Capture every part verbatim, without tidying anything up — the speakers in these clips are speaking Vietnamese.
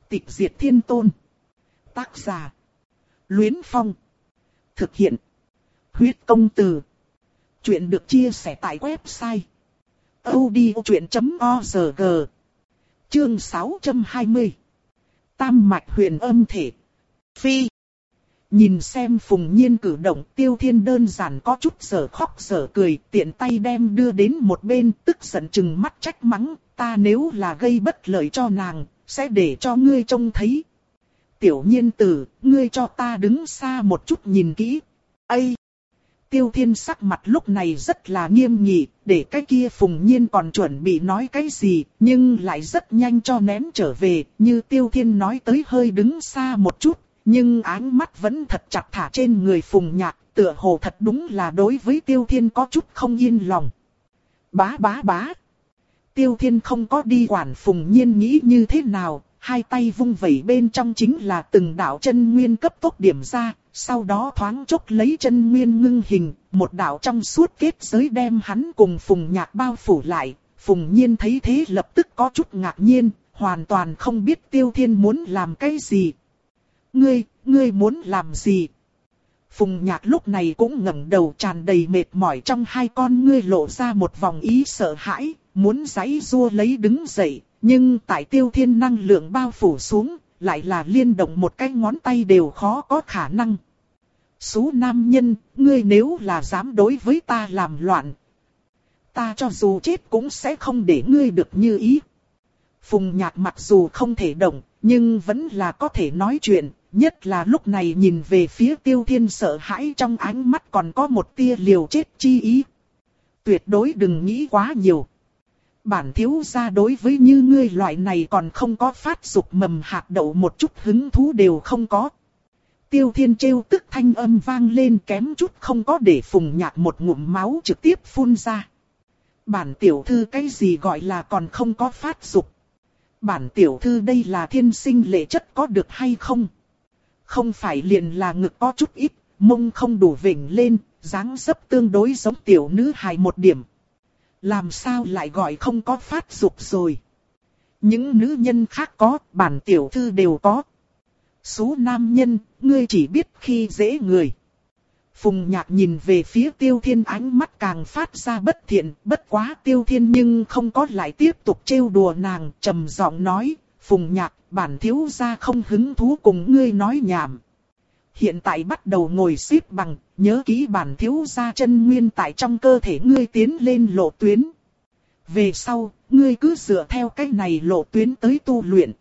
Tịch diệt thiên tôn. Tác giả. Luyến Phong. Thực hiện. Huyết công từ. Chuyện được chia sẻ tại website audiochuyện chấm org. Chương sáu trăm hai mươi. Tam mạch huyền âm thể. Phi. Nhìn xem Phùng Nhiên cử động, Tiêu Thiên đơn giản có chút giở khóc giở cười, tiện tay đem đưa đến một bên, tức giận chừng mắt trách mắng, ta nếu là gây bất lợi cho nàng, sẽ để cho ngươi trông thấy. Tiểu Nhiên tử, ngươi cho ta đứng xa một chút nhìn kỹ. Ây! Tiêu Thiên sắc mặt lúc này rất là nghiêm nghị, để cái kia Phùng Nhiên còn chuẩn bị nói cái gì, nhưng lại rất nhanh cho ném trở về, như Tiêu Thiên nói tới hơi đứng xa một chút. Nhưng áng mắt vẫn thật chặt thả trên người Phùng Nhạc, tựa hồ thật đúng là đối với Tiêu Thiên có chút không yên lòng. Bá bá bá. Tiêu Thiên không có đi quản Phùng Nhiên nghĩ như thế nào, hai tay vung vẩy bên trong chính là từng đạo chân nguyên cấp tốc điểm ra, sau đó thoáng chốc lấy chân nguyên ngưng hình, một đạo trong suốt kết giới đem hắn cùng Phùng Nhạc bao phủ lại. Phùng Nhiên thấy thế lập tức có chút ngạc nhiên, hoàn toàn không biết Tiêu Thiên muốn làm cái gì. Ngươi, ngươi muốn làm gì? Phùng Nhạc lúc này cũng ngẩng đầu tràn đầy mệt mỏi trong hai con ngươi lộ ra một vòng ý sợ hãi, muốn giãy giụa lấy đứng dậy, nhưng tại Tiêu Thiên năng lượng bao phủ xuống, lại là liên động một cái ngón tay đều khó có khả năng. Xú nam nhân, ngươi nếu là dám đối với ta làm loạn, ta cho dù chết cũng sẽ không để ngươi được như ý. Phùng Nhạc mặc dù không thể động, nhưng vẫn là có thể nói chuyện. Nhất là lúc này nhìn về phía Tiêu Thiên sợ hãi trong ánh mắt còn có một tia liều chết chi ý. Tuyệt đối đừng nghĩ quá nhiều. Bản thiếu gia đối với như ngươi loại này còn không có phát dục mầm hạt đậu một chút hứng thú đều không có. Tiêu Thiên trêu tức thanh âm vang lên kém chút không có để Phùng Nhạc một ngụm máu trực tiếp phun ra. Bản tiểu thư cái gì gọi là còn không có phát dục? Bản tiểu thư đây là thiên sinh lệ chất có được hay không? Không phải liền là ngực có chút ít, mông không đủ vểnh lên, dáng dấp tương đối giống tiểu nữ hài một điểm. Làm sao lại gọi không có phát dục rồi? Những nữ nhân khác có, bản tiểu thư đều có. Số nam nhân, ngươi chỉ biết khi dễ người. Phùng Nhạc nhìn về phía Tiêu Thiên ánh mắt càng phát ra bất thiện, bất quá Tiêu Thiên nhưng không có lại tiếp tục trêu đùa nàng, trầm giọng nói, Phùng Nhạc, bản thiếu gia không hứng thú cùng ngươi nói nhảm. Hiện tại bắt đầu ngồi xếp bằng, nhớ kỹ bản thiếu gia chân nguyên tại trong cơ thể ngươi tiến lên lộ tuyến. Về sau, ngươi cứ dựa theo cái này lộ tuyến tới tu luyện.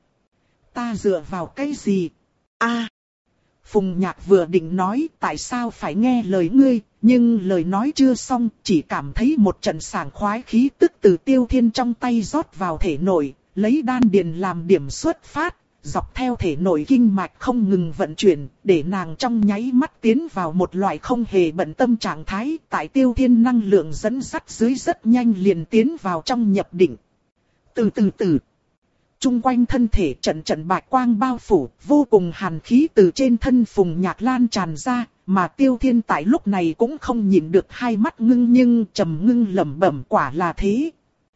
Ta dựa vào cái gì? A. Phùng Nhạc vừa định nói tại sao phải nghe lời ngươi, nhưng lời nói chưa xong, chỉ cảm thấy một trận sảng khoái khí tức từ Tiêu Thiên trong tay rót vào thể nội, lấy đan điền làm điểm xuất phát, dọc theo thể nội kinh mạch không ngừng vận chuyển, để nàng trong nháy mắt tiến vào một loại không hề bận tâm trạng thái, tại Tiêu Thiên năng lượng dẫn dắt dưới rất nhanh liền tiến vào trong nhập định. Từ từ từ. Trung quanh thân thể trận trận bạch quang bao phủ, vô cùng hàn khí từ trên thân Phùng Nhạc lan tràn ra, mà Tiêu Thiên tại lúc này cũng không nhịn được hai mắt ngưng nhưng trầm ngưng lẩm bẩm quả là thế.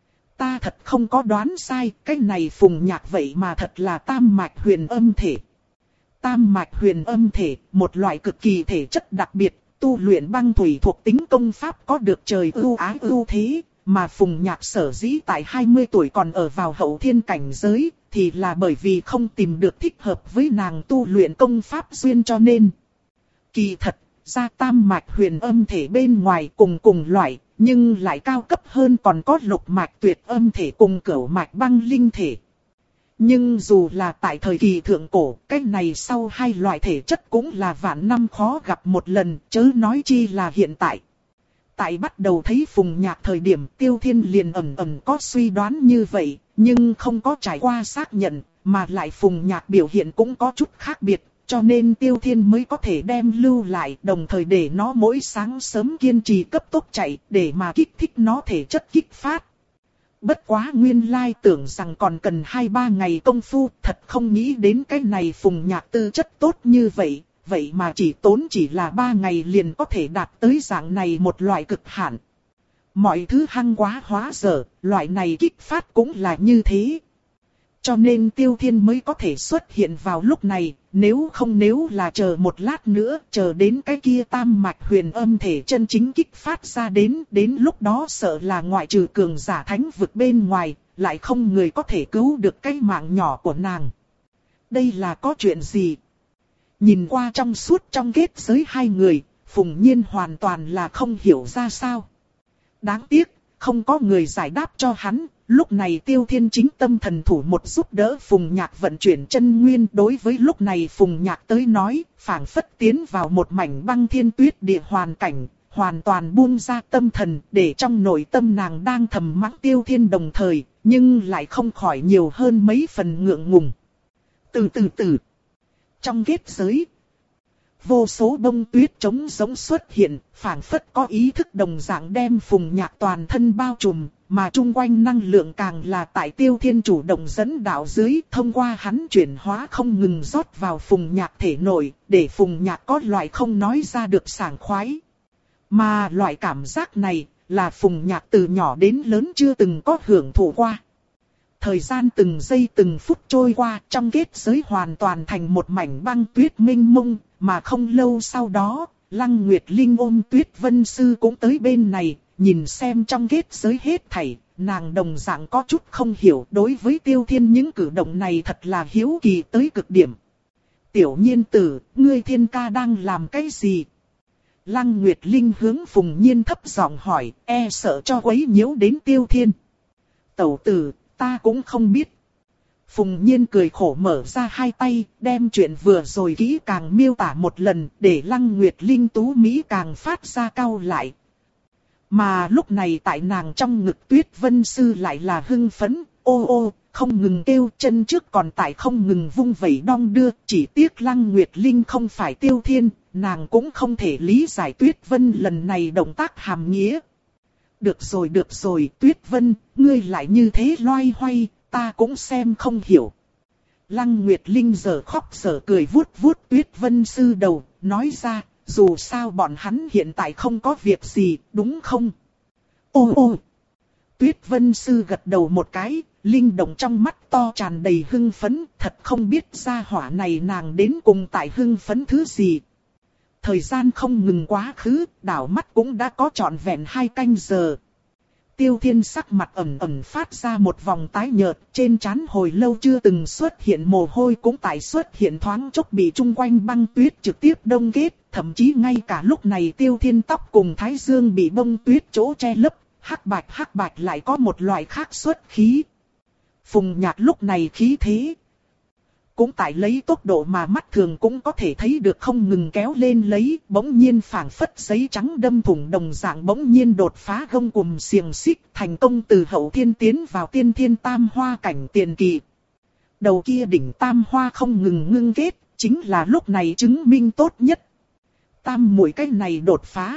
Ta thật không có đoán sai, cái này Phùng Nhạc vậy mà thật là tam mạch huyền âm thể. Tam mạch huyền âm thể, một loại cực kỳ thể chất đặc biệt, tu luyện băng thủy thuộc tính công pháp có được trời ưu ái ưu thế. Mà Phùng Nhạc sở dĩ tại hai mươi tuổi còn ở vào hậu thiên cảnh giới, thì là bởi vì không tìm được thích hợp với nàng tu luyện công pháp duyên cho nên. Kỳ thật, ra tam mạch huyền âm thể bên ngoài cùng cùng loại, nhưng lại cao cấp hơn còn có lục mạch tuyệt âm thể cùng cửu mạch băng linh thể. Nhưng dù là tại thời kỳ thượng cổ, cái này sau hai loại thể chất cũng là vạn năm khó gặp một lần, chớ nói chi là hiện tại. Tại bắt đầu thấy Phùng Nhạc thời điểm Tiêu Thiên liền ẩn ẩn có suy đoán như vậy, nhưng không có trải qua xác nhận, mà lại Phùng Nhạc biểu hiện cũng có chút khác biệt, cho nên Tiêu Thiên mới có thể đem lưu lại, đồng thời để nó mỗi sáng sớm kiên trì cấp tốc chạy, để mà kích thích nó thể chất kích phát. Bất quá nguyên lai tưởng rằng còn cần hai ba ngày công phu, thật không nghĩ đến cái này Phùng Nhạc tư chất tốt như vậy. Vậy mà chỉ tốn chỉ là ba ngày liền có thể đạt tới dạng này một loại cực hạn. Mọi thứ hăng quá hóa dở, loại này kích phát cũng là như thế. Cho nên Tiêu Thiên mới có thể xuất hiện vào lúc này, nếu không nếu là chờ một lát nữa, chờ đến cái kia tam mạch huyền âm thể chân chính kích phát ra đến, đến lúc đó sợ là ngoại trừ cường giả thánh vực bên ngoài, lại không người có thể cứu được cái mạng nhỏ của nàng. Đây là có chuyện gì? Nhìn qua trong suốt trong kết giới hai người, Phùng Nhiên hoàn toàn là không hiểu ra sao. Đáng tiếc, không có người giải đáp cho hắn. Lúc này Tiêu Thiên chính tâm thần thủ một giúp đỡ Phùng Nhạc vận chuyển chân nguyên. Đối với lúc này Phùng Nhạc tới nói, phảng phất tiến vào một mảnh băng thiên tuyết địa hoàn cảnh, hoàn toàn buông ra tâm thần, để trong nội tâm nàng đang thầm mắng Tiêu Thiên đồng thời, nhưng lại không khỏi nhiều hơn mấy phần ngượng ngùng. Từ từ từ, trong kết giới, vô số bông tuyết trống giống xuất hiện, phảng phất có ý thức đồng dạng đem Phùng Nhạc toàn thân bao trùm, mà chung quanh năng lượng càng là tại Tiêu Thiên chủ động dẫn đạo dưới, thông qua hắn chuyển hóa không ngừng rót vào Phùng Nhạc thể nội, để Phùng Nhạc có loại không nói ra được sảng khoái. Mà loại cảm giác này, là Phùng Nhạc từ nhỏ đến lớn chưa từng có hưởng thụ qua. Thời gian từng giây từng phút trôi qua, trong kết giới hoàn toàn thành một mảnh băng tuyết mênh mông, mà không lâu sau đó, Lăng Nguyệt Linh ôm Tuyết Vân Sư cũng tới bên này, nhìn xem trong kết giới hết thảy, nàng đồng dạng có chút không hiểu, đối với Tiêu Thiên những cử động này thật là hiếu kỳ tới cực điểm. Tiểu Nhiên tử, ngươi Thiên ca đang làm cái gì? Lăng Nguyệt Linh hướng Phùng Nhiên thấp giọng hỏi, e sợ cho quấy nhiễu đến Tiêu Thiên. Tẩu tử, ta cũng không biết. Phùng Nhiên cười khổ mở ra hai tay, đem chuyện vừa rồi kỹ càng miêu tả một lần, để Lăng Nguyệt Linh tú mỹ càng phát ra cau lại. Mà lúc này tại nàng trong ngực Tuyết Vân Sư lại là hưng phấn, ô ô, không ngừng kêu, chân trước còn tại không ngừng vung vẩy đong đưa, chỉ tiếc Lăng Nguyệt Linh không phải Tiêu Thiên, nàng cũng không thể lý giải Tuyết Vân lần này động tác hàm nghĩa. Được rồi được rồi Tuyết Vân, ngươi lại như thế loay hoay, ta cũng xem không hiểu. Lăng Nguyệt Linh giờ khóc giờ cười vuốt vuốt Tuyết Vân Sư đầu, nói ra, dù sao bọn hắn hiện tại không có việc gì, đúng không? Ô ô! Tuyết Vân Sư gật đầu một cái, linh động trong mắt to tràn đầy hưng phấn, thật không biết gia hỏa này nàng đến cùng tại hưng phấn thứ gì. Thời gian không ngừng quá khứ, đảo mắt cũng đã có trọn vẹn hai canh giờ. Tiêu Thiên sắc mặt ẩn ẩn phát ra một vòng tái nhợt, trên trán hồi lâu chưa từng xuất hiện mồ hôi cũng tại xuất hiện thoáng chốc bị chung quanh băng tuyết trực tiếp đông kết, thậm chí ngay cả lúc này Tiêu Thiên tóc cùng thái dương bị bông tuyết chỗ che lấp, hắc bạch hắc bạch lại có một loại khác xuất khí. Phùng Nhạc lúc này khí thế cũng tại lấy tốc độ mà mắt thường cũng có thể thấy được không ngừng kéo lên lấy, bỗng nhiên phảng phất giấy trắng đâm thủng đồng dạng bỗng nhiên đột phá gông cùm xiềng xích, thành công từ hậu thiên tiến vào tiên thiên tam hoa cảnh tiền kỳ. Đầu kia đỉnh tam hoa không ngừng ngưng kết, chính là lúc này chứng minh tốt nhất. Tam muội cái này đột phá.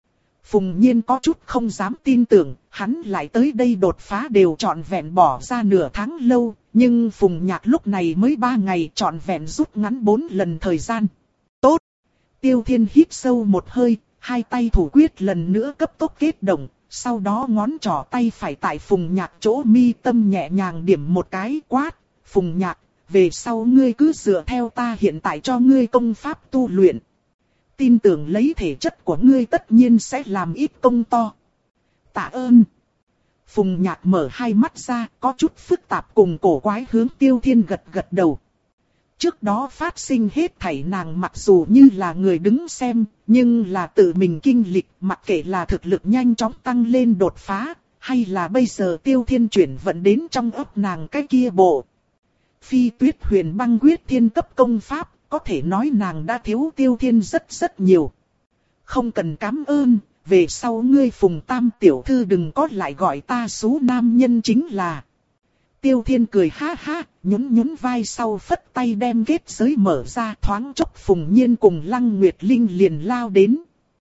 Phùng Nhiên có chút không dám tin tưởng, hắn lại tới đây đột phá đều trọn vẹn bỏ ra nửa tháng lâu, nhưng Phùng Nhạc lúc này mới ba ngày trọn vẹn rút ngắn bốn lần thời gian. Tốt! Tiêu Thiên hít sâu một hơi, hai tay thủ quyết lần nữa cấp tốc kết động, sau đó ngón trỏ tay phải tại Phùng Nhạc chỗ mi tâm nhẹ nhàng điểm một cái quát, Phùng Nhạc, về sau ngươi cứ dựa theo ta hiện tại cho ngươi công pháp tu luyện. Tin tưởng lấy thể chất của ngươi tất nhiên sẽ làm ít công to. Tạ ơn. Phùng Nhạc mở hai mắt ra, có chút phức tạp cùng cổ quái hướng Tiêu Thiên gật gật đầu. Trước đó phát sinh hết thảy nàng mặc dù như là người đứng xem, nhưng là tự mình kinh lịch, mặc kệ là thực lực nhanh chóng tăng lên đột phá, hay là bây giờ Tiêu Thiên chuyển vận đến trong ấp nàng cái kia bộ. Phi Tuyết Huyền Băng Quyết thiên cấp công pháp, có thể nói nàng đã thiếu Tiêu Thiên rất rất nhiều. Không cần cảm ơn, về sau ngươi Phùng Tam tiểu thư đừng có lại gọi ta xú nam nhân chính là. Tiêu Thiên cười ha ha, nhún nhún vai sau phất tay đem kết giới mở ra, thoáng chốc Phùng Nhiên cùng Lăng Nguyệt Linh liền lao đến.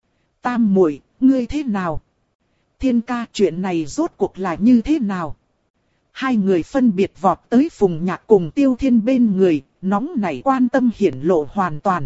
Tam muội, ngươi thế nào? Thiên ca, chuyện này rốt cuộc là như thế nào? Hai người phân biệt vọt tới Phùng Nhạc cùng Tiêu Thiên bên người, nóng nảy quan tâm hiển lộ hoàn toàn.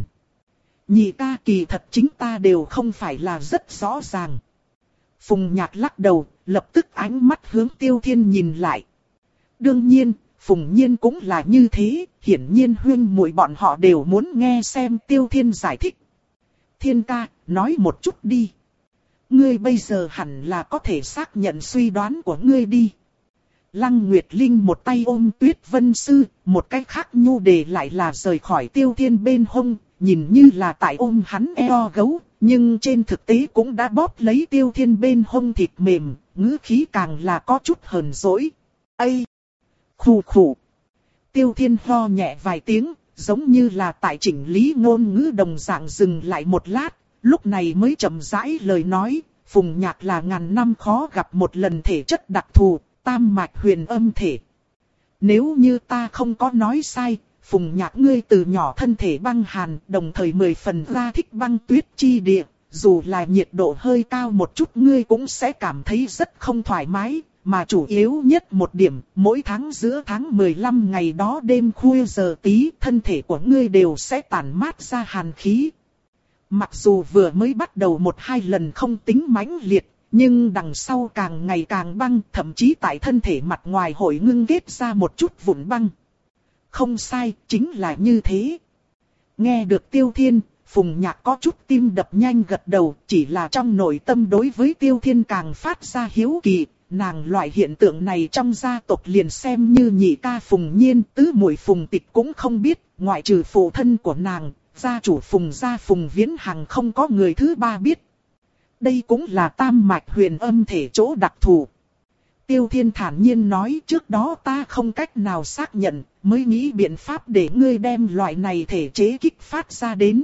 Nhị ca, kỳ thật chính ta đều không phải là rất rõ ràng. Phùng Nhạc lắc đầu, lập tức ánh mắt hướng Tiêu Thiên nhìn lại. Đương nhiên, Phùng Nhiên cũng là như thế, hiển nhiên huynh muội bọn họ đều muốn nghe xem Tiêu Thiên giải thích. Thiên ca, nói một chút đi. Ngươi bây giờ hẳn là có thể xác nhận suy đoán của ngươi đi. Lăng Nguyệt Linh một tay ôm Tuyết Vân Sư, một cái khác nhu đề lại là rời khỏi Tiêu Thiên bên hông, nhìn như là tại ôm hắn eo gấu, nhưng trên thực tế cũng đã bóp lấy Tiêu Thiên bên hông thịt mềm, ngữ khí càng là có chút hờn dỗi. Ây! Khủ khủ! Tiêu Thiên ho nhẹ vài tiếng, giống như là tại chỉnh lý ngôn ngữ đồng dạng dừng lại một lát, lúc này mới chậm rãi lời nói, Phùng Nhạc là ngàn năm khó gặp một lần thể chất đặc thù, tam mạch huyền âm thể. Nếu như ta không có nói sai, Phùng Nhạc ngươi từ nhỏ thân thể băng hàn, đồng thời mười phần ra thích băng tuyết chi địa, dù là nhiệt độ hơi cao một chút ngươi cũng sẽ cảm thấy rất không thoải mái, mà chủ yếu nhất một điểm, mỗi tháng giữa tháng mười lăm ngày đó đêm khuya giờ tí, thân thể của ngươi đều sẽ tản mát ra hàn khí. Mặc dù vừa mới bắt đầu một hai lần không tính mãnh liệt, nhưng đằng sau càng ngày càng băng, thậm chí tại thân thể mặt ngoài hội ngưng kết ra một chút vụn băng. Không sai, chính là như thế. Nghe được Tiêu Thiên, Phùng Nhạc có chút tim đập nhanh gật đầu, chỉ là trong nội tâm đối với Tiêu Thiên càng phát ra hiếu kỳ. Nàng loại hiện tượng này trong gia tộc liền xem như nhị ca Phùng Nhiên, tứ muội Phùng Tịch cũng không biết, ngoại trừ phụ thân của nàng, gia chủ Phùng gia Phùng Viễn Hằng không có người thứ ba biết. Đây cũng là tam mạch huyền âm thể chỗ đặc thù. Tiêu Thiên thản nhiên nói, trước đó ta không cách nào xác nhận, mới nghĩ biện pháp để ngươi đem loại này thể chế kích phát ra đến.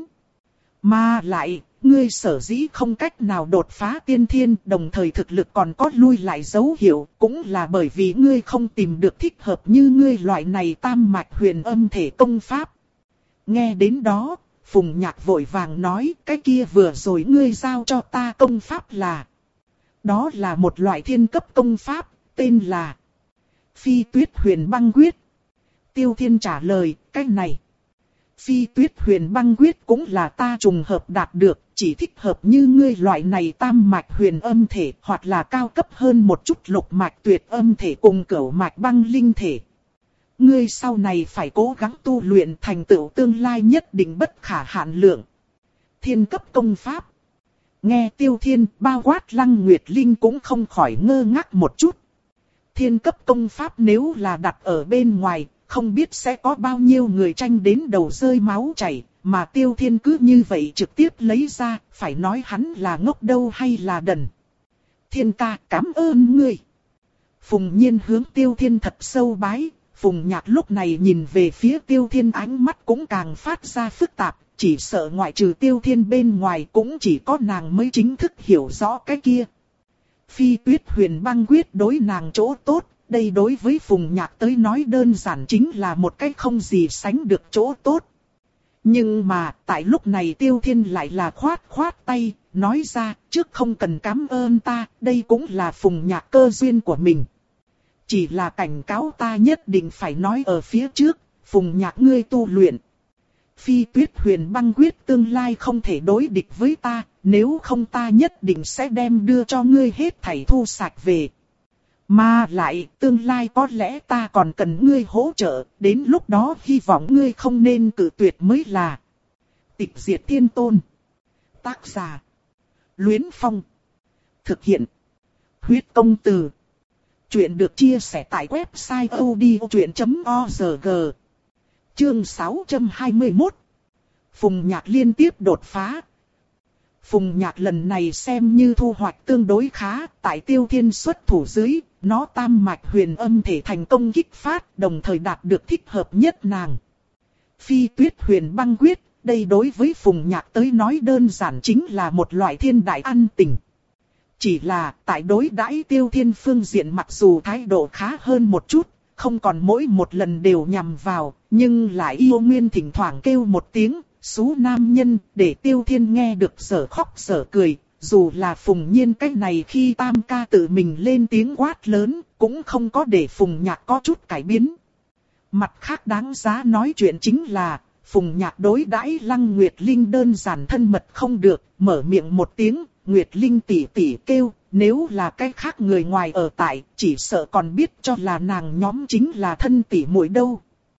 Mà lại, ngươi sở dĩ không cách nào đột phá tiên thiên, đồng thời thực lực còn có lui lại dấu hiệu, cũng là bởi vì ngươi không tìm được thích hợp như ngươi loại này tam mạch huyền âm thể công pháp. Nghe đến đó, Phùng Nhạc vội vàng nói, cái kia vừa rồi ngươi giao cho ta công pháp là. Đó là một loại thiên cấp công pháp, tên là Phi Tuyết Huyền Băng Quyết. Tiêu Thiên trả lời, cái này. Phi Tuyết Huyền Băng Quyết cũng là ta trùng hợp đạt được, chỉ thích hợp như ngươi loại này tam mạch huyền âm thể, hoặc là cao cấp hơn một chút lục mạch tuyệt âm thể cùng cửu mạch băng linh thể. Ngươi sau này phải cố gắng tu luyện thành tựu tương lai nhất định bất khả hạn lượng. Thiên cấp công pháp. Nghe Tiêu Thiên bao quát Lăng Nguyệt Linh cũng không khỏi ngơ ngác một chút. Thiên cấp công pháp nếu là đặt ở bên ngoài, không biết sẽ có bao nhiêu người tranh đến đầu rơi máu chảy, mà Tiêu Thiên cứ như vậy trực tiếp lấy ra, phải nói hắn là ngốc đâu hay là đần. Thiên ca, cảm ơn ngươi. Phùng Nhiên hướng Tiêu Thiên thật sâu bái, Phùng Nhạc lúc này nhìn về phía Tiêu Thiên ánh mắt cũng càng phát ra phức tạp, chỉ sợ ngoại trừ Tiêu Thiên bên ngoài cũng chỉ có nàng mới chính thức hiểu rõ cái kia. Phi Tuyết Huyền Băng Quyết đối nàng chỗ tốt, đây đối với Phùng Nhạc tới nói đơn giản chính là một cái không gì sánh được chỗ tốt. Nhưng mà, tại lúc này Tiêu Thiên lại là khoát khoát tay, nói ra, trước không cần cảm ơn ta, đây cũng là Phùng Nhạc cơ duyên của mình. Chỉ là cảnh cáo ta nhất định phải nói ở phía trước, Phùng Nhạc ngươi tu luyện. Phi Tuyết Huyền Băng Quyết tương lai không thể đối địch với ta, nếu không ta nhất định sẽ đem đưa cho ngươi hết thảy thu sạch về. Mà lại, tương lai có lẽ ta còn cần ngươi hỗ trợ, đến lúc đó hy vọng ngươi không nên cự tuyệt mới là. Tịch Diệt Thiên Tôn. Tác giả. Luyến Phong. Thực hiện. Huyết Công Từ. Chuyện được chia sẻ tại website odchuyện chấm org. Chương sáu trăm hai mươi mốt. Phùng Nhạc liên tiếp đột phá. Phùng Nhạc lần này xem như thu hoạch tương đối khá, tại Tiêu Thiên xuất thủ dưới, nó tam mạch huyền âm thể thành công kích phát, đồng thời đạt được thích hợp nhất nàng. Phi Tuyết Huyền Băng Quyết, đây đối với Phùng Nhạc tới nói đơn giản chính là một loại thiên đại ăn tình. Chỉ là, tại đối đãi Tiêu Thiên phương diện mặc dù thái độ khá hơn một chút, không còn mỗi một lần đều nhằm vào, nhưng lại yêu nguyên thỉnh thoảng kêu một tiếng, xú nam nhân, để Tiêu Thiên nghe được sở khóc sở cười, dù là Phùng Nhiên cái này khi tam ca tự mình lên tiếng quát lớn, cũng không có để Phùng Nhạc có chút cải biến. Mặt khác đáng giá nói chuyện chính là, Phùng Nhạc đối đãi Lăng Nguyệt Linh đơn giản thân mật không được, mở miệng một tiếng, Nguyệt Linh tỷ tỷ kêu, nếu là cái khác người ngoài ở tại, chỉ sợ còn biết cho là nàng nhóm chính là thân tỷ muội đâu.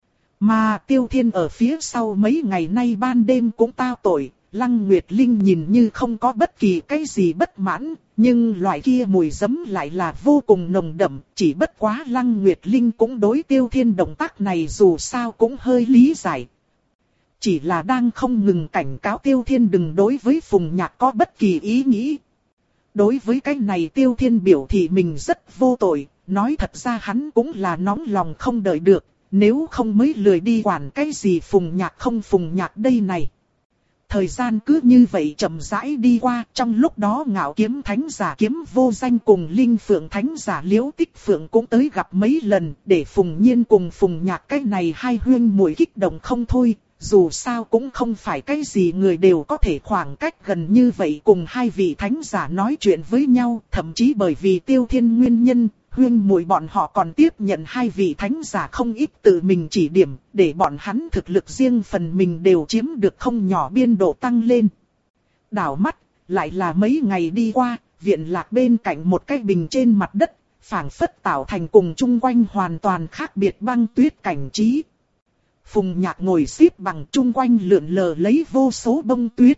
Mà Tiêu Thiên ở phía sau mấy ngày nay ban đêm cũng tao tội, Lăng Nguyệt Linh nhìn như không có bất kỳ cái gì bất mãn, nhưng loại kia mùi giấm lại là vô cùng nồng đậm, chỉ bất quá Lăng Nguyệt Linh cũng đối Tiêu Thiên động tác này dù sao cũng hơi lý giải. Chỉ là đang không ngừng cảnh cáo Tiêu Thiên đừng đối với Phùng Nhạc có bất kỳ ý nghĩ. Đối với cái này Tiêu Thiên biểu thị mình rất vô tội, nói thật ra hắn cũng là nóng lòng không đợi được, nếu không mới lười đi quản cái gì Phùng Nhạc không Phùng Nhạc đây này. Thời gian cứ như vậy chậm rãi đi qua, trong lúc đó Ngạo Kiếm Thánh Giả Kiếm Vô Danh cùng Linh Phượng Thánh Giả Liễu Tích Phượng cũng tới gặp mấy lần, để Phùng Nhiên cùng Phùng Nhạc cái này hai huyên muội kích động không thôi. Dù sao cũng không phải cái gì người đều có thể khoảng cách gần như vậy cùng hai vị thánh giả nói chuyện với nhau, thậm chí bởi vì Tiêu Thiên nguyên nhân, huyên muội bọn họ còn tiếp nhận hai vị thánh giả không ít tự mình chỉ điểm, để bọn hắn thực lực riêng phần mình đều chiếm được không nhỏ biên độ tăng lên. Đảo mắt, lại là mấy ngày đi qua, viện lạc bên cạnh một cái bình trên mặt đất, phảng phất tạo thành cùng chung quanh hoàn toàn khác biệt băng tuyết cảnh trí. Phùng Nhạc ngồi xếp bằng chung quanh lượn lờ lấy vô số bông tuyết.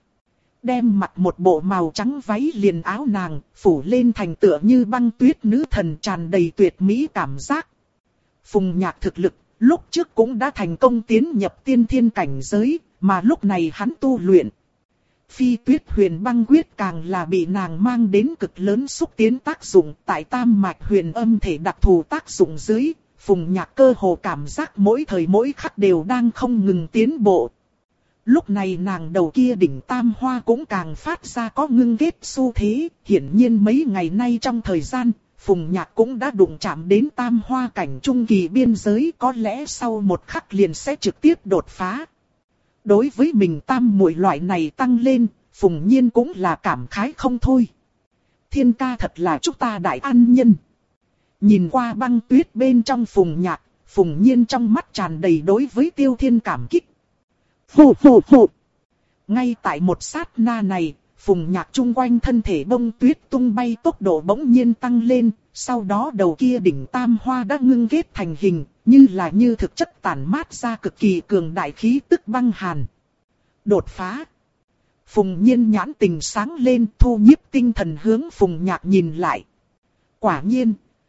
Đem mặc một bộ màu trắng váy liền áo nàng, phủ lên thành tựa như băng tuyết nữ thần tràn đầy tuyệt mỹ cảm giác. Phùng Nhạc thực lực, lúc trước cũng đã thành công tiến nhập tiên thiên cảnh giới, mà lúc này hắn tu luyện. Phi tuyết huyền băng quyết càng là bị nàng mang đến cực lớn xúc tiến tác dụng tại tam mạch huyền âm thể đặc thù tác dụng dưới. Phùng Nhạc cơ hồ cảm giác mỗi thời mỗi khắc đều đang không ngừng tiến bộ. Lúc này nàng đầu kia đỉnh tam hoa cũng càng phát ra có ngưng kết xu thế. Hiển nhiên mấy ngày nay trong thời gian, Phùng Nhạc cũng đã đụng chạm đến tam hoa cảnh trung kỳ biên giới. Có lẽ sau một khắc liền sẽ trực tiếp đột phá. Đối với mình tam muội loại này tăng lên, Phùng Nhiên cũng là cảm khái không thôi. Thiên ca thật là chúng ta đại an nhân. Nhìn qua băng tuyết bên trong Phùng Nhạc, Phùng Nhiên trong mắt tràn đầy đối với Tiêu Thiên cảm kích. Phù phù phù. Ngay tại một sát na này, Phùng Nhạc chung quanh thân thể bông tuyết tung bay tốc độ bỗng nhiên tăng lên, sau đó đầu kia đỉnh tam hoa đã ngưng kết thành hình, như là như thực chất tản mát ra cực kỳ cường đại khí tức băng hàn. Đột phá. Phùng Nhiên nhãn tình sáng lên, thu nhiếp tinh thần hướng Phùng Nhạc nhìn lại. Quả nhiên.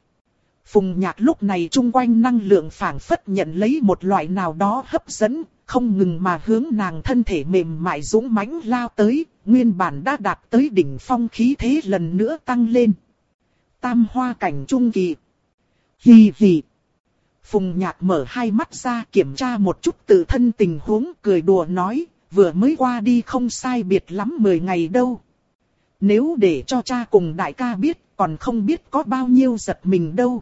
Phùng Nhạc lúc này chung quanh năng lượng phảng phất nhận lấy một loại nào đó hấp dẫn, không ngừng mà hướng nàng thân thể mềm mại dũng mãnh lao tới, nguyên bản đã đạt tới đỉnh phong khí thế lần nữa tăng lên. Tam hoa cảnh trung kỳ. Hì hì. Phùng Nhạc mở hai mắt ra kiểm tra một chút tự thân tình huống, cười đùa nói, vừa mới qua đi không sai biệt lắm mười ngày đâu. Nếu để cho cha cùng đại ca biết, còn không biết có bao nhiêu giật mình đâu.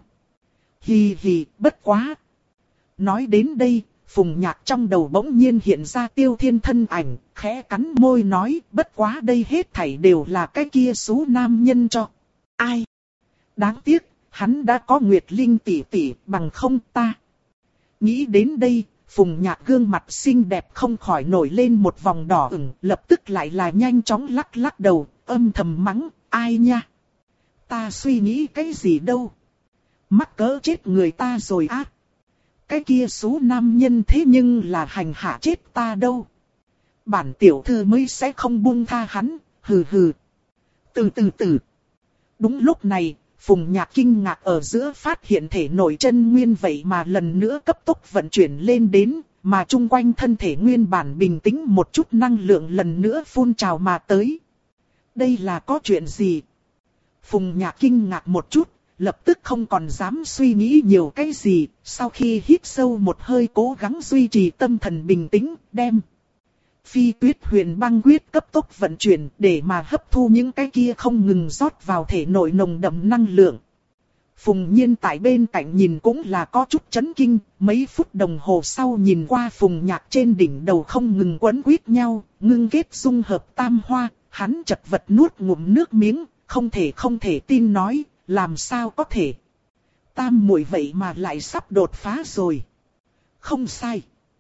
Hì hì, bất quá. Nói đến đây, Phùng Nhạc trong đầu bỗng nhiên hiện ra Tiêu Thiên thân ảnh, khẽ cắn môi nói, bất quá đây hết thảy đều là cái kia số nam nhân cho. Ai? Đáng tiếc, hắn đã có Nguyệt Linh tỷ tỷ, bằng không ta. Nghĩ đến đây, Phùng Nhạc gương mặt xinh đẹp không khỏi nổi lên một vòng đỏ ửng, lập tức lại là nhanh chóng lắc lắc đầu, âm thầm mắng, ai nha? Ta suy nghĩ cái gì đâu? Mắc cỡ chết người ta rồi á. Cái kia số nam nhân thế nhưng là hành hạ chết ta đâu. Bản tiểu thư mới sẽ không buông tha hắn, hừ hừ. Từ từ từ. Đúng lúc này, Phùng Nhạc kinh ngạc ở giữa phát hiện thể nội chân nguyên vậy mà lần nữa cấp tốc vận chuyển lên đến, mà chung quanh thân thể nguyên bản bình tĩnh một chút năng lượng lần nữa phun trào mà tới. Đây là có chuyện gì? Phùng Nhạc kinh ngạc một chút, lập tức không còn dám suy nghĩ nhiều cái gì, sau khi hít sâu một hơi cố gắng duy trì tâm thần bình tĩnh, đem Phi tuyết huyền băng quyết cấp tốc vận chuyển để mà hấp thu những cái kia không ngừng rót vào thể nội nồng đậm năng lượng. Phùng Nhiên tại bên cạnh nhìn cũng là có chút chấn kinh, mấy phút đồng hồ sau nhìn qua Phùng Nhạc trên đỉnh đầu không ngừng quấn quýt nhau, ngưng kết dung hợp tam hoa, hắn chật vật nuốt ngụm nước miếng, không thể không thể tin nói, làm sao có thể. Tam muội vậy mà lại sắp đột phá rồi. Không sai.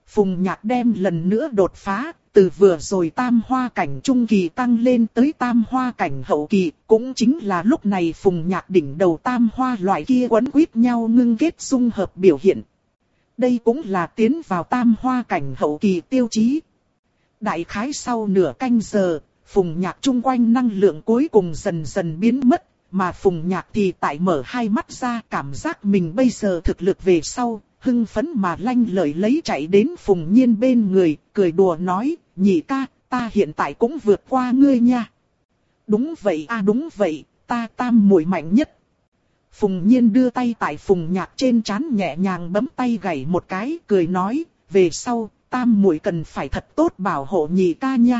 Phùng Nhạc đem lần nữa đột phá, từ vừa rồi tam hoa cảnh trung kỳ tăng lên tới tam hoa cảnh hậu kỳ, cũng chính là lúc này Phùng Nhạc đỉnh đầu tam hoa loại kia quấn quýt nhau ngưng kết dung hợp biểu hiện. Đây cũng là tiến vào tam hoa cảnh hậu kỳ tiêu chí. Đại khái sau nửa canh giờ, Phùng Nhạc chung quanh năng lượng cuối cùng dần dần biến mất, mà Phùng Nhạc thì tại mở hai mắt ra, cảm giác mình bây giờ thực lực về sau, hưng phấn mà lanh lợi lấy chạy đến Phùng Nhiên bên người, cười đùa nói, nhị ca, ta hiện tại cũng vượt qua ngươi nha. Đúng vậy a đúng vậy, ta tam muội mạnh nhất. Phùng Nhiên đưa tay tại Phùng Nhạc trên trán nhẹ nhàng bấm tay gảy một cái, cười nói, về sau, tam muội cần phải thật tốt bảo hộ nhị ca nha.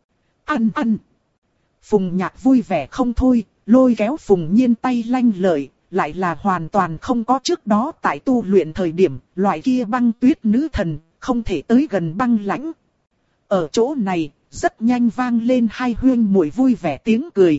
Ăn ăn. Phùng Nhạc vui vẻ không thôi, lôi kéo Phùng Nhiên tay lanh lợi, lại là hoàn toàn không có trước đó tại tu luyện thời điểm, loại kia băng tuyết nữ thần, không thể tới gần băng lãnh. Ở chỗ này, rất nhanh vang lên hai huyên muội vui vẻ tiếng cười.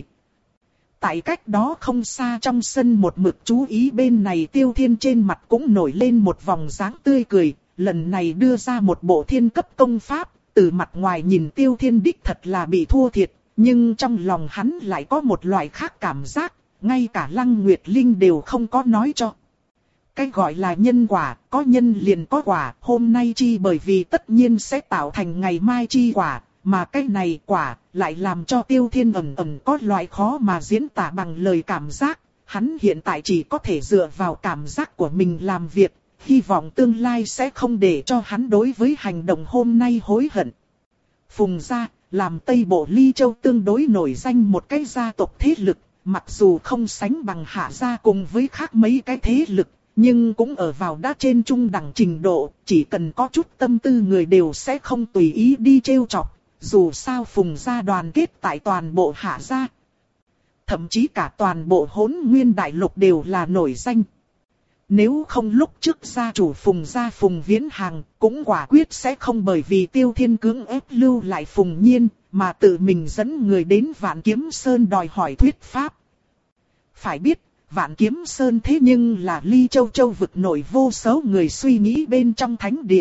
Tại cách đó không xa trong sân một mực chú ý bên này Tiêu Thiên trên mặt cũng nổi lên một vòng dáng tươi cười, lần này đưa ra một bộ thiên cấp công pháp, từ mặt ngoài nhìn Tiêu Thiên đích thật là bị thua thiệt, nhưng trong lòng hắn lại có một loại khác cảm giác, ngay cả Lăng Nguyệt Linh đều không có nói cho. Cái gọi là nhân quả, có nhân liền có quả, hôm nay chi bởi vì tất nhiên sẽ tạo thành ngày mai chi quả, mà cái này quả lại làm cho Tiêu Thiên ẩn ẩn có loại khó mà diễn tả bằng lời cảm giác, hắn hiện tại chỉ có thể dựa vào cảm giác của mình làm việc, hy vọng tương lai sẽ không để cho hắn đối với hành động hôm nay hối hận. Phùng gia, làm Tây Bộ Ly Châu tương đối nổi danh một cái gia tộc thế lực, mặc dù không sánh bằng Hạ gia cùng với khác mấy cái thế lực, nhưng cũng ở vào đã trên trung đẳng trình độ, chỉ cần có chút tâm tư người đều sẽ không tùy ý đi trêu chọc, dù sao Phùng gia đoàn kết tại toàn bộ Hạ gia. Thậm chí cả toàn bộ Hỗn Nguyên Đại Lục đều là nổi danh. Nếu không lúc trước gia chủ Phùng gia Phùng Viễn Hằng cũng quả quyết sẽ không bởi vì Tiêu Thiên cưỡng ép lưu lại Phùng Nhiên, mà tự mình dẫn người đến Vạn Kiếm Sơn đòi hỏi thuyết pháp. Phải biết, Vạn Kiếm Sơn thế nhưng là Ly Châu Châu vực nổi vô số người suy nghĩ bên trong thánh địa.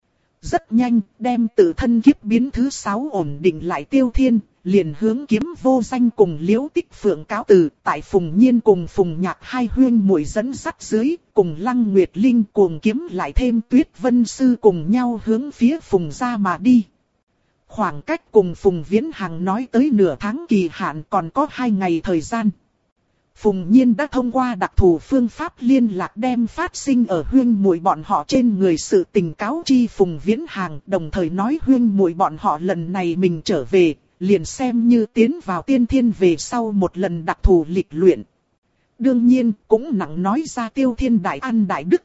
Rất nhanh, đem tự thân kiếp biến thứ sáu ổn định lại Tiêu Thiên, liền hướng Kiếm Vô Danh cùng Liễu Tích Phượng cáo từ, tại Phùng Nhiên cùng Phùng Nhạc hai huyên muội dẫn dắt dưới, cùng Lăng Nguyệt Linh cuồng kiếm lại thêm Tuyết Vân Sư cùng nhau hướng phía Phùng gia mà đi. Khoảng cách cùng Phùng Viễn Hằng nói tới nửa tháng kỳ hạn còn có hai ngày thời gian. Phùng Nhiên đã thông qua đặc thù phương pháp liên lạc đem phát sinh ở huyên muội bọn họ trên người sự tình cáo chi Phùng Viễn Hằng, đồng thời nói huyên muội bọn họ lần này mình trở về, liền xem như tiến vào tiên thiên về sau một lần đặc thù lịch luyện. Đương nhiên cũng nặng nói ra Tiêu Thiên đại ăn đại đức.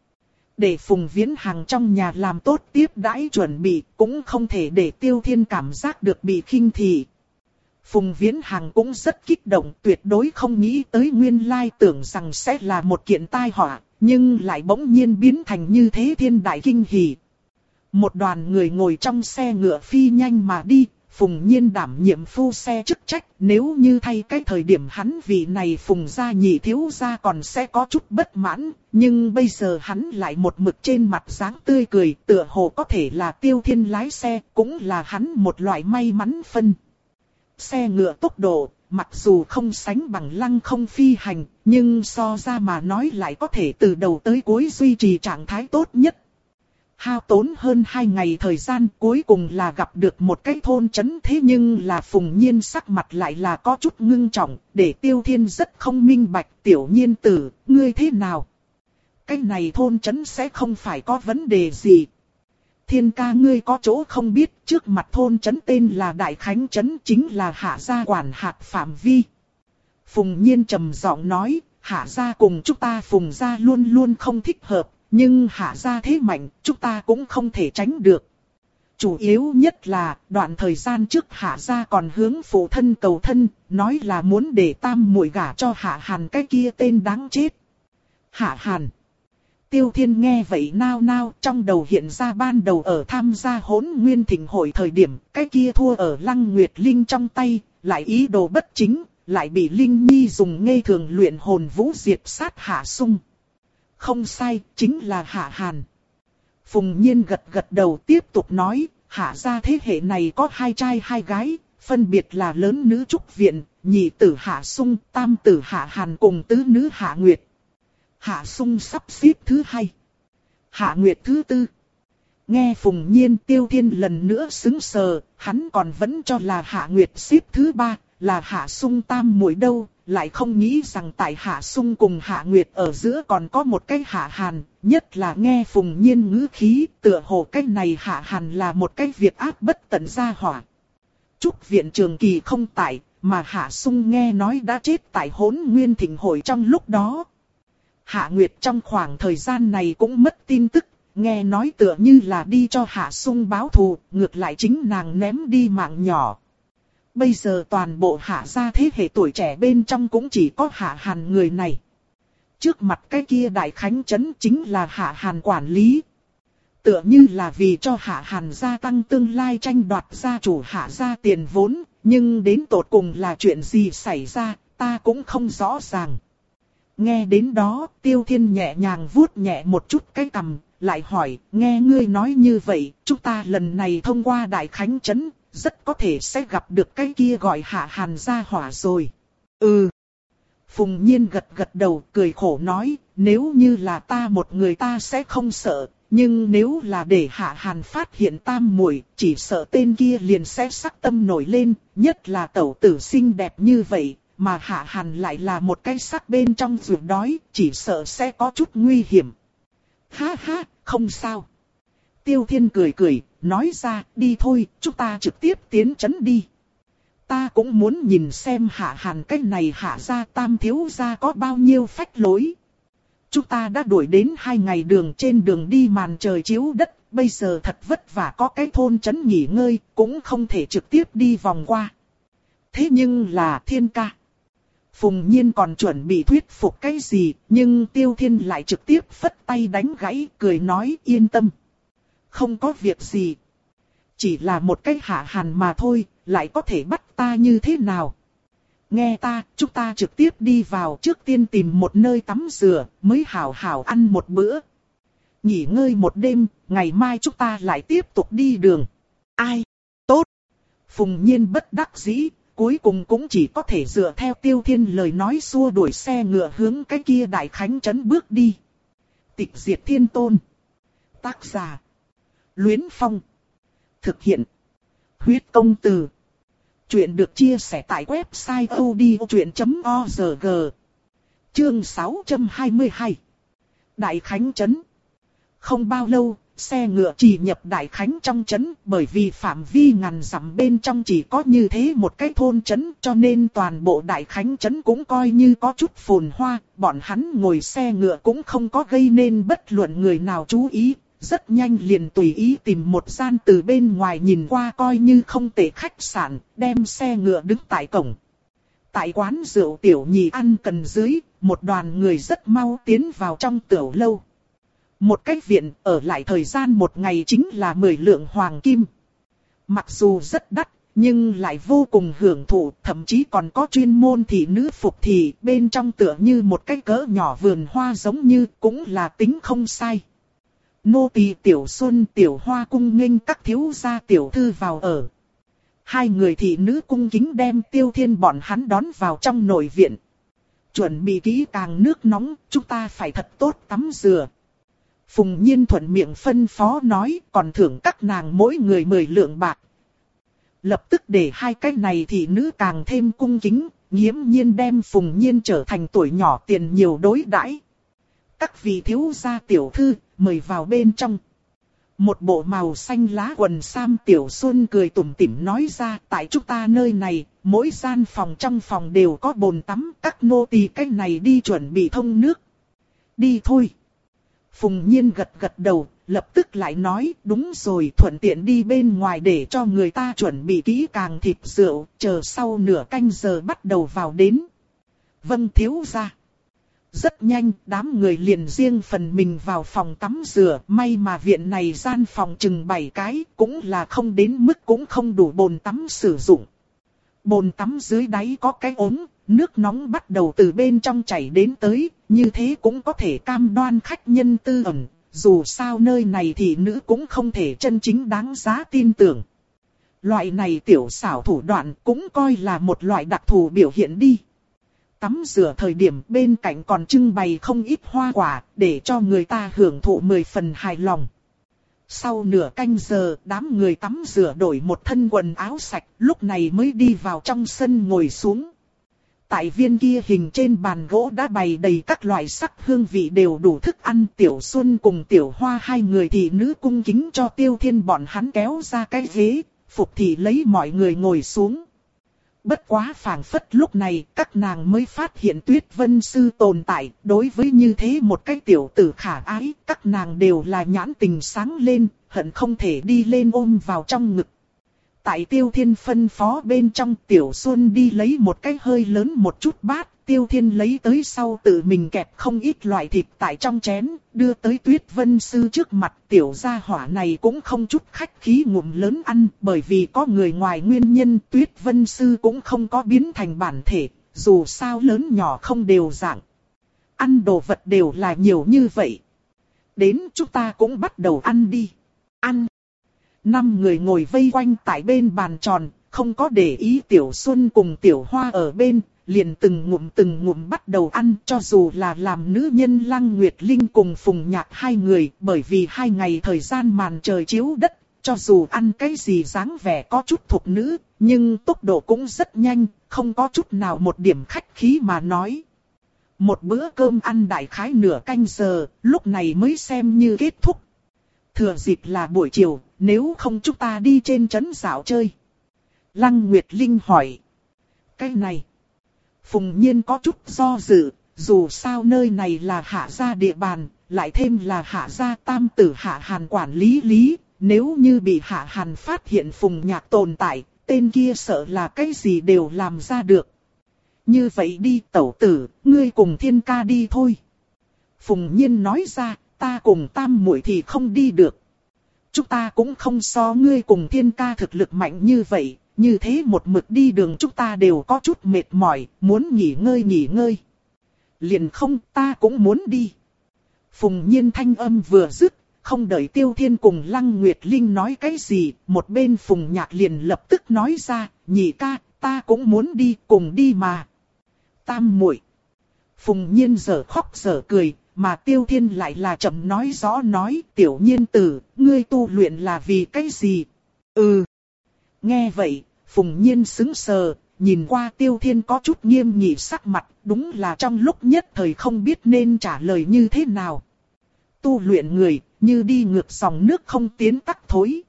Để Phùng Viễn Hằng trong nhà làm tốt tiếp đãi chuẩn bị, cũng không thể để Tiêu Thiên cảm giác được bị khinh thị. Phùng Viễn Hằng cũng rất kích động, tuyệt đối không nghĩ tới nguyên lai tưởng rằng sẽ là một kiện tai họa, nhưng lại bỗng nhiên biến thành như thế thiên đại kinh hỉ. Một đoàn người ngồi trong xe ngựa phi nhanh mà đi, Phùng Nhiên đảm nhiệm phu xe chức trách, nếu như thay cái thời điểm hắn vị này Phùng gia nhị thiếu gia còn sẽ có chút bất mãn, nhưng bây giờ hắn lại một mực trên mặt dáng tươi cười, tựa hồ có thể là Tiêu Thiên lái xe, cũng là hắn một loại may mắn phân. Xe ngựa tốc độ, mặc dù không sánh bằng lăng không phi hành, nhưng so ra mà nói lại có thể từ đầu tới cuối duy trì trạng thái tốt nhất. Hao tốn hơn hai ngày thời gian cuối cùng là gặp được một cái thôn trấn, thế nhưng là Phùng Nhiên sắc mặt lại là có chút ngưng trọng, để Tiêu Thiên rất không minh bạch. Tiểu Nhiên tử, ngươi thế nào? Cái này thôn trấn sẽ không phải có vấn đề gì. Thiên ca ngươi có chỗ không biết, trước mặt thôn trấn tên là Đại Khánh trấn, chính là Hạ gia quản hạt phạm vi. Phùng Nhiên trầm giọng nói, Hạ gia cùng chúng ta Phùng gia luôn luôn không thích hợp, nhưng Hạ gia thế mạnh, chúng ta cũng không thể tránh được. Chủ yếu nhất là, đoạn thời gian trước Hạ gia còn hướng phụ thân cầu thân, nói là muốn để tam muội gả cho Hạ Hàn cái kia tên đáng chết. Hạ Hàn. Tiêu Thiên nghe vậy nao nao, trong đầu hiện ra ban đầu ở tham gia Hỗn Nguyên Thịnh hội thời điểm, cái kia thua ở Lăng Nguyệt Linh trong tay, lại ý đồ bất chính, lại bị Linh Nhi dùng ngây thường luyện hồn vũ diệt sát Hạ Sung. Không sai, chính là Hạ Hàn. Phùng Nhiên gật gật đầu tiếp tục nói, Hạ gia thế hệ này có hai trai hai gái, phân biệt là lớn nữ Trúc Viện, nhị tử Hạ Sung, tam tử Hạ Hàn cùng tứ nữ Hạ Nguyệt. Hạ Sung sắp xếp thứ hai, Hạ Nguyệt thứ tư. Nghe Phùng Nhiên Tiêu Thiên lần nữa sững sờ, hắn còn vẫn cho là Hạ Nguyệt xếp thứ ba, là Hạ Sung tam muội đâu, lại không nghĩ rằng tại Hạ Sung cùng Hạ Nguyệt ở giữa còn có một cái Hạ Hàn, nhất là nghe Phùng Nhiên ngữ khí, tựa hồ cái này Hạ Hàn là một cái việc ác bất tận gia hỏa. Trúc Viện Trường Kỳ không tại, mà Hạ Sung nghe nói đã chết tại Hỗn Nguyên Thịnh Hội trong lúc đó. Hạ Nguyệt trong khoảng thời gian này cũng mất tin tức, nghe nói tựa như là đi cho Hạ Sung báo thù, ngược lại chính nàng ném đi mạng nhỏ. Bây giờ toàn bộ Hạ gia thế hệ tuổi trẻ bên trong cũng chỉ có Hạ Hàn người này. Trước mặt cái kia Đại Khánh Trấn chính là Hạ Hàn quản lý. Tựa như là vì cho Hạ Hàn gia tăng tương lai tranh đoạt gia chủ Hạ gia tiền vốn, nhưng đến tột cùng là chuyện gì xảy ra, ta cũng không rõ ràng. Nghe đến đó, Tiêu Thiên nhẹ nhàng vuốt nhẹ một chút cái cằm, lại hỏi, nghe ngươi nói như vậy, chúng ta lần này thông qua Đại Khánh Trấn, rất có thể sẽ gặp được cái kia gọi Hạ Hàn gia hỏa rồi. Ừ. Phùng Nhiên gật gật đầu, cười khổ nói, nếu như là ta một người ta sẽ không sợ, nhưng nếu là để Hạ Hàn phát hiện tam muội, chỉ sợ tên kia liền sẽ sắc tâm nổi lên, nhất là tẩu tử xinh đẹp như vậy, mà Hạ Hàn lại là một cái sắc bên trong ruột đói, chỉ sợ sẽ có chút nguy hiểm. Ha ha, không sao. Tiêu Thiên cười cười, nói ra, đi thôi, chúng ta trực tiếp tiến trấn đi. Ta cũng muốn nhìn xem Hạ Hàn cái này Hạ gia tam thiếu gia có bao nhiêu phách lối. Chúng ta đã đuổi đến hai ngày đường trên đường đi màn trời chiếu đất, bây giờ thật vất vả có cái thôn trấn nghỉ ngơi, cũng không thể trực tiếp đi vòng qua. Thế nhưng là Thiên ca. Phùng Nhiên còn chuẩn bị thuyết phục cái gì, nhưng Tiêu Thiên lại trực tiếp phất tay đánh gãy, cười nói yên tâm. Không có việc gì. Chỉ là một cái Hạ Hàn mà thôi, lại có thể bắt ta như thế nào? Nghe ta, chúng ta trực tiếp đi vào, trước tiên tìm một nơi tắm rửa, mới hảo hảo ăn một bữa. Nghỉ ngơi một đêm, ngày mai chúng ta lại tiếp tục đi đường. Ai? Tốt. Phùng Nhiên bất đắc dĩ, cuối cùng cũng chỉ có thể dựa theo Tiêu Thiên lời nói xua đuổi xe ngựa hướng cái kia Đại Khánh Trấn bước đi. Tịch Diệt Thiên Tôn. Tác giả. Luyến Phong. Thực hiện. Huyết Công Từ. Chuyện được chia sẻ tại website odchuyện chấm org. Chương sáu trăm hai mươi hai. Đại Khánh Trấn. Không bao lâu, xe ngựa chỉ nhập Đại Khánh trong trấn, bởi vì phạm vi ngàn dặm bên trong chỉ có như thế một cái thôn trấn, cho nên toàn bộ Đại Khánh trấn cũng coi như có chút phồn hoa, bọn hắn ngồi xe ngựa cũng không có gây nên bất luận người nào chú ý, rất nhanh liền tùy ý tìm một gian từ bên ngoài nhìn qua coi như không tệ khách sạn, đem xe ngựa đứng tại cổng. Tại quán rượu tiểu nhị ăn cần dưới, một đoàn người rất mau tiến vào trong tiểu lâu. Một cái viện ở lại thời gian một ngày chính là mười lượng hoàng kim. Mặc dù rất đắt, nhưng lại vô cùng hưởng thụ, thậm chí còn có chuyên môn thị nữ phục thị, bên trong tựa như một cái cỡ nhỏ vườn hoa giống như, cũng là tính không sai. Nô tỳ Tiểu Xuân Tiểu Hoa cung nghênh các thiếu gia tiểu thư vào ở. Hai người thị nữ cung kính đem Tiêu Thiên bọn hắn đón vào trong nội viện. Chuẩn bị kỹ càng nước nóng, chúng ta phải thật tốt tắm rửa. Phùng Nhiên thuận miệng phân phó nói, còn thưởng các nàng mỗi người mười lượng bạc. Lập tức để hai cái này thị nữ càng thêm cung kính, nghiễm nhiên đem Phùng Nhiên trở thành tuổi nhỏ tiền nhiều đối đãi. Các vị thiếu gia tiểu thư, mời vào bên trong. Một bộ màu xanh lá quần sam Tiểu Xuân cười tủm tỉm nói ra, tại chúng ta nơi này, mỗi gian phòng trong phòng đều có bồn tắm, các nô tỳ cái này đi chuẩn bị thông nước. Đi thôi. Phùng Nhiên gật gật đầu, lập tức lại nói, đúng rồi, thuận tiện đi bên ngoài để cho người ta chuẩn bị kỹ càng thịt rượu, chờ sau nửa canh giờ bắt đầu vào đến. Vâng thiếu gia. Rất nhanh, đám người liền riêng phần mình vào phòng tắm rửa, may mà viện này gian phòng chừng bảy cái, cũng là không đến mức cũng không đủ bồn tắm sử dụng. Bồn tắm dưới đáy có cái ống, nước nóng bắt đầu từ bên trong chảy đến tới, như thế cũng có thể cam đoan khách nhân tư ẩn, dù sao nơi này thì nữ cũng không thể chân chính đáng giá tin tưởng. Loại này tiểu xảo thủ đoạn cũng coi là một loại đặc thù biểu hiện đi. Tắm rửa thời điểm bên cạnh còn trưng bày không ít hoa quả, để cho người ta hưởng thụ mười phần hài lòng. Sau nửa canh giờ, đám người tắm rửa đổi một thân quần áo sạch, lúc này mới đi vào trong sân ngồi xuống. Tại viên kia hình trên bàn gỗ đã bày đầy các loại sắc hương vị đều đủ thức ăn. Tiểu Xuân cùng Tiểu Hoa hai người thị nữ cung kính cho Tiêu Thiên bọn hắn kéo ra cái ghế, phục thị lấy mọi người ngồi xuống. Bất quá phảng phất lúc này các nàng mới phát hiện Tuyết Vân Sư tồn tại. Đối với như thế một cái tiểu tử khả ái, các nàng đều là nhãn tình sáng lên, hận không thể đi lên ôm vào trong ngực. Tại Tiêu Thiên phân phó bên trong, Tiểu Xuân đi lấy một cái hơi lớn một chút bát. Tiêu Thiên lấy tới sau tự mình kẹp không ít loại thịt tại trong chén, đưa tới Tuyết Vân Sư trước mặt. Tiểu gia hỏa này cũng không chút khách khí ngụm lớn ăn, bởi vì có người ngoài nguyên nhân Tuyết Vân Sư cũng không có biến thành bản thể, dù sao lớn nhỏ không đều dạng. Ăn đồ vật đều là nhiều như vậy. Đến chúng ta cũng bắt đầu ăn đi. Ăn. Năm người ngồi vây quanh tại bên bàn tròn, không có để ý Tiểu Xuân cùng Tiểu Hoa ở bên, liền từng ngụm từng ngụm bắt đầu ăn. Cho dù là làm nữ nhân Lăng Nguyệt Linh cùng Phùng Nhạc hai người, bởi vì hai ngày thời gian màn trời chiếu đất, cho dù ăn cái gì dáng vẻ có chút thục nữ, nhưng tốc độ cũng rất nhanh, không có chút nào một điểm khách khí mà nói. Một bữa cơm ăn đại khái nửa canh giờ, lúc này mới xem như kết thúc. Thừa dịp là buổi chiều, nếu không chúng ta đi trên trấn dạo chơi. Lăng Nguyệt Linh hỏi. Cái này. Phùng Nhiên có chút do dự, dù sao nơi này là Hạ gia địa bàn, lại thêm là Hạ gia tam tử Hạ Hàn quản lý lý. Nếu như bị Hạ Hàn phát hiện Phùng Nhạc tồn tại, tên kia sợ là cái gì đều làm ra được. Như vậy đi tẩu tử, ngươi cùng Thiên ca đi thôi. Phùng Nhiên nói ra, ta cùng tam muội thì không đi được. Chúng ta cũng không so ngươi cùng Thiên ca thực lực mạnh như vậy, như thế một mực đi đường chúng ta đều có chút mệt mỏi, muốn nghỉ ngơi nghỉ ngơi. Liền không, ta cũng muốn đi. Phùng Nhiên thanh âm vừa dứt, không đợi Tiêu Thiên cùng Lăng Nguyệt Linh nói cái gì, một bên Phùng Nhạc liền lập tức nói ra, nhị ca, ta cũng muốn đi, cùng đi mà. Tam muội. Phùng Nhiên giờ khóc giờ cười, mà Tiêu Thiên lại là chậm nói rõ nói, Tiểu Nhiên tử, ngươi tu luyện là vì cái gì? Ừ. Nghe vậy, Phùng Nhiên sững sờ, nhìn qua Tiêu Thiên có chút nghiêm nghị sắc mặt, đúng là trong lúc nhất thời không biết nên trả lời như thế nào. Tu luyện người, như đi ngược dòng nước không tiến tắc thối.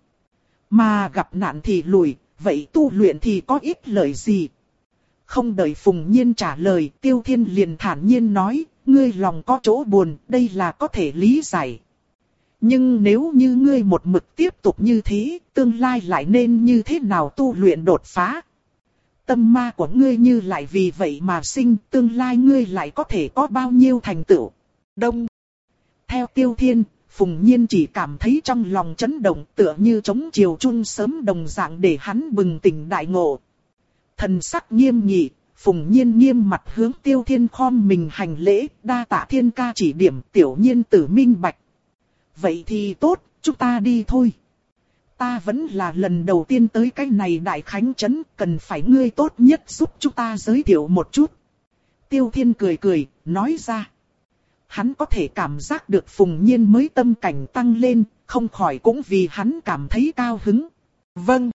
Mà gặp nạn thì lùi, vậy tu luyện thì có ích lợi gì? Không đợi Phùng Nhiên trả lời, Tiêu Thiên liền thản nhiên nói, ngươi lòng có chỗ buồn, đây là có thể lý giải. Nhưng nếu như ngươi một mực tiếp tục như thế, tương lai lại nên như thế nào tu luyện đột phá? Tâm ma của ngươi như lại vì vậy mà sinh, tương lai ngươi lại có thể có bao nhiêu thành tựu? Đông. Theo Tiêu Thiên, Phùng Nhiên chỉ cảm thấy trong lòng chấn động, tựa như trống chiều chuông sớm đồng dạng để hắn bừng tỉnh đại ngộ. Thần sắc nghiêm nghị, Phùng Nhiên nghiêm mặt hướng Tiêu Thiên khom mình hành lễ, đa tạ Thiên ca chỉ điểm, Tiểu Nhiên tử minh bạch. Vậy thì tốt, chúng ta đi thôi. Ta vẫn là lần đầu tiên tới cái này đại khánh trấn, cần phải ngươi tốt nhất giúp chúng ta giới thiệu một chút. Tiêu Thiên cười cười, nói ra. Hắn có thể cảm giác được Phùng Nhiên mới tâm cảnh tăng lên, không khỏi cũng vì hắn cảm thấy cao hứng. Vâng.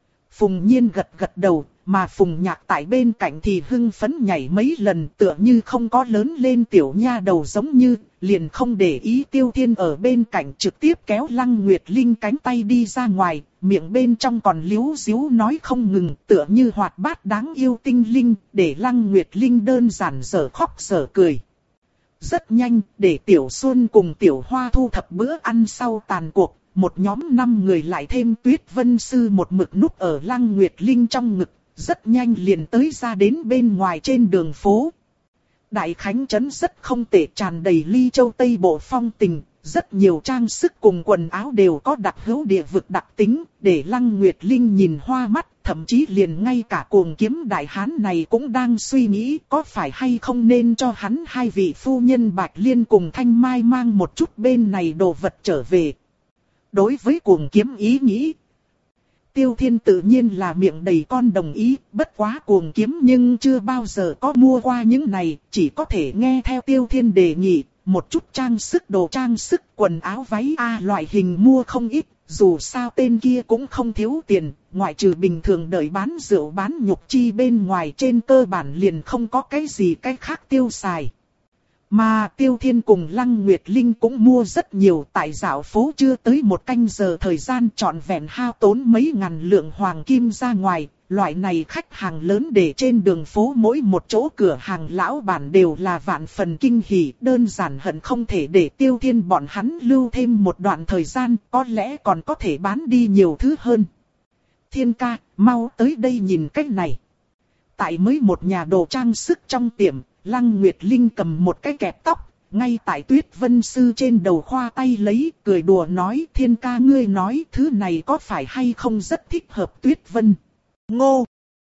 Phùng Nhiên gật gật đầu, mà Phùng Nhạc tại bên cạnh thì hưng phấn nhảy mấy lần, tựa như không có lớn lên tiểu nha đầu giống như, liền không để ý Tiêu Thiên ở bên cạnh, trực tiếp kéo Lăng Nguyệt Linh cánh tay đi ra ngoài, miệng bên trong còn líu díu nói không ngừng, tựa như hoạt bát đáng yêu tinh linh, để Lăng Nguyệt Linh đơn giản dở khóc dở cười. Rất nhanh, để Tiểu Xuân cùng Tiểu Hoa thu thập bữa ăn sau tàn cuộc, một nhóm năm người lại thêm Tuyết Vân Sư một mực núp ở Lăng Nguyệt Linh trong ngực, rất nhanh liền tới ra đến bên ngoài trên đường phố. Đại Khánh trấn rất không tệ, tràn đầy Ly Châu Tây Bộ phong tình, rất nhiều trang sức cùng quần áo đều có đặc hữu địa vực đặc tính, để Lăng Nguyệt Linh nhìn hoa mắt, thậm chí liền ngay cả cuồng kiếm đại hán này cũng đang suy nghĩ có phải hay không nên cho hắn hai vị phu nhân Bạch Liên cùng Thanh Mai mang một chút bên này đồ vật trở về. Đối với cuồng kiếm ý nghĩ, Tiêu Thiên tự nhiên là miệng đầy con đồng ý, bất quá cuồng kiếm nhưng chưa bao giờ có mua qua những này, chỉ có thể nghe theo Tiêu Thiên đề nghị, một chút trang sức đồ trang sức, quần áo váy A loại hình mua không ít, dù sao tên kia cũng không thiếu tiền, ngoại trừ bình thường đợi bán rượu bán nhục chi bên ngoài trên cơ bản liền không có cái gì cái khác tiêu xài. Mà Tiêu Thiên cùng Lăng Nguyệt Linh cũng mua rất nhiều, tại dạo phố chưa tới một canh giờ thời gian trọn vẹn hao tốn mấy ngàn lượng hoàng kim ra ngoài. Loại này khách hàng lớn để trên đường phố mỗi một chỗ cửa hàng lão bản đều là vạn phần kinh hỉ, đơn giản hận không thể để Tiêu Thiên bọn hắn lưu thêm một đoạn thời gian, có lẽ còn có thể bán đi nhiều thứ hơn. Thiên ca, mau tới đây nhìn cái này. Tại mới một nhà đồ trang sức trong tiệm, Lăng Nguyệt Linh cầm một cái kẹp tóc, ngay tại Tuyết Vân Sư trên đầu khoa tay lấy, cười đùa nói: Thiên ca ngươi nói thứ này có phải hay không rất thích hợp Tuyết Vân. Ngô!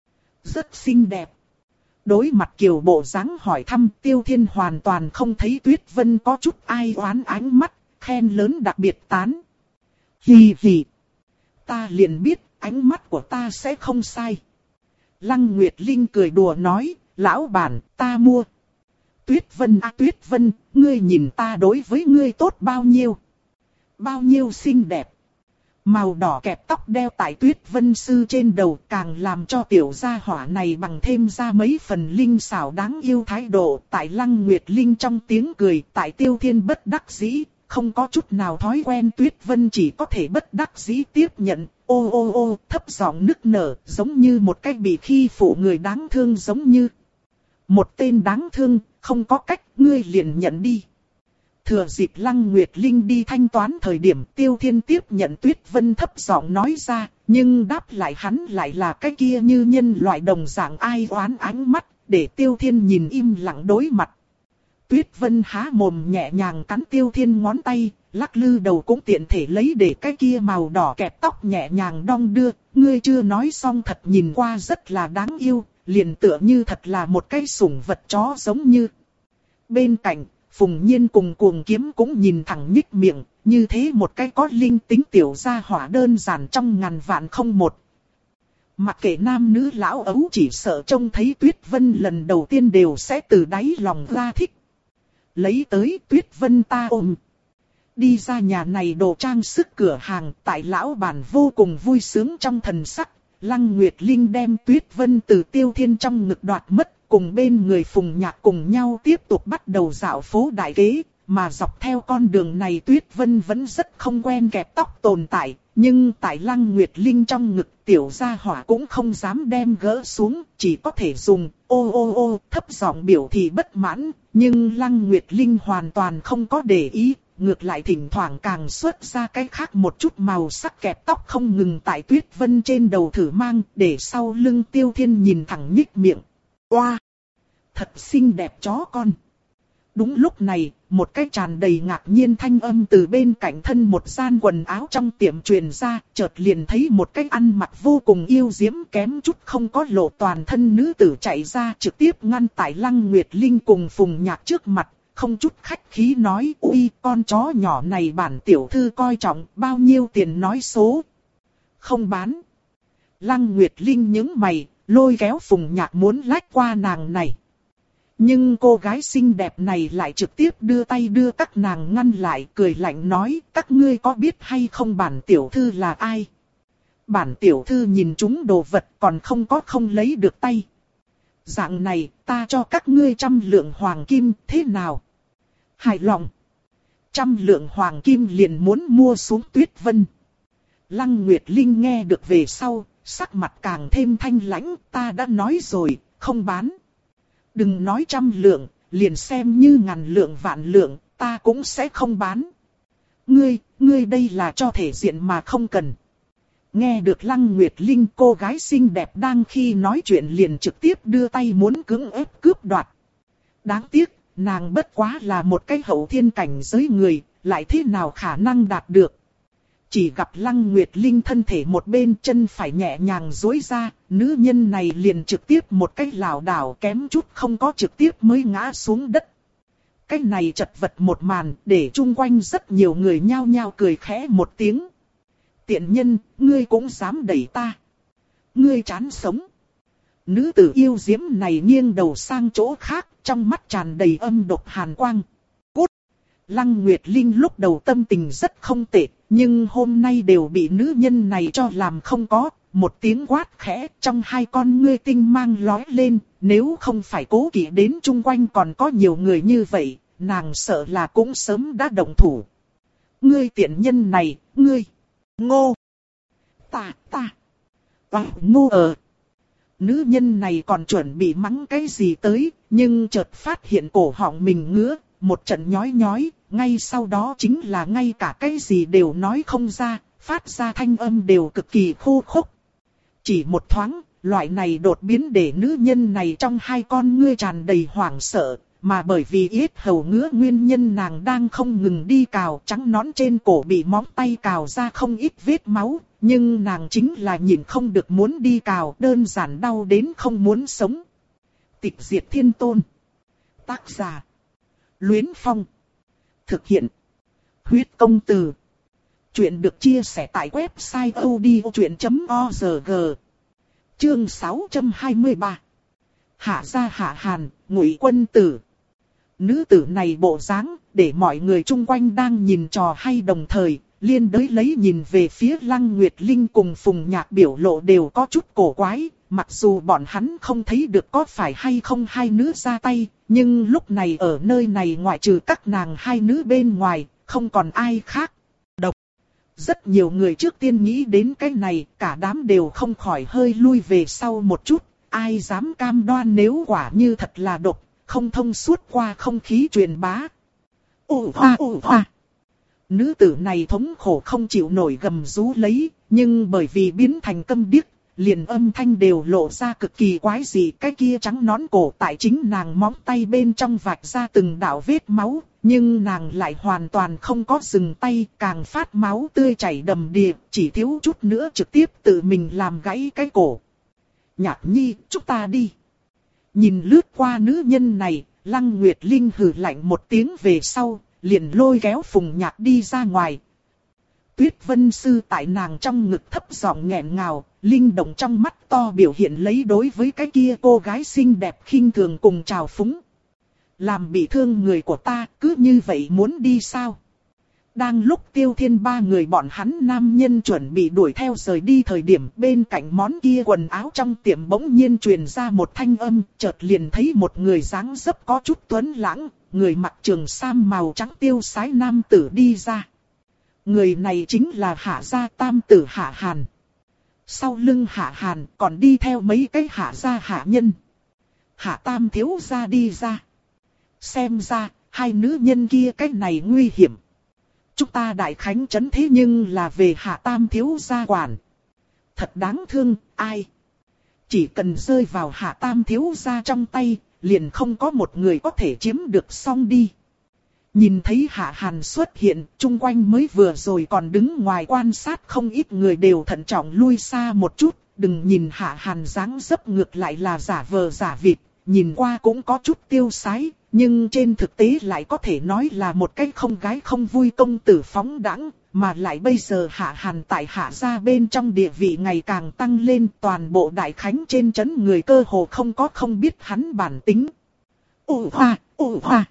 Rất xinh đẹp. Đối mặt Kiều bộ dáng hỏi thăm, Tiêu Thiên hoàn toàn không thấy Tuyết Vân có chút ai oán ánh mắt, khen lớn đặc biệt tán. Hì hì! Ta liền biết, ánh mắt của ta sẽ không sai. Lăng Nguyệt Linh cười đùa nói: lão bản, ta mua. Tuyết Vân à Tuyết Vân, ngươi nhìn ta đối với ngươi tốt bao nhiêu? Bao nhiêu xinh đẹp. Màu đỏ kẹp tóc đeo tại Tuyết Vân Sư trên đầu càng làm cho tiểu gia hỏa này bằng thêm ra mấy phần linh xảo đáng yêu thái độ. Tại Lăng Nguyệt Linh trong tiếng cười, tại Tiêu Thiên bất đắc dĩ, không có chút nào thói quen Tuyết Vân chỉ có thể bất đắc dĩ tiếp nhận. Ô ô ô, thấp giọng nức nở, giống như một cách bị khi phụ người đáng thương, giống như một tên đáng thương, không có cách, ngươi liền nhận đi. Thừa dịp Lăng Nguyệt Linh đi thanh toán thời điểm, Tiêu Thiên tiếp nhận Tuyết Vân thấp giọng nói ra, nhưng đáp lại hắn lại là cái kia như nhân loại đồng dạng ai oán ánh mắt, để Tiêu Thiên nhìn im lặng đối mặt. Tuyết Vân há mồm nhẹ nhàng cắn Tiêu Thiên ngón tay, lắc lư đầu cũng tiện thể lấy để cái kia màu đỏ kẹp tóc nhẹ nhàng đong đưa, ngươi chưa nói xong thật nhìn qua rất là đáng yêu, liền tựa như thật là một cái sủng vật chó giống như. Bên cạnh, Phùng Nhiên cùng Cuồng Kiếm cũng nhìn thẳng nhích miệng, như thế một cái có linh tính tiểu gia hỏa đơn giản trong ngàn vạn không một. Mặc kệ nam nữ lão ấu chỉ sợ trông thấy Tuyết Vân lần đầu tiên đều sẽ từ đáy lòng ra thích. Lấy tới Tuyết Vân ta ôm. Đi ra nhà này đồ trang sức cửa hàng, tại lão bản vô cùng vui sướng trong thần sắc. Lăng Nguyệt Linh đem Tuyết Vân từ Tiêu Thiên trong ngực đoạt mất, cùng bên người Phùng Nhạc cùng nhau tiếp tục bắt đầu dạo phố đại kế, mà dọc theo con đường này Tuyết Vân vẫn rất không quen kẹp tóc tồn tại, nhưng tại Lăng Nguyệt Linh trong ngực tiểu gia hỏa cũng không dám đem gỡ xuống, chỉ có thể dùng ô ô ô thấp giọng biểu thị bất mãn, nhưng Lăng Nguyệt Linh hoàn toàn không có để ý. Ngược lại thỉnh thoảng càng xuất ra cái khác một chút màu sắc kẹp tóc không ngừng tại Tuyết Vân trên đầu thử mang, để sau lưng Tiêu Thiên nhìn thẳng nhích miệng. Oa! Thật xinh đẹp chó con! Đúng lúc này, một cái tràn đầy ngạc nhiên thanh âm từ bên cạnh thân một gian quần áo trong tiệm truyền ra, chợt liền thấy một cái ăn mặc vô cùng yêu diễm kém chút không có lộ toàn thân nữ tử chạy ra trực tiếp ngăn tại Lăng Nguyệt Linh cùng Phùng Nhạc trước mặt. Không chút khách khí nói, ui con chó nhỏ này bản tiểu thư coi trọng, bao nhiêu tiền nói số. Không bán. Lăng Nguyệt Linh nhướng mày, lôi kéo Phùng Nhạc muốn lách qua nàng này. Nhưng cô gái xinh đẹp này lại trực tiếp đưa tay đưa các nàng ngăn lại, cười lạnh nói, các ngươi có biết hay không bản tiểu thư là ai? Bản tiểu thư nhìn chúng đồ vật còn không có không lấy được tay. Dạng này, ta cho các ngươi trăm lượng hoàng kim, thế nào? Hài lòng. Trăm lượng hoàng kim liền muốn mua xuống Tuyết Vân. Lăng Nguyệt Linh nghe được về sau, sắc mặt càng thêm thanh lãnh, ta đã nói rồi, không bán. Đừng nói trăm lượng, liền xem như ngàn lượng vạn lượng, ta cũng sẽ không bán. Ngươi, ngươi đây là cho thể diện mà không cần. Nghe được Lăng Nguyệt Linh cô gái xinh đẹp đang khi nói chuyện liền trực tiếp đưa tay muốn cưỡng ép cướp đoạt. Đáng tiếc, nàng bất quá là một cái hậu thiên cảnh giới người, lại thế nào khả năng đạt được. Chỉ gặp Lăng Nguyệt Linh thân thể một bên chân phải nhẹ nhàng duỗi ra, nữ nhân này liền trực tiếp một cái lảo đảo kém chút không có trực tiếp mới ngã xuống đất. Cái này chật vật một màn để chung quanh rất nhiều người nhao nhao cười khẽ một tiếng. Tiện nhân, ngươi cũng dám đẩy ta. Ngươi chán sống. Nữ tử yêu diễm này nghiêng đầu sang chỗ khác, trong mắt tràn đầy âm độc hàn quang. Cút! Lăng Nguyệt Linh lúc đầu tâm tình rất không tệ, nhưng hôm nay đều bị nữ nhân này cho làm không có. Một tiếng quát khẽ trong hai con ngươi tinh mang lóe lên, nếu không phải cố kỵ đến chung quanh còn có nhiều người như vậy, nàng sợ là cũng sớm đã động thủ. Ngươi tiện nhân này, ngươi, ngô, ta, ta, à, ngô ở. Nữ nhân này còn chuẩn bị mắng cái gì tới, nhưng chợt phát hiện cổ họng mình ngứa, một trận nhói nhói, ngay sau đó chính là ngay cả cái gì đều nói không ra, phát ra thanh âm đều cực kỳ khô khốc. Chỉ một thoáng, loại này đột biến để nữ nhân này trong hai con ngươi tràn đầy hoảng sợ, mà bởi vì yết hầu ngứa nguyên nhân nàng đang không ngừng đi cào, trắng nõn trên cổ bị móng tay cào ra không ít vết máu, nhưng nàng chính là nhịn không được muốn đi cào, đơn giản đau đến không muốn sống. Tịch Diệt Thiên Tôn. Tác giả: Luyến Phong. Thực hiện: Huyết Công Từ. Chuyện được chia sẻ tại website odchuyện chấm org. Chương sáu trăm hai mươi ba. Hạ gia Hạ Hàn, Ngụy Quân Tử. Nữ tử này bộ dáng, để mọi người chung quanh đang nhìn trò hay đồng thời, liên đới lấy nhìn về phía Lăng Nguyệt Linh cùng Phùng Nhạc biểu lộ đều có chút cổ quái, mặc dù bọn hắn không thấy được có phải hay không hai nữ ra tay, nhưng lúc này ở nơi này ngoại trừ các nàng hai nữ bên ngoài, không còn ai khác. Độc. Rất nhiều người trước tiên nghĩ đến cái này, cả đám đều không khỏi hơi lui về sau một chút, ai dám cam đoan nếu quả như thật là độc, không thông suốt qua không khí truyền bá. Ồ hoa ồ hoa. Nữ tử này thống khổ không chịu nổi gầm rú lấy, nhưng bởi vì biến thành câm điếc, liền âm thanh đều lộ ra cực kỳ quái dị. Cái kia trắng nón cổ tại chính nàng móng tay bên trong vạch ra từng đạo vết máu, nhưng nàng lại hoàn toàn không có dừng tay, càng phát máu tươi chảy đầm đìa, chỉ thiếu chút nữa trực tiếp tự mình làm gãy cái cổ. Nhạc Nhi, chúng ta đi. Nhìn lướt qua nữ nhân này, Lăng Nguyệt Linh hừ lạnh một tiếng về sau, liền lôi kéo Phùng Nhạc đi ra ngoài. Tuyết Vân Sư tại nàng trong ngực thấp giọng nghẹn ngào, linh động trong mắt to biểu hiện lấy đối với cái kia cô gái xinh đẹp khinh thường cùng trào phúng. Làm bị thương người của ta, cứ như vậy muốn đi sao? Đang lúc Tiêu Thiên ba người bọn hắn nam nhân chuẩn bị đuổi theo rời đi thời điểm, bên cạnh món kia quần áo trong tiệm bỗng nhiên truyền ra một thanh âm, chợt liền thấy một người dáng dấp có chút tuấn lãng, người mặc trường sam màu trắng tiêu sái nam tử đi ra. Người này chính là Hạ gia tam tử Hạ Hàn. Sau lưng Hạ Hàn còn đi theo mấy cái Hạ gia hạ nhân. Hạ tam thiếu gia đi ra. Xem ra, hai nữ nhân kia cái này nguy hiểm. Chúng ta đại khánh trấn thế nhưng là về Hạ tam thiếu gia quản. Thật đáng thương, ai? Chỉ cần rơi vào Hạ tam thiếu gia trong tay, liền không có một người có thể chiếm được xong đi. Nhìn thấy Hạ Hàn xuất hiện, chung quanh mới vừa rồi còn đứng ngoài quan sát không ít người đều thận trọng lui xa một chút. Đừng nhìn Hạ Hàn dáng dấp ngược lại là giả vờ giả vịt, nhìn qua cũng có chút tiêu sái, nhưng trên thực tế lại có thể nói là một cái không gái không vui công tử phóng đãng. Mà lại bây giờ Hạ Hàn tại Hạ gia bên trong địa vị ngày càng tăng lên, toàn bộ đại khánh trên trấn người cơ hồ không có không biết hắn bản tính. Ồ hoa, ồ hoa.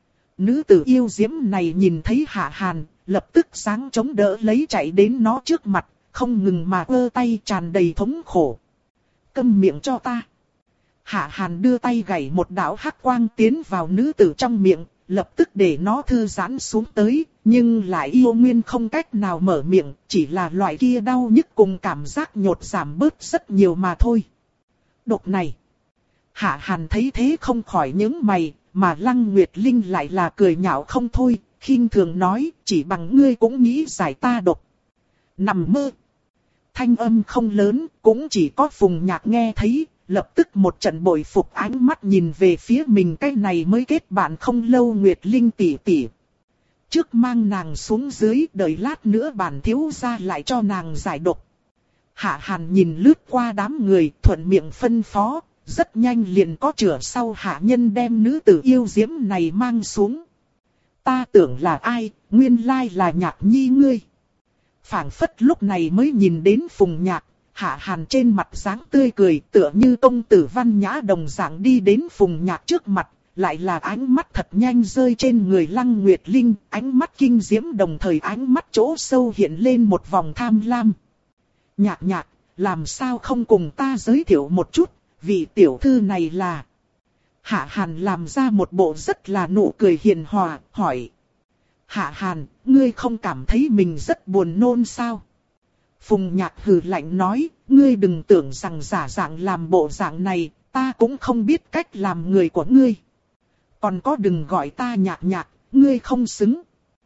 Nữ tử yêu diễm này nhìn thấy Hạ Hàn, lập tức sáng chống đỡ lấy chạy đến nó trước mặt, không ngừng mà ơ tay tràn đầy thống khổ. Câm miệng cho ta. Hạ Hàn đưa tay gảy một đạo hắc quang tiến vào nữ tử trong miệng, lập tức để nó thư giãn xuống tới, nhưng lại yêu nguyên không cách nào mở miệng, chỉ là loại kia đau nhức cùng cảm giác nhột giảm bớt rất nhiều mà thôi. Độc này. Hạ Hàn thấy thế không khỏi nhướng mày, mà Lăng Nguyệt Linh lại là cười nhạo không thôi, khinh thường nói, chỉ bằng ngươi cũng nghĩ giải ta độc. Nằm mơ. Thanh âm không lớn, cũng chỉ có Phùng Nhạc nghe thấy, lập tức một trận bội phục ánh mắt nhìn về phía mình, cái này mới kết bạn không lâu Nguyệt Linh tỷ tỷ. trước mang nàng xuống dưới, đợi lát nữa bản thiếu gia lại cho nàng giải độc. Hạ Hàn nhìn lướt qua đám người, thuận miệng phân phó, rất nhanh liền có chửa sau hạ nhân đem nữ tử yêu diễm này mang xuống. Ta tưởng là ai, nguyên lai là Nhạc Nhi ngươi. Phảng phất lúc này mới nhìn đến Phùng Nhạc, Hạ Hàn trên mặt dáng tươi cười, tựa như công tử văn nhã đồng dạng đi đến Phùng Nhạc trước mặt, lại là ánh mắt thật nhanh rơi trên người Lăng Nguyệt Linh, ánh mắt kinh diễm đồng thời ánh mắt chỗ sâu hiện lên một vòng tham lam. Nhạc Nhạc, làm sao không cùng ta giới thiệu một chút, vị tiểu thư này là... Hạ Hàn làm ra một bộ rất là nụ cười hiền hòa, hỏi. Hạ Hàn, ngươi không cảm thấy mình rất buồn nôn sao? Phùng Nhạc hừ lạnh nói, ngươi đừng tưởng rằng giả dạng làm bộ dạng này, ta cũng không biết cách làm người của ngươi. Còn có đừng gọi ta Nhạc Nhạc, ngươi không xứng.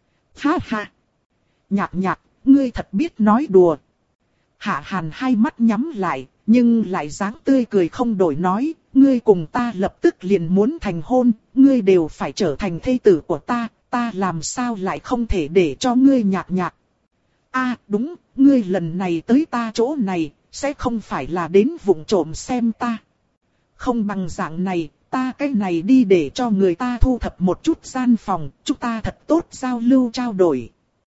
Ha ha! Nhạc Nhạc, ngươi thật biết nói đùa. Hạ Hàn hai mắt nhắm lại, nhưng lại dáng tươi cười không đổi nói, ngươi cùng ta lập tức liền muốn thành hôn, ngươi đều phải trở thành thê tử của ta, ta làm sao lại không thể để cho ngươi Nhạc Nhạc. À đúng, ngươi lần này tới ta chỗ này, sẽ không phải là đến vụng trộm xem ta. Không bằng dạng này, ta cái này đi để cho người ta thu thập một chút gian phòng, chúng ta thật tốt giao lưu trao đổi.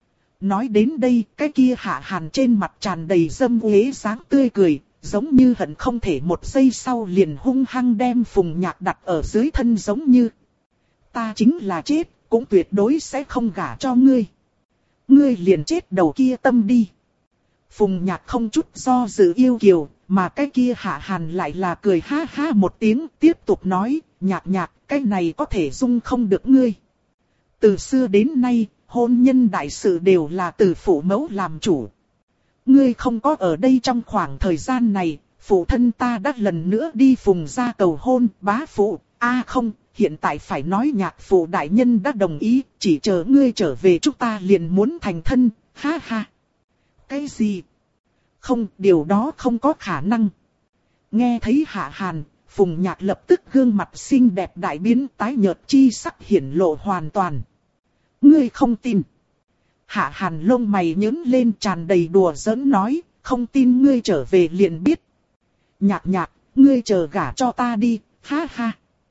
Nói đến đây, cái kia Hạ Hàn trên mặt tràn đầy dâm uế dáng tươi cười, giống như hận không thể một giây sau liền hung hăng đem Phùng Nhạc đặt ở dưới thân giống như. Ta chính là chết, cũng tuyệt đối sẽ không gả cho ngươi. Ngươi liền chết đầu kia tâm đi. Phùng Nhạc không chút do dự yêu kiều, mà cái kia Hạ Hàn lại là cười ha ha một tiếng, tiếp tục nói, Nhạc Nhạc, cái này có thể dung không được ngươi. Từ xưa đến nay, hôn nhân đại sự đều là từ phụ mẫu làm chủ. Ngươi không có ở đây trong khoảng thời gian này, phụ thân ta đã lần nữa đi Phùng gia cầu hôn, bá phụ, a à không, hiện tại phải nói Nhạc phụ đại nhân đã đồng ý, chỉ chờ ngươi trở về chúng ta liền muốn thành thân, ha ha. Cái gì? Không, điều đó không có khả năng. Nghe thấy Hạ Hàn, Phùng Nhạc lập tức gương mặt xinh đẹp đại biến, tái nhợt chi sắc hiển lộ hoàn toàn. Ngươi không tin. Hạ Hàn lông mày nhướng lên tràn đầy đùa giỡn nói, không tin ngươi trở về liền biết. Nhạc Nhạc, ngươi chờ gả cho ta đi, ha ha.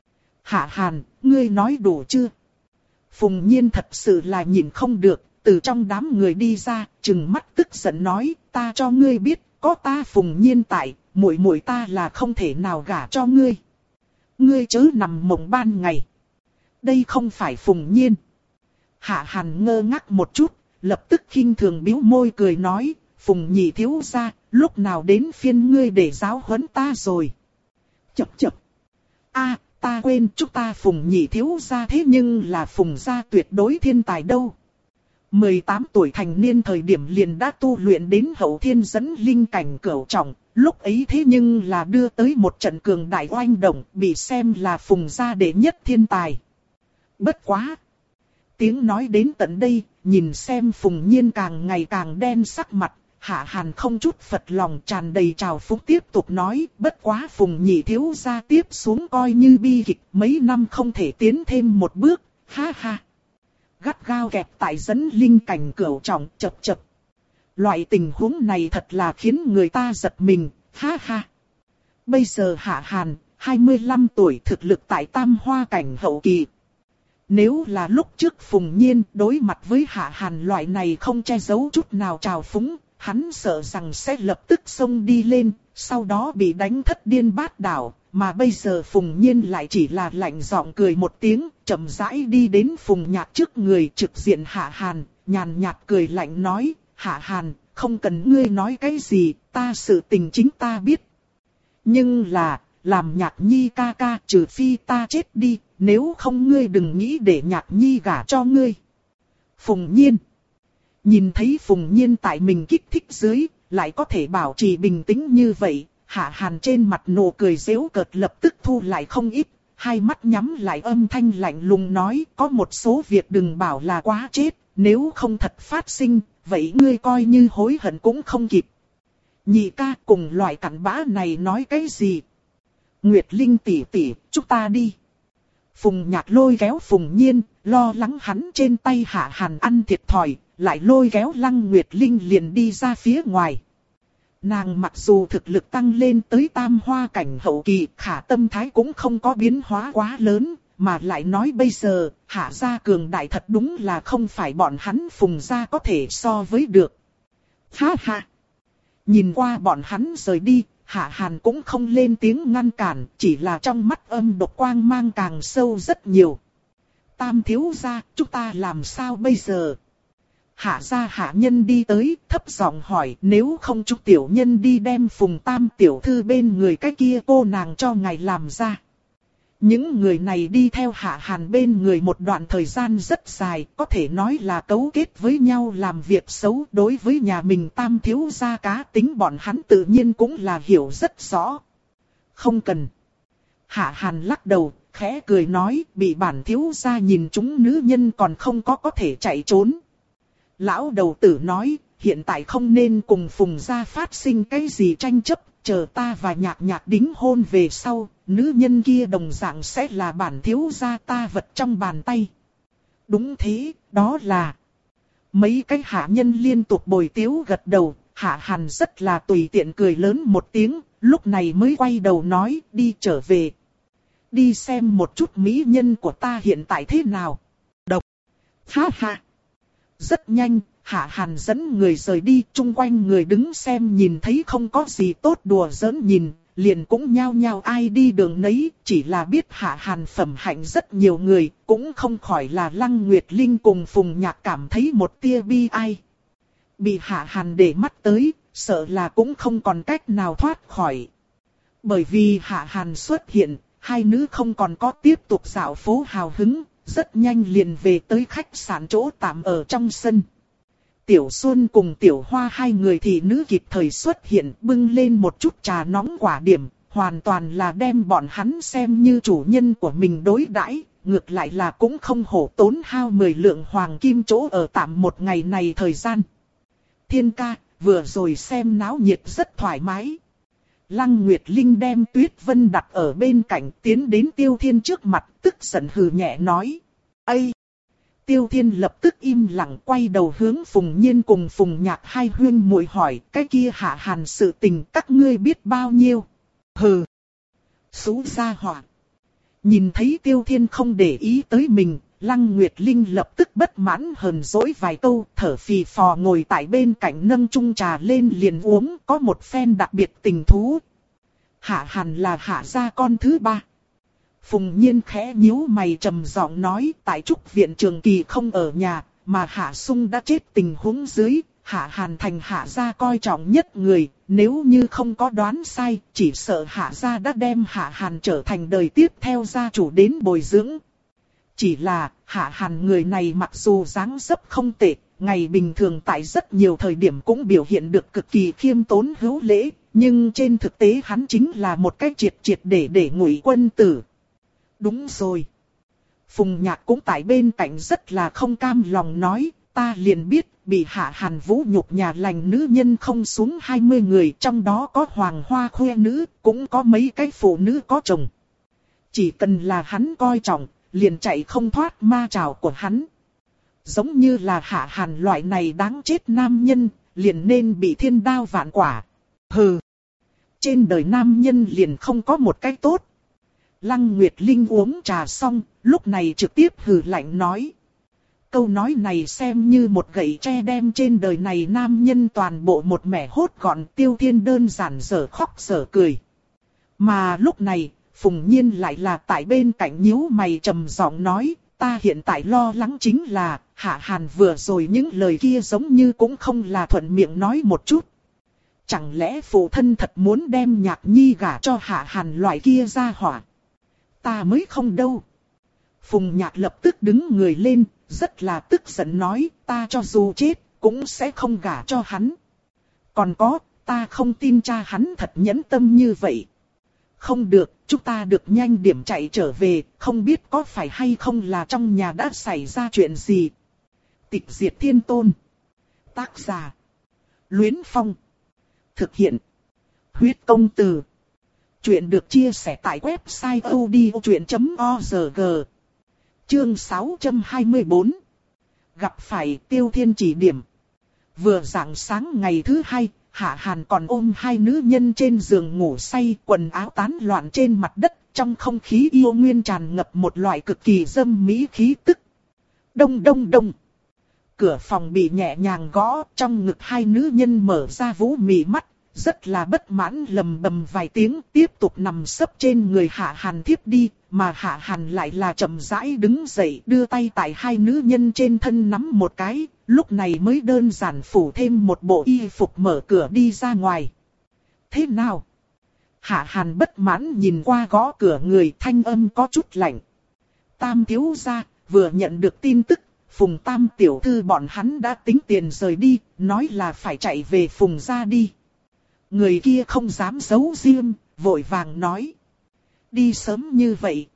Hạ Hàn, ngươi nói đủ chưa? Phùng Nhiên thật sự là nhìn không được, từ trong đám người đi ra, trừng mắt tức giận nói, ta cho ngươi biết, có ta Phùng Nhiên tại, muội muội ta là không thể nào gả cho ngươi. Ngươi chớ nằm mộng ban ngày. Đây không phải Phùng Nhiên. Hạ Hàn ngơ ngác một chút, lập tức khinh thường bĩu môi cười nói, Phùng nhị thiếu gia, lúc nào đến phiên ngươi để giáo huấn ta rồi. Chập chập. A, ta quên chúng ta Phùng nhị thiếu gia thế nhưng là Phùng gia tuyệt đối thiên tài đâu. mười tám tuổi thành niên thời điểm liền đã tu luyện đến hậu thiên dẫn linh cảnh cửu trọng, lúc ấy thế nhưng là đưa tới một trận cường đại oanh động, bị xem là Phùng gia đệ nhất thiên tài. Bất quá. Tiếng nói đến tận đây, nhìn xem Phùng Nhiên càng ngày càng đen sắc mặt, Hạ Hàn không chút phật lòng tràn đầy trào phúng tiếp tục nói, bất quá Phùng nhị thiếu gia tiếp xuống coi như bi kịch, mấy năm không thể tiến thêm một bước, ha ha. Gắt gao kẹp tại dẫn linh cảnh cửu trọng, chập chập. Loại tình huống này thật là khiến người ta giật mình, ha ha. Bây giờ Hạ Hàn, hai mươi lăm tuổi, thực lực tại tam hoa cảnh hậu kỳ. Nếu là lúc trước Phùng Nhiên đối mặt với Hạ Hàn loại này không che giấu chút nào trào phúng, hắn sợ rằng sẽ lập tức xông đi lên, sau đó bị đánh thất điên bát đảo, mà bây giờ Phùng Nhiên lại chỉ là lạnh giọng cười một tiếng, chậm rãi đi đến Phùng Nhạc trước người trực diện Hạ Hàn, nhàn nhạt cười lạnh nói, Hạ Hàn, không cần ngươi nói cái gì, ta sự tình chính ta biết. Nhưng là, làm Nhạc Nhi ca ca trừ phi ta chết đi, nếu không ngươi đừng nghĩ để Nhạc Nhi gả cho ngươi. Phùng Nhiên. Nhìn thấy Phùng Nhiên tại mình kích thích dưới, lại có thể bảo trì bình tĩnh như vậy, Hạ Hàn trên mặt nụ cười giễu cợt lập tức thu lại không ít, hai mắt nhắm lại âm thanh lạnh lùng nói, có một số việc đừng bảo là quá chết, nếu không thật phát sinh, vậy ngươi coi như hối hận cũng không kịp. Nhị ca cùng loại cặn bã này nói cái gì? Nguyệt Linh tỷ tỷ, chúng ta đi. Phùng Nhạc lôi kéo Phùng Nhiên, lo lắng hắn trên tay Hạ Hàn ăn thiệt thòi, lại lôi kéo Lăng Nguyệt Linh liền đi ra phía ngoài. Nàng mặc dù thực lực tăng lên tới tam hoa cảnh hậu kỳ, khả tâm thái cũng không có biến hóa quá lớn, mà lại nói bây giờ, Hạ gia cường đại thật đúng là không phải bọn hắn Phùng gia có thể so với được. Ha ha! Nhìn qua bọn hắn rời đi, Hạ Hàn cũng không lên tiếng ngăn cản, chỉ là trong mắt âm độc quang mang càng sâu rất nhiều. Tam thiếu gia, chúng ta làm sao bây giờ? Hạ gia hạ nhân đi tới, thấp giọng hỏi, nếu không chúc tiểu nhân đi đem Phùng Tam tiểu thư bên người cái kia cô nàng cho ngài làm ra. Những người này đi theo Hạ Hàn bên người một đoạn thời gian rất dài, có thể nói là cấu kết với nhau làm việc xấu. Đối với nhà mình Tam thiếu gia cá tính bọn hắn tự nhiên cũng là hiểu rất rõ. Không cần. Hạ Hàn lắc đầu, khẽ cười nói, bị bản thiếu gia nhìn chúng nữ nhân còn không có có thể chạy trốn. Lão đầu tử nói, hiện tại không nên cùng Phùng gia phát sinh cái gì tranh chấp, chờ ta và Nhạc Nhạc đính hôn về sau, nữ nhân kia đồng dạng sẽ là bản thiếu gia ta vật trong bàn tay. Đúng thế, đó là... Mấy cái hạ nhân liên tục bồi tiếu gật đầu, Hạ Hàn rất là tùy tiện cười lớn một tiếng, lúc này mới quay đầu nói, đi trở về. Đi xem một chút mỹ nhân của ta hiện tại thế nào. Độc. Ha ha. Rất nhanh, Hạ Hàn dẫn người rời đi, chung quanh người đứng xem nhìn thấy không có gì tốt đùa giỡn nhìn, liền cũng nhao nhao ai đi đường nấy, chỉ là biết Hạ Hàn phẩm hạnh rất nhiều người, cũng không khỏi là Lăng Nguyệt Linh cùng Phùng Nhạc cảm thấy một tia bi ai. Bị Hạ Hàn để mắt tới, sợ là cũng không còn cách nào thoát khỏi. Bởi vì Hạ Hàn xuất hiện, hai nữ không còn có tiếp tục dạo phố hào hứng, rất nhanh liền về tới khách sạn chỗ tạm ở trong sân. Tiểu Xuân cùng Tiểu Hoa hai người thị nữ kịp thời xuất hiện, bưng lên một chút trà nóng quả điểm, hoàn toàn là đem bọn hắn xem như chủ nhân của mình đối đãi, ngược lại là cũng không hổ tốn hao mười lượng hoàng kim chỗ ở tạm một ngày này thời gian. Thiên ca, vừa rồi xem náo nhiệt rất thoải mái. Lăng Nguyệt Linh đem Tuyết Vân đặt ở bên cạnh, tiến đến Tiêu Thiên trước mặt, tức giận hừ nhẹ nói. Ây! Tiêu Thiên lập tức im lặng quay đầu hướng Phùng Nhiên cùng Phùng Nhạc hai huyên muội hỏi, cái kia Hạ Hàn sự tình các ngươi biết bao nhiêu? Hừ! Xú gia hỏa! Nhìn thấy Tiêu Thiên không để ý tới mình, Lăng Nguyệt Linh lập tức bất mãn hờn dỗi vài câu, thở phì phò ngồi tại bên cạnh nâng chung trà lên liền uống, có một phen đặc biệt tình thú. Hạ Hàn là Hạ gia con thứ ba. Phùng Nhiên khẽ nhíu mày trầm giọng nói, tại Trúc Viện Trường Kỳ không ở nhà, mà Hạ Sung đã chết tình huống dưới, Hạ Hàn thành Hạ gia coi trọng nhất người, nếu như không có đoán sai, chỉ sợ Hạ gia đã đem Hạ Hàn trở thành đời tiếp theo gia chủ đến bồi dưỡng. Chỉ là, Hạ Hàn người này mặc dù dáng dấp không tệ, ngày bình thường tại rất nhiều thời điểm cũng biểu hiện được cực kỳ khiêm tốn hữu lễ, nhưng trên thực tế hắn chính là một cái triệt triệt để để ngụy quân tử. Đúng rồi. Phùng Nhạc cũng tại bên cạnh rất là không cam lòng nói, ta liền biết, bị Hạ Hàn vũ nhục nhà lành nữ nhân không xuống hai mươi người, trong đó có hoàng hoa khoe nữ, cũng có mấy cái phụ nữ có chồng. Chỉ cần là hắn coi trọng, liền chạy không thoát ma trảo của hắn. Giống như là Hạ Hàn loại này đáng chết nam nhân, liền nên bị thiên đao vạn quả. Hừ! Trên đời nam nhân liền không có một cái tốt. Lăng Nguyệt Linh uống trà xong, lúc này trực tiếp hừ lạnh nói. Câu nói này xem như một gậy tre đem trên đời này nam nhân toàn bộ một mẻ hốt gọn. Tiêu Thiên đơn giản dở khóc dở cười. Mà lúc này, Phùng Nhiên lại là tại bên cạnh nhíu mày trầm giọng nói, ta hiện tại lo lắng chính là, Hạ Hàn vừa rồi những lời kia giống như cũng không là thuận miệng nói một chút. Chẳng lẽ phụ thân thật muốn đem Nhạc Nhi gả cho Hạ Hàn loại kia ra hỏa? Ta mới không đâu. Phùng Nhạc lập tức đứng người lên, rất là tức giận nói, ta cho dù chết, cũng sẽ không gả cho hắn. Còn có, ta không tin cha hắn thật nhẫn tâm như vậy. Không được, chúng ta được nhanh điểm chạy trở về, không biết có phải hay không là trong nhà đã xảy ra chuyện gì. Tịch Diệt Thiên Tôn. Tác giả. Luyến Phong. Thực hiện. Huyết Công Từ. Chuyện được chia sẻ tại website odchuyện chấm org. Chương sáu trăm hai mươi tư. Gặp phải Tiêu Thiên chỉ điểm. Vừa rạng sáng ngày thứ hai, Hạ Hàn còn ôm hai nữ nhân trên giường ngủ say, quần áo tán loạn trên mặt đất, trong không khí yêu nguyên tràn ngập một loại cực kỳ dâm mỹ khí tức. Đông đông đông. Cửa phòng bị nhẹ nhàng gõ, trong ngực hai nữ nhân mở ra vũ mị mắt, rất là bất mãn lầm bầm vài tiếng, tiếp tục nằm sấp trên người Hạ Hàn thiếp đi, mà Hạ Hàn lại là chậm rãi đứng dậy, đưa tay tại hai nữ nhân trên thân nắm một cái, lúc này mới đơn giản phủ thêm một bộ y phục mở cửa đi ra ngoài. Thế nào? Hạ Hàn bất mãn nhìn qua gõ cửa người, thanh âm có chút lạnh. Tam thiếu gia, vừa nhận được tin tức, Phùng Tam tiểu thư bọn hắn đã tính tiền rời đi, nói là phải chạy về Phùng gia đi. Người kia không dám giấu riêng, vội vàng nói. Đi sớm như vậy.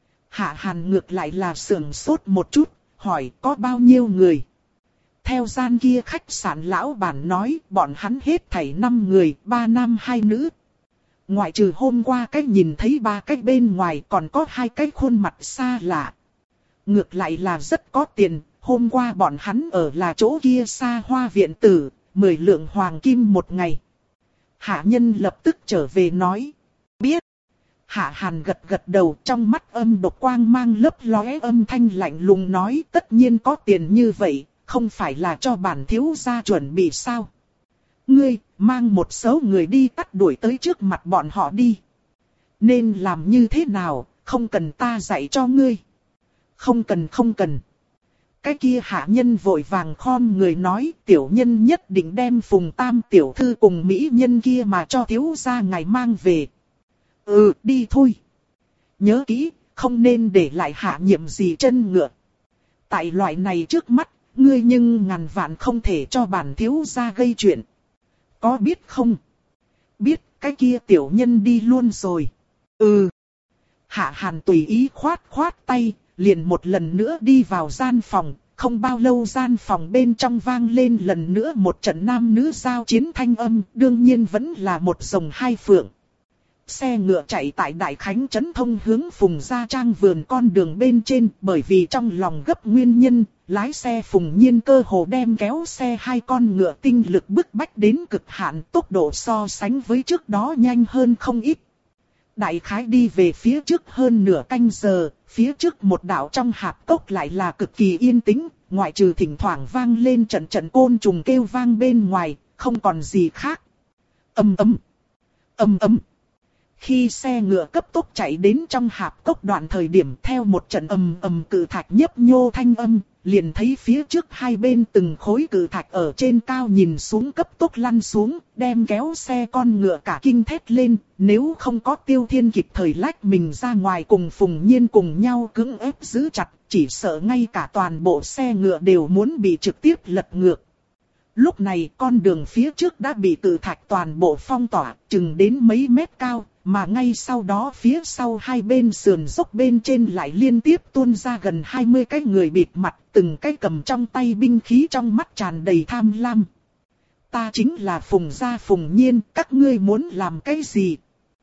Hạ Hàn ngược lại là sườn sốt một chút, hỏi có bao nhiêu người. Theo gian kia khách sạn lão bản nói, bọn hắn hết thảy năm người, ba nam hai nữ. Ngoại trừ hôm qua cách nhìn thấy ba cái bên ngoài, còn có hai cái khuôn mặt xa lạ. Ngược lại là rất có tiền, hôm qua bọn hắn ở là chỗ kia xa hoa viện tử, mười lượng hoàng kim một ngày. Hạ nhân lập tức trở về nói. Biết. Hạ Hàn gật gật đầu, trong mắt âm độc quang mang lấp lóe, âm thanh lạnh lùng nói, tất nhiên có tiền như vậy, không phải là cho bản thiếu gia chuẩn bị sao. Ngươi, mang một số người đi tắt đuổi tới trước mặt bọn họ đi. Nên làm như thế nào, không cần ta dạy cho ngươi. Không cần không cần. Cái kia hạ nhân vội vàng khom người nói, tiểu nhân nhất định đem Phùng Tam tiểu thư cùng mỹ nhân kia mà cho thiếu gia ngài mang về. Ừ, đi thôi. Nhớ kỹ, không nên để lại hạ nhiệm gì chân ngựa. Tại loại này trước mắt, ngươi nhưng ngàn vạn không thể cho bản thiếu gia gây chuyện. Có biết không? Biết, cái kia tiểu nhân đi luôn rồi. Ừ. Hạ Hàn tùy ý khoát khoát tay, liền một lần nữa đi vào gian phòng. Không bao lâu gian phòng bên trong vang lên lần nữa một trận nam nữ giao chiến thanh âm, đương nhiên vẫn là một rồng hai phượng. Xe ngựa chạy tại Đại Khánh trấn thông hướng Phùng gia trang vườn con đường bên trên, bởi vì trong lòng gấp nguyên nhân, lái xe Phùng Nhiên cơ hồ đem kéo xe hai con ngựa tinh lực bức bách đến cực hạn, tốc độ so sánh với trước đó nhanh hơn không ít. Đại khái đi về phía trước hơn nửa canh giờ, phía trước một đảo trong hạp cốc lại là cực kỳ yên tĩnh, ngoại trừ thỉnh thoảng vang lên trận trận côn trùng kêu vang bên ngoài, không còn gì khác. Ầm ầm, ầm ầm. Khi xe ngựa cấp tốc chạy đến trong hạp cốc đoạn thời điểm, theo một trận ầm ầm cự thạch nhấp nhô thanh âm, liền thấy phía trước hai bên từng khối cự thạch ở trên cao nhìn xuống cấp tốc lăn xuống, đem kéo xe con ngựa cả kinh thét lên, nếu không có Tiêu Thiên kịp thời lách mình ra ngoài cùng Phùng Nhiên cùng nhau cưỡng ép giữ chặt, chỉ sợ ngay cả toàn bộ xe ngựa đều muốn bị trực tiếp lật ngược. Lúc này con đường phía trước đã bị cự thạch toàn bộ phong tỏa, chừng đến mấy mét cao. Mà ngay sau đó phía sau hai bên sườn dốc bên trên lại liên tiếp tuôn ra gần hai mươi cái người bịt mặt, từng cái cầm trong tay binh khí, trong mắt tràn đầy tham lam. Ta chính là Phùng gia Phùng Nhiên, các ngươi muốn làm cái gì?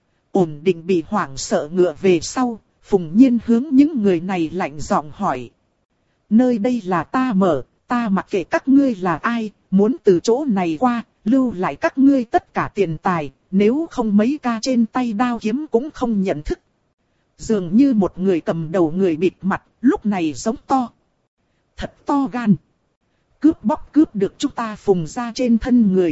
Ổn định bị hoảng sợ ngựa về sau, Phùng Nhiên hướng những người này lạnh giọng hỏi. Nơi đây là ta mở, ta mặc kệ các ngươi là ai, muốn từ chỗ này qua, lưu lại các ngươi tất cả tiền tài. Nếu không mấy ca trên tay đao kiếm cũng không nhận thức. Dường như một người cầm đầu người bịt mặt, lúc này giống to. Thật to gan. Cướp bóc cướp được chúng ta Phùng gia trên thân người.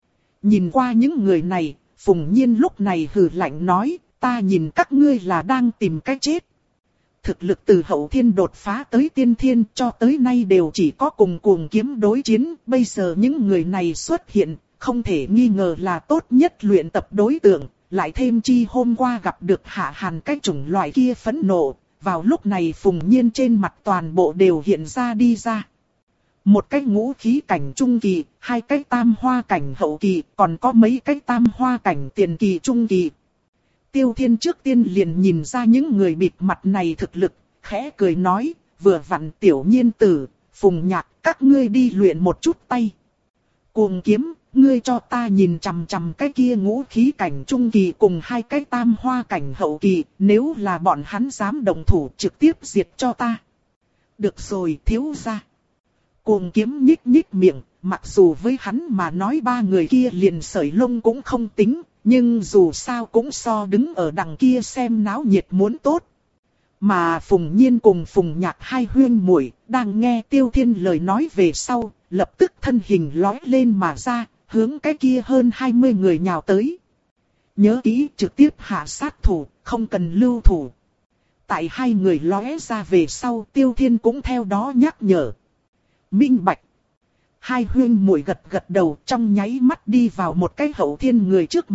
Nhìn qua những người này, Phùng Nhiên lúc này hừ lạnh nói, ta nhìn các ngươi là đang tìm cách chết. Thực lực từ hậu thiên đột phá tới tiên thiên cho tới nay đều chỉ có cùng cuồng kiếm đối chiến, bây giờ những người này xuất hiện. Không thể nghi ngờ là tốt nhất luyện tập đối tượng, lại thêm chi hôm qua gặp được Hạ Hàn cái chủng loại kia phẫn nộ, vào lúc này Phùng Nhiên trên mặt toàn bộ đều hiện ra đi ra. Một cái ngũ khí cảnh trung kỳ, hai cái tam hoa cảnh hậu kỳ, còn có mấy cái tam hoa cảnh tiền kỳ trung kỳ. Tiêu Thiên trước tiên liền nhìn ra những người bịt mặt này thực lực, khẽ cười nói, vừa vặn Tiểu Nhiên tử, Phùng Nhạc, các ngươi đi luyện một chút tay. Cuồng kiếm, ngươi cho ta nhìn chằm chằm cái kia ngũ khí cảnh trung kỳ cùng hai cái tam hoa cảnh hậu kỳ, nếu là bọn hắn dám đồng thủ trực tiếp diệt cho ta. Được rồi thiếu gia. Cuồng kiếm nhích nhích miệng, mặc dù với hắn mà nói ba người kia liền sợi lông cũng không tính, nhưng dù sao cũng so đứng ở đằng kia xem náo nhiệt muốn tốt. Mà Phùng Nhiên cùng Phùng Nhạc hai huyên muội đang nghe Tiêu Thiên lời nói về sau, lập tức thân hình lói lên mà ra, hướng cái kia hơn hai mươi người nhào tới. Nhớ kỹ trực tiếp hạ sát thủ, không cần lưu thủ. Tại hai người lóe ra về sau, Tiêu Thiên cũng theo đó nhắc nhở. Minh bạch. Hai huyên muội gật gật đầu, trong nháy mắt đi vào một cái hậu thiên người trước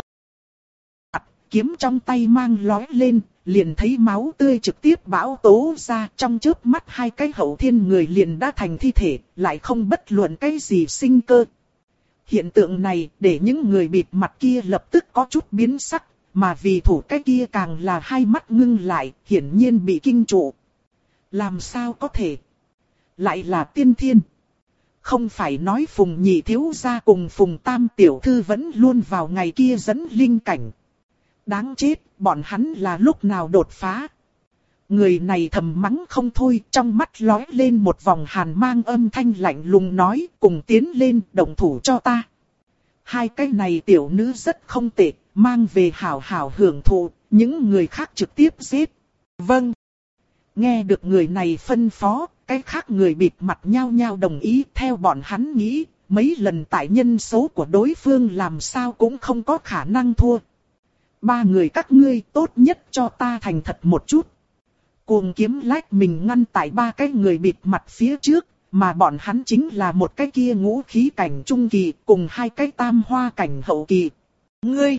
mặt. Kiếm trong tay mang lóe lên, liền thấy máu tươi trực tiếp bão tố ra, trong chớp mắt hai cái hậu thiên người liền đã thành thi thể, lại không bất luận cái gì sinh cơ. Hiện tượng này để những người bịt mặt kia lập tức có chút biến sắc, mà vì thủ cái kia càng là hai mắt ngưng lại, hiển nhiên bị kinh trụ. Làm sao có thể? Lại là Tiên Thiên. Không phải nói Phùng Nhị thiếu gia cùng Phùng Tam tiểu thư vẫn luôn vào ngày kia dẫn linh cảnh. Đáng chết, bọn hắn là lúc nào đột phá? Người này thầm mắng không thôi, trong mắt lóe lên một vòng hàn mang, âm thanh lạnh lùng nói, cùng tiến lên, động thủ cho ta. Hai cái này tiểu nữ rất không tệ, mang về hảo hảo hưởng thụ, những người khác trực tiếp giết. Vâng. Nghe được người này phân phó, cái khác người bịt mặt nhao nhao đồng ý, theo bọn hắn nghĩ, mấy lần tại nhân số của đối phương làm sao cũng không có khả năng thua. Ba người các ngươi tốt nhất cho ta thành thật một chút. Cuồng kiếm lách mình ngăn tại ba cái người bịt mặt phía trước, mà bọn hắn chính là một cái kia ngũ khí cảnh trung kỳ cùng hai cái tam hoa cảnh hậu kỳ. Ngươi!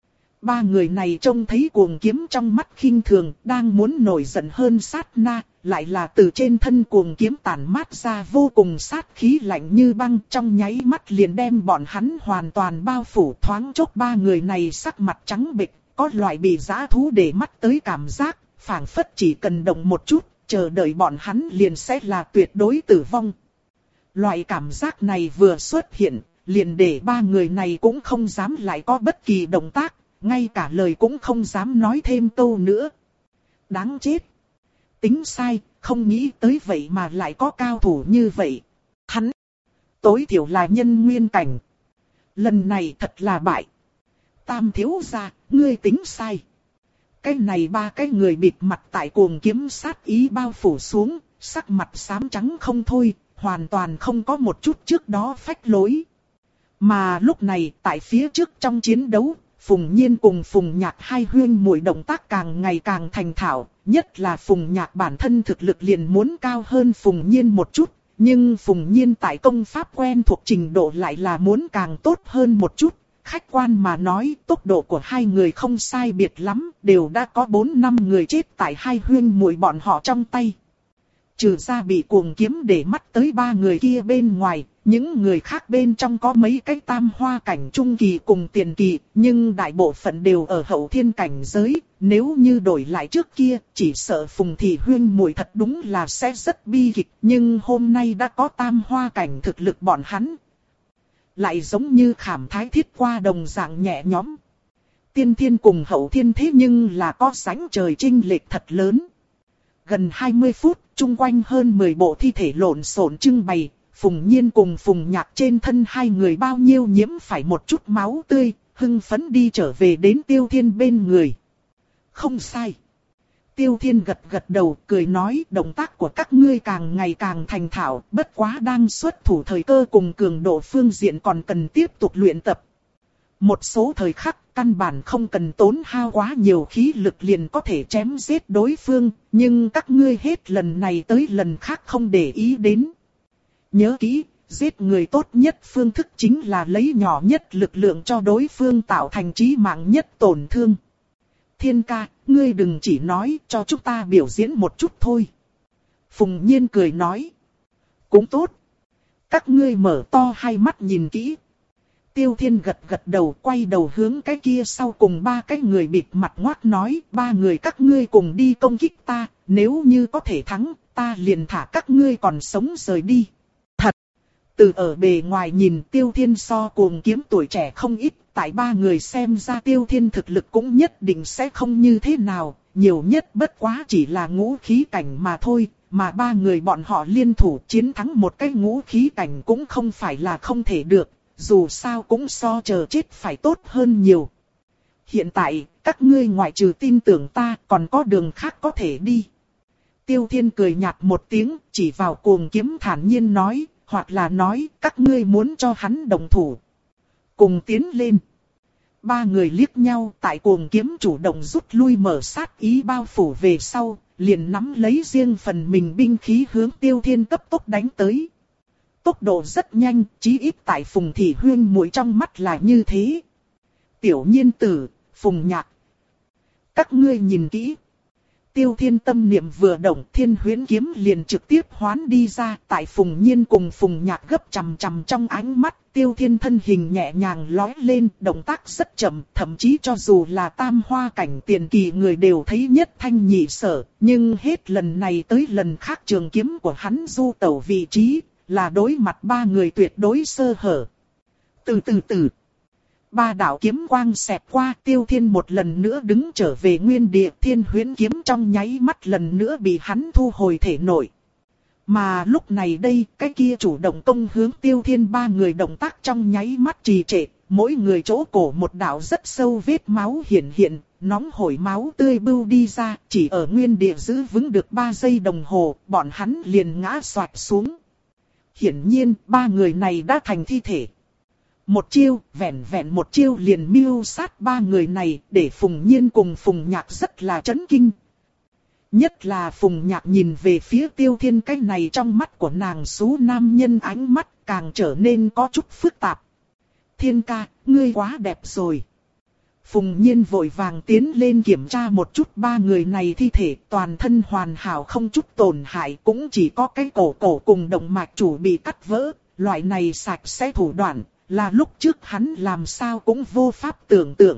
Ba người này trông thấy cuồng kiếm trong mắt khinh thường, đang muốn nổi giận hơn sát na, lại là từ trên thân cuồng kiếm tản mát ra vô cùng sát khí lạnh như băng, trong nháy mắt liền đem bọn hắn hoàn toàn bao phủ. Thoáng chốc ba người này sắc mặt trắng bệch, có loại bị dã thú để mắt tới cảm giác, phảng phất chỉ cần động một chút, chờ đợi bọn hắn liền sẽ là tuyệt đối tử vong. Loại cảm giác này vừa xuất hiện, liền để ba người này cũng không dám lại có bất kỳ động tác, ngay cả lời cũng không dám nói thêm câu nữa. Đáng chết! Tính sai, không nghĩ tới vậy mà lại có cao thủ như vậy. Hắn! Tối thiểu là nhân nguyên cảnh. Lần này thật là bại. Tam thiếu gia, ngươi tính sai. Cái này ba cái người bịt mặt tại cuồng kiếm sát ý bao phủ xuống, sắc mặt xám trắng không thôi, hoàn toàn không có một chút trước đó phách lối. Mà lúc này, tại phía trước trong chiến đấu, Phùng Nhiên cùng Phùng Nhạc hai huyên muội động tác càng ngày càng thành thạo, nhất là Phùng Nhạc bản thân thực lực liền muốn cao hơn Phùng Nhiên một chút, nhưng Phùng Nhiên tại công pháp quen thuộc trình độ lại là muốn càng tốt hơn một chút. Khách quan mà nói, tốc độ của hai người không sai biệt lắm, đều đã có bốn năm người chết tại hai huyên muội bọn họ trong tay. Trừ ra bị cuồng kiếm để mắt tới ba người kia bên ngoài, những người khác bên trong có mấy cái tam hoa cảnh trung kỳ cùng tiền kỳ, nhưng đại bộ phận đều ở hậu thiên cảnh giới, nếu như đổi lại trước kia, chỉ sợ Phùng Thị huyên muội thật đúng là sẽ rất bi kịch, nhưng hôm nay đã có tam hoa cảnh thực lực bọn hắn. Lại giống như khảm thái thiết qua đồng dạng nhẹ nhõm. Tiên thiên cùng hậu thiên thế nhưng là có sánh trời chênh lệch thật lớn. Gần hai mươi phút, chung quanh hơn mười bộ thi thể lộn xộn trưng bày, Phùng Nhiên cùng Phùng Nhạc trên thân hai người bao nhiêu nhiễm phải một chút máu tươi, hưng phấn đi trở về đến Tiêu Thiên bên người. Không sai. Tiêu Thiên gật gật đầu, cười nói động tác của các ngươi càng ngày càng thành thạo, bất quá đang xuất thủ thời cơ cùng cường độ phương diện còn cần tiếp tục luyện tập. Một số thời khắc, căn bản không cần tốn hao quá nhiều khí lực liền có thể chém giết đối phương, nhưng các ngươi hết lần này tới lần khác không để ý đến. Nhớ kỹ, giết người tốt nhất phương thức chính là lấy nhỏ nhất lực lượng cho đối phương tạo thành chí mạng nhất tổn thương. Thiên ca, ngươi đừng chỉ nói, cho chúng ta biểu diễn một chút thôi. Phùng Nhiên cười nói. Cũng tốt. Các ngươi mở to hai mắt nhìn kỹ. Tiêu Thiên gật gật đầu, quay đầu hướng cái kia sau cùng ba cái người bịt mặt ngoác nói, ba người các ngươi cùng đi công kích ta, nếu như có thể thắng, ta liền thả các ngươi còn sống rời đi. Thật! Từ ở bề ngoài nhìn Tiêu Thiên so Cuồng Kiếm tuổi trẻ không ít, tại ba người xem ra Tiêu Thiên thực lực cũng nhất định sẽ không như thế nào, nhiều nhất bất quá chỉ là ngũ khí cảnh mà thôi, mà ba người bọn họ liên thủ chiến thắng một cái ngũ khí cảnh cũng không phải là không thể được, dù sao cũng so chờ chết phải tốt hơn nhiều. Hiện tại, các ngươi ngoại trừ tin tưởng ta còn có đường khác có thể đi. Tiêu Thiên cười nhạt một tiếng, chỉ vào Cuồng Kiếm thản nhiên nói, hoặc là nói các ngươi muốn cho hắn đồng thủ. Cùng tiến lên. Ba người liếc nhau, tại Cuồng Kiếm chủ động rút lui mở sát ý bao phủ về sau, liền nắm lấy riêng phần mình binh khí hướng Tiêu Thiên cấp tốc đánh tới. Tốc độ rất nhanh, chí ít tại Phùng Thị Huyên muội trong mắt là như thế. Tiểu Nhiên Tử, Phùng Nhạc. Các ngươi nhìn kỹ. Tiêu Thiên tâm niệm vừa động, Thiên Huyễn kiếm liền trực tiếp hoán đi ra, tại Phùng Nhiên cùng Phùng Nhạc gấp chằm chằm trong ánh mắt, Tiêu Thiên thân hình nhẹ nhàng lói lên, động tác rất chậm, thậm chí cho dù là tam hoa cảnh tiền kỳ người đều thấy nhất thanh nhị sở, nhưng hết lần này tới lần khác trường kiếm của hắn du tẩu vị trí, là đối mặt ba người tuyệt đối sơ hở. Từ từ từ. Ba đạo kiếm quang xẹt qua, Tiêu Thiên một lần nữa đứng trở về nguyên địa, Thiên Huyễn kiếm trong nháy mắt lần nữa bị hắn thu hồi thể nội. Mà lúc này đây, cái kia chủ động công hướng Tiêu Thiên ba người động tác trong nháy mắt trì trệ, mỗi người chỗ cổ một đạo rất sâu vết máu hiện hiện, nóng hổi máu tươi bưu đi ra, chỉ ở nguyên địa giữ vững được ba giây đồng hồ, bọn hắn liền ngã xoạch xuống. Hiển nhiên, ba người này đã thành thi thể. Một chiêu, vẹn vẹn một chiêu liền mưu sát ba người này, để Phùng Nhiên cùng Phùng Nhạc rất là chấn kinh. Nhất là Phùng Nhạc nhìn về phía Tiêu Thiên, cái này trong mắt của nàng xú nam nhân ánh mắt càng trở nên có chút phức tạp. Thiên ca, ngươi quá đẹp rồi. Phùng Nhiên vội vàng tiến lên kiểm tra một chút ba người này thi thể, toàn thân hoàn hảo không chút tổn hại, cũng chỉ có cái cổ cổ cùng động mạch chủ bị cắt vỡ, loại này sạch sẽ thủ đoạn. Là lúc trước hắn làm sao cũng vô pháp tưởng tượng.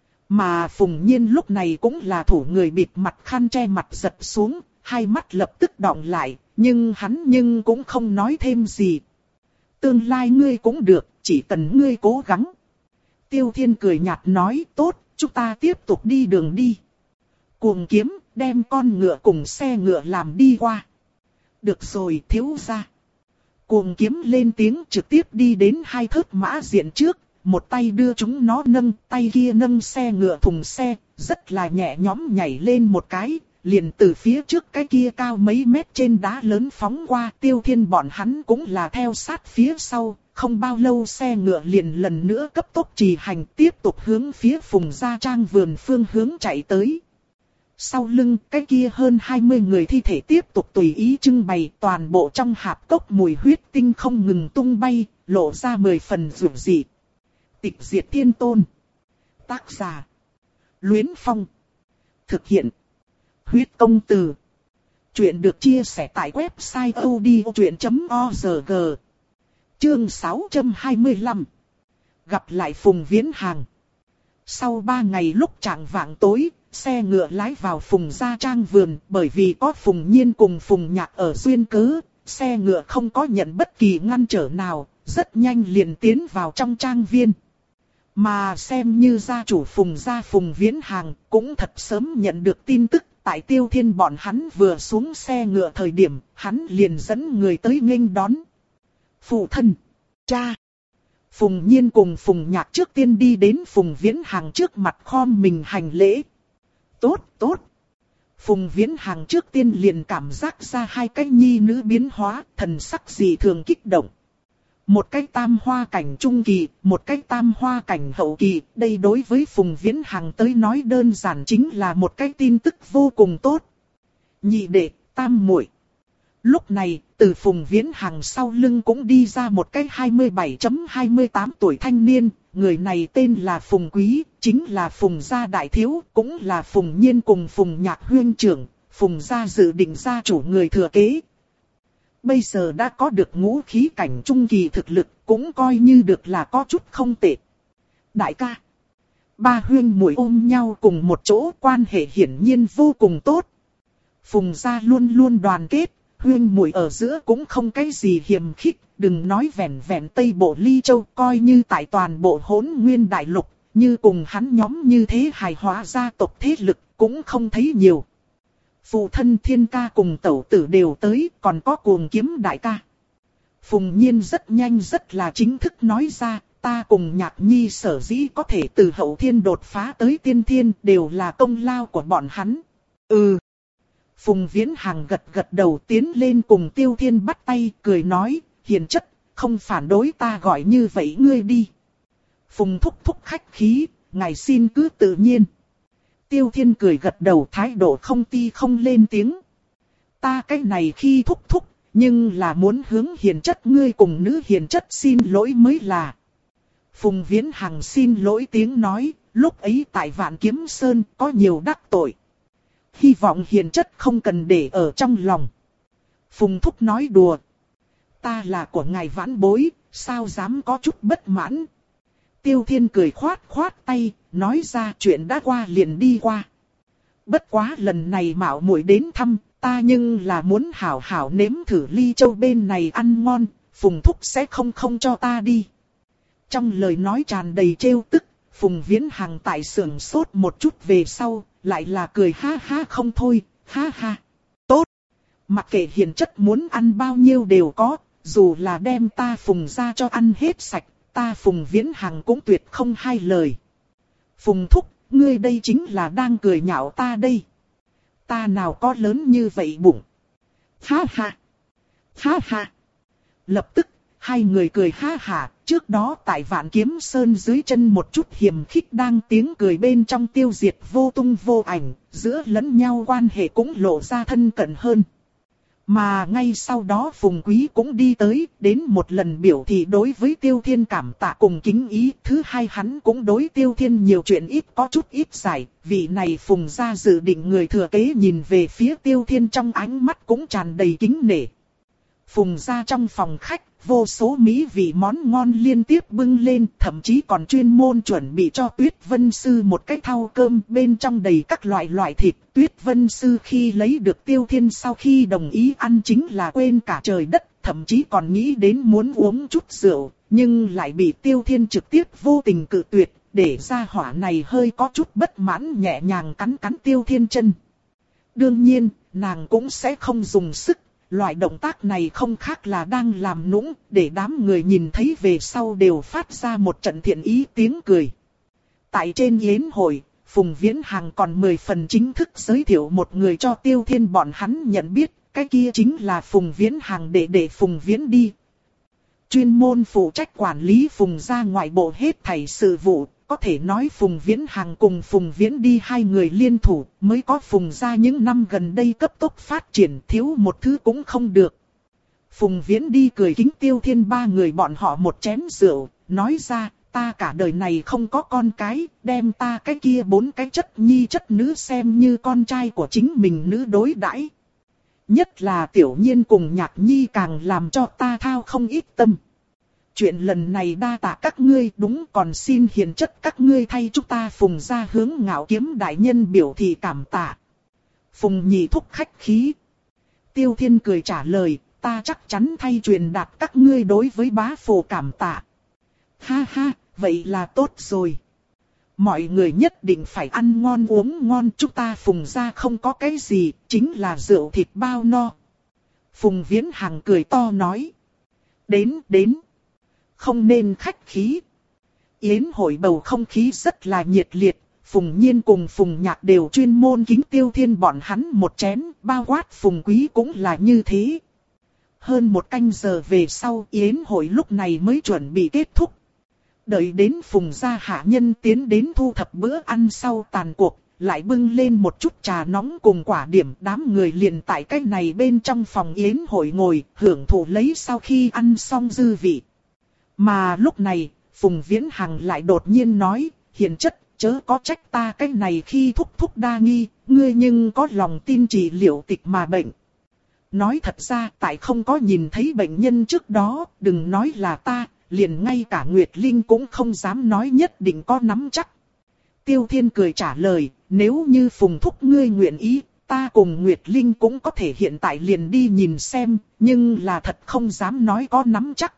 Mà Phùng Nhiên lúc này cũng là thủ người bịt mặt khăn che mặt giật xuống, hai mắt lập tức đọng lại, nhưng hắn nhưng cũng không nói thêm gì. Tương lai ngươi cũng được, chỉ cần ngươi cố gắng. Tiêu Thiên cười nhạt nói, tốt, chúng ta tiếp tục đi đường đi. Cuồng Kiếm, đem con ngựa cùng xe ngựa làm đi qua. Được rồi, thiếu gia. Cuồng Kiếm lên tiếng trực tiếp đi đến hai thớt mã diện trước, một tay đưa chúng nó nâng, tay kia nâng xe ngựa thùng xe, rất là nhẹ nhõm nhảy lên một cái, liền từ phía trước cái kia cao mấy mét trên đá lớn phóng qua. Tiêu Thiên bọn hắn cũng là theo sát phía sau, không bao lâu xe ngựa liền lần nữa cấp tốc trì hành tiếp tục hướng phía Phùng Gia Trang vườn phương hướng chạy tới. Sau lưng cái kia hơn hai mươi người thi thể tiếp tục tùy ý trưng bày, toàn bộ trong hạp cốc mùi huyết tinh không ngừng tung bay, lộ ra mười phần rủi dị. Tịch Diệt Thiên Tôn. Tác giả: Luyến Phong. Thực hiện: Huyết Công Từ. Chuyện được chia sẻ tại website odchuyện chấm org. Chương sáu trăm hai mươi lăm. Gặp lại Phùng Viễn Hàng. Sau ba ngày lúc chạng vạng tối, xe ngựa lái vào Phùng Gia Trang vườn, bởi vì có Phùng Nhiên cùng Phùng Nhạc ở duyên cớ, xe ngựa không có nhận bất kỳ ngăn trở nào, rất nhanh liền tiến vào trong trang viên. Mà xem như gia chủ Phùng Gia Phùng Viễn Hàng, cũng thật sớm nhận được tin tức, tại Tiêu Thiên bọn hắn vừa xuống xe ngựa thời điểm, hắn liền dẫn người tới nghênh đón. Phụ thân, cha. Phùng Nhiên cùng Phùng Nhạc trước tiên đi đến Phùng Viễn Hàng trước mặt khom mình hành lễ. Tốt, tốt. Phùng Viễn Hàng trước tiên liền cảm giác ra hai cái nhi nữ biến hóa, thần sắc dị thường kích động. Một cái tam hoa cảnh trung kỳ, một cái tam hoa cảnh hậu kỳ, đây đối với Phùng Viễn Hàng tới nói đơn giản chính là một cái tin tức vô cùng tốt. Nhị đệ, tam muội. Lúc này, từ Phùng Viễn Hàng sau lưng cũng đi ra một cái hai mươi bảy hai mươi tám tuổi thanh niên, người này tên là Phùng Quý, chính là Phùng Gia đại thiếu, cũng là Phùng Nhiên cùng Phùng Nhạc huynh trưởng, Phùng Gia dự định gia chủ người thừa kế. Bây giờ đã có được ngũ khí cảnh trung kỳ thực lực, cũng coi như được là có chút không tệ. Đại ca, ba huynh muội ôm nhau cùng một chỗ, quan hệ hiển nhiên vô cùng tốt. Phùng Gia luôn luôn đoàn kết, huynh muội ở giữa cũng không cái gì hiềm khích, đừng nói vẹn vẹn Tây Bộ Ly Châu, coi như tại toàn bộ Hỗn Nguyên Đại Lục, như cùng hắn nhóm như thế hài hòa gia tộc thế lực, cũng không thấy nhiều. Phụ thân Thiên ca cùng tẩu tử đều tới, còn có Cuồng Kiếm đại ca. Phùng Nhiên rất nhanh rất là chính thức nói ra, ta cùng Nhạc Nhi sở dĩ có thể từ hậu thiên đột phá tới tiên thiên đều là công lao của bọn hắn. Ừ. Phùng Viễn Hằng gật gật đầu tiến lên cùng Tiêu Thiên bắt tay, cười nói, hiền chất, không phản đối ta gọi như vậy ngươi đi. Phùng thúc thúc khách khí, ngài xin cứ tự nhiên. Tiêu Thiên cười gật đầu thái độ không ti không lên tiếng. Ta cái này khi thúc thúc, nhưng là muốn hướng hiền chất ngươi cùng nữ hiền chất xin lỗi mới là. Phùng Viễn Hằng xin lỗi tiếng nói, lúc ấy tại Vạn Kiếm Sơn có nhiều đắc tội. Hy vọng hiền chất không cần để ở trong lòng. Phùng thúc nói đùa. Ta là của ngài vãn bối, sao dám có chút bất mãn. Tiêu Thiên cười khoát khoát tay, nói ra chuyện đã qua liền đi qua. Bất quá lần này mạo muội đến thăm, ta nhưng là muốn hảo hảo nếm thử Ly Châu bên này ăn ngon, Phùng thúc sẽ không không cho ta đi. Trong lời nói tràn đầy trêu tức, Phùng Viễn Hằng tại sưởng sốt một chút về sau, lại là cười ha ha không thôi, ha ha. Tốt, mặc kệ hiền chất muốn ăn bao nhiêu đều có, dù là đem ta Phùng ra cho ăn hết sạch, ta Phùng Viễn Hằng cũng tuyệt không hai lời. Phùng thúc, ngươi đây chính là đang cười nhạo ta đây. Ta nào có lớn như vậy bụng. Ha ha, ha ha. Lập tức, hai người cười ha ha, trước đó tại Vạn Kiếm Sơn dưới chân một chút hiềm khích đang tiếng cười bên trong tiêu diệt vô tung vô ảnh, giữa lẫn nhau quan hệ cũng lộ ra thân cận hơn. Mà ngay sau đó Phùng Quý cũng đi tới, đến một lần biểu thị đối với Tiêu Thiên cảm tạ cùng kính ý. Thứ hai hắn cũng đối Tiêu Thiên nhiều chuyện ít có chút ít giải, vị này Phùng gia dự định người thừa kế nhìn về phía Tiêu Thiên trong ánh mắt cũng tràn đầy kính nể. Phùng gia trong phòng khách, vô số mỹ vị món ngon liên tiếp bưng lên, thậm chí còn chuyên môn chuẩn bị cho Tuyết Vân Sư một cái thau cơm bên trong đầy các loại loại thịt. Tuyết Vân Sư khi lấy được Tiêu Thiên sau khi đồng ý ăn chính là quên cả trời đất, thậm chí còn nghĩ đến muốn uống chút rượu, nhưng lại bị Tiêu Thiên trực tiếp vô tình cự tuyệt, để ra hỏa này hơi có chút bất mãn nhẹ nhàng cắn cắn Tiêu Thiên chân. Đương nhiên, nàng cũng sẽ không dùng sức. Loại động tác này không khác là đang làm nũng, để đám người nhìn thấy về sau đều phát ra một trận thiện ý tiếng cười. Tại trên yến hội, Phùng Viễn Hằng còn mười phần chính thức giới thiệu một người cho Tiêu Thiên bọn hắn nhận biết, cái kia chính là Phùng Viễn Hằng đệ đệ Phùng Viễn đi. Chuyên môn phụ trách quản lý Phùng gia ngoại bộ hết thảy sự vụ. Có thể nói Phùng Viễn Hằng cùng Phùng Viễn đi hai người liên thủ mới có Phùng gia những năm gần đây cấp tốc phát triển, thiếu một thứ cũng không được. Phùng Viễn đi cười kính Tiêu Thiên ba người bọn họ một chén rượu, nói ra ta cả đời này không có con cái, đem ta cái kia bốn cái chất nhi chất nữ xem như con trai của chính mình nữ đối đãi. Nhất là Tiểu Nhiên cùng Nhạc Nhi càng làm cho ta thao không ít tâm. Chuyện lần này đa tạ các ngươi, đúng, còn xin hiền chất các ngươi thay chúng ta Phùng gia hướng Ngạo Kiếm đại nhân biểu thị cảm tạ. Phùng nhị thúc khách khí. Tiêu Thiên cười trả lời, ta chắc chắn thay truyền đạt các ngươi đối với bá phụ cảm tạ. Ha ha, vậy là tốt rồi. Mọi người nhất định phải ăn ngon uống ngon, chúng ta Phùng gia không có cái gì, chính là rượu thịt bao no. Phùng Viễn Hằng cười to nói. Đến, đến. Không nên khách khí. Yến hội bầu không khí rất là nhiệt liệt, Phùng Nhiên cùng Phùng Nhạc đều chuyên môn kính Tiêu Thiên bọn hắn một chén, bao quát Phùng Quý cũng là như thế. Hơn một canh giờ về sau Yến hội lúc này mới chuẩn bị kết thúc. Đợi đến Phùng gia hạ nhân tiến đến thu thập bữa ăn sau tàn cuộc, lại bưng lên một chút trà nóng cùng quả điểm, đám người liền tại cái này bên trong phòng Yến hội ngồi, hưởng thụ lấy sau khi ăn xong dư vị. Mà lúc này, Phùng Viễn Hằng lại đột nhiên nói, hiền chất, chớ có trách ta cái này khi thúc thúc đa nghi, ngươi nhưng có lòng tin trị liệu tịch mà bệnh. Nói thật ra, tại không có nhìn thấy bệnh nhân trước đó, đừng nói là ta, liền ngay cả Nguyệt Linh cũng không dám nói nhất định có nắm chắc. Tiêu Thiên cười trả lời, nếu như Phùng thúc ngươi nguyện ý, ta cùng Nguyệt Linh cũng có thể hiện tại liền đi nhìn xem, nhưng là thật không dám nói có nắm chắc.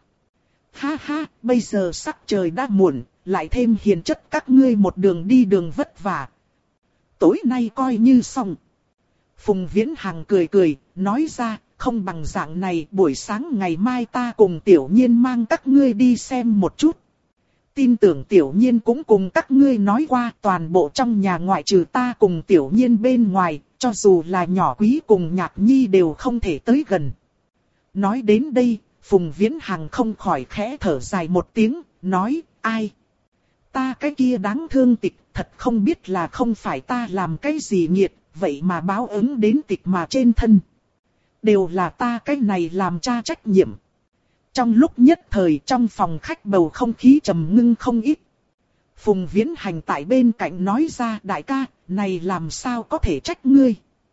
Ha ha, bây giờ sắc trời đã muộn, lại thêm hiền chất các ngươi một đường đi đường vất vả. Tối nay coi như xong. Phùng Viễn Hằng cười cười, nói ra, không bằng dạng này, buổi sáng ngày mai ta cùng Tiểu Nhiên mang các ngươi đi xem một chút. Tin tưởng Tiểu Nhiên cũng cùng các ngươi nói qua, toàn bộ trong nhà ngoại trừ ta cùng Tiểu Nhiên bên ngoài, cho dù là nhỏ quý cùng Nhạc Nhi đều không thể tới gần. Nói đến đây, Phùng Viễn Hằng không khỏi khẽ thở dài một tiếng, nói, ai? Ta cái kia đáng thương Tịch, thật không biết là không phải ta làm cái gì nghiệt, vậy mà báo ứng đến Tịch mà trên thân. Đều là ta cái này làm cha trách nhiệm. Trong lúc nhất thời trong phòng khách bầu không khí trầm ngưng không ít. Phùng Viễn Hành tại bên cạnh nói ra, đại ca, này làm sao có thể trách ngươi.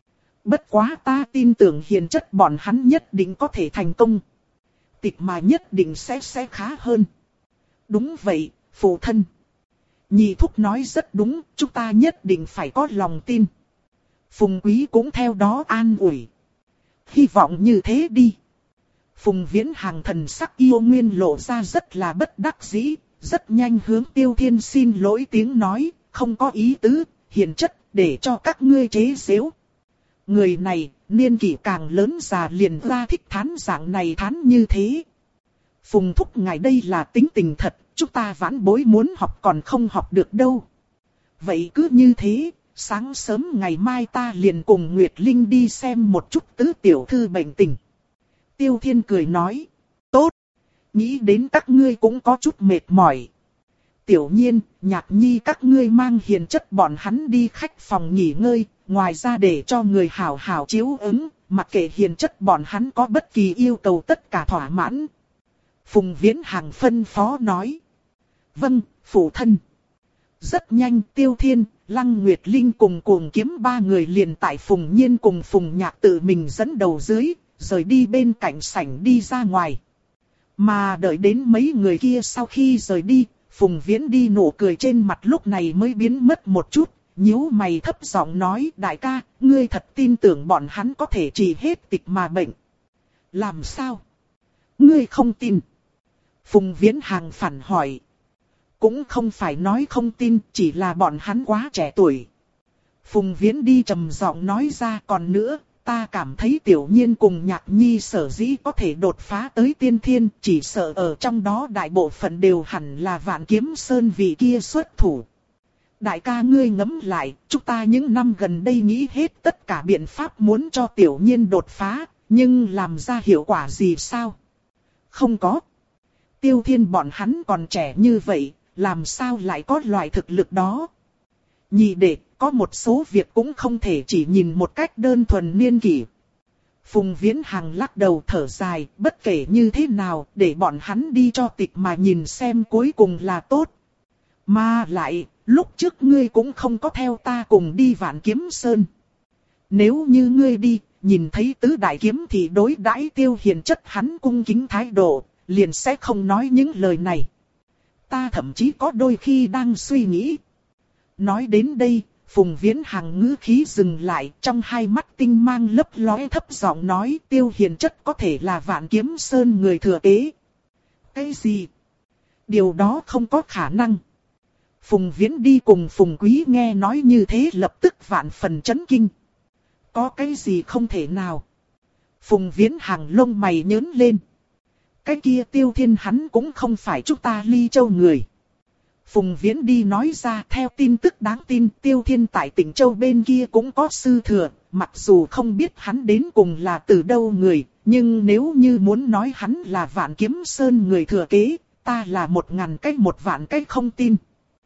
Bất quá ta tin tưởng hiền chất bọn hắn nhất định có thể thành công. Tịch mà nhất định sẽ sẽ khá hơn. Đúng vậy, phụ thân. Nhị thúc nói rất đúng, chúng ta nhất định phải có lòng tin. Phùng Quý cũng theo đó an ủi. Hy vọng như thế đi. Phùng Viễn Hằng thần sắc yêu nguyên lộ ra rất là bất đắc dĩ, rất nhanh hướng Tiêu Thiên xin lỗi tiếng nói, không có ý tứ, hiền chất, để cho các ngươi chế giễu. Người này, niên kỷ càng lớn già liền ra thích thán dạng này thán như thế. Phùng thúc ngài đây là tính tình thật, chúng ta vãn bối muốn học còn không học được đâu. Vậy cứ như thế, sáng sớm ngày mai ta liền cùng Nguyệt Linh đi xem một chút tứ tiểu thư bệnh tình. Tiêu Thiên cười nói, tốt, nghĩ đến các ngươi cũng có chút mệt mỏi. Tiểu Nhiên, Nhạc Nhi các ngươi mang hiền chất bọn hắn đi khách phòng nghỉ ngơi, ngoài ra để cho người hảo hảo chiếu ứng, mặc kệ hiền chất bọn hắn có bất kỳ yêu cầu tất cả thỏa mãn. Phùng Viễn Hằng phân phó nói, vâng, phụ thân. Rất nhanh Tiêu Thiên, Lăng Nguyệt Linh cùng Cuồng Kiếm ba người liền tại Phùng Nhiên cùng Phùng Nhạc tự mình dẫn đầu dưới, rời đi bên cạnh sảnh đi ra ngoài. Mà đợi đến mấy người kia sau khi rời đi, Phùng Viễn đi nụ cười trên mặt lúc này mới biến mất một chút, nhíu mày thấp giọng nói, đại ca, ngươi thật tin tưởng bọn hắn có thể trị hết Tịch mà bệnh. Làm sao? Ngươi không tin? Phùng Viễn Hằng phản hỏi. Cũng không phải nói không tin, chỉ là bọn hắn quá trẻ tuổi. Phùng Viễn đi trầm giọng nói ra, còn nữa, ta cảm thấy Tiểu Nhiên cùng Nhạc Nhi sở dĩ có thể đột phá tới tiên thiên, chỉ sợ ở trong đó đại bộ phận đều hẳn là Vạn Kiếm Sơn vị kia xuất thủ. Đại ca ngươi ngẫm lại, chúng ta những năm gần đây nghĩ hết tất cả biện pháp muốn cho Tiểu Nhiên đột phá, nhưng làm ra hiệu quả gì sao? Không có. Tiêu Thiên bọn hắn còn trẻ như vậy, làm sao lại có loại thực lực đó? Nhị đệ, có một số việc cũng không thể chỉ nhìn một cách đơn thuần niên kỷ. Phùng Viễn Hằng lắc đầu thở dài, bất kể như thế nào, để bọn hắn đi cho Tịch mà nhìn xem cuối cùng là tốt. Mà lại, lúc trước ngươi cũng không có theo ta cùng đi Vạn Kiếm Sơn. Nếu như ngươi đi, nhìn thấy tứ đại kiếm thì đối đãi Tiêu hiền chất hắn cung kính thái độ, liền sẽ không nói những lời này. Ta thậm chí có đôi khi đang suy nghĩ. Nói đến đây, Phùng Viễn Hằng ngữ khí dừng lại, trong hai mắt tinh mang lấp lóe, thấp giọng nói, Tiêu hiền chất có thể là Vạn Kiếm Sơn người thừa kế. Cái gì? Điều đó không có khả năng. Phùng Viễn đi cùng Phùng Quý nghe nói như thế lập tức vạn phần chấn kinh. Có cái gì không thể nào? Phùng Viễn Hằng lông mày nhớn lên. Cái kia Tiêu Thiên hắn cũng không phải chúng ta Ly Châu người. Phùng Viễn đi nói ra, theo tin tức đáng tin, Tiêu Thiên tại tỉnh Châu bên kia cũng có sư thừa, mặc dù không biết hắn đến cùng là từ đâu người, nhưng nếu như muốn nói hắn là Vạn Kiếm Sơn người thừa kế, ta là một ngàn cách một vạn cách không tin.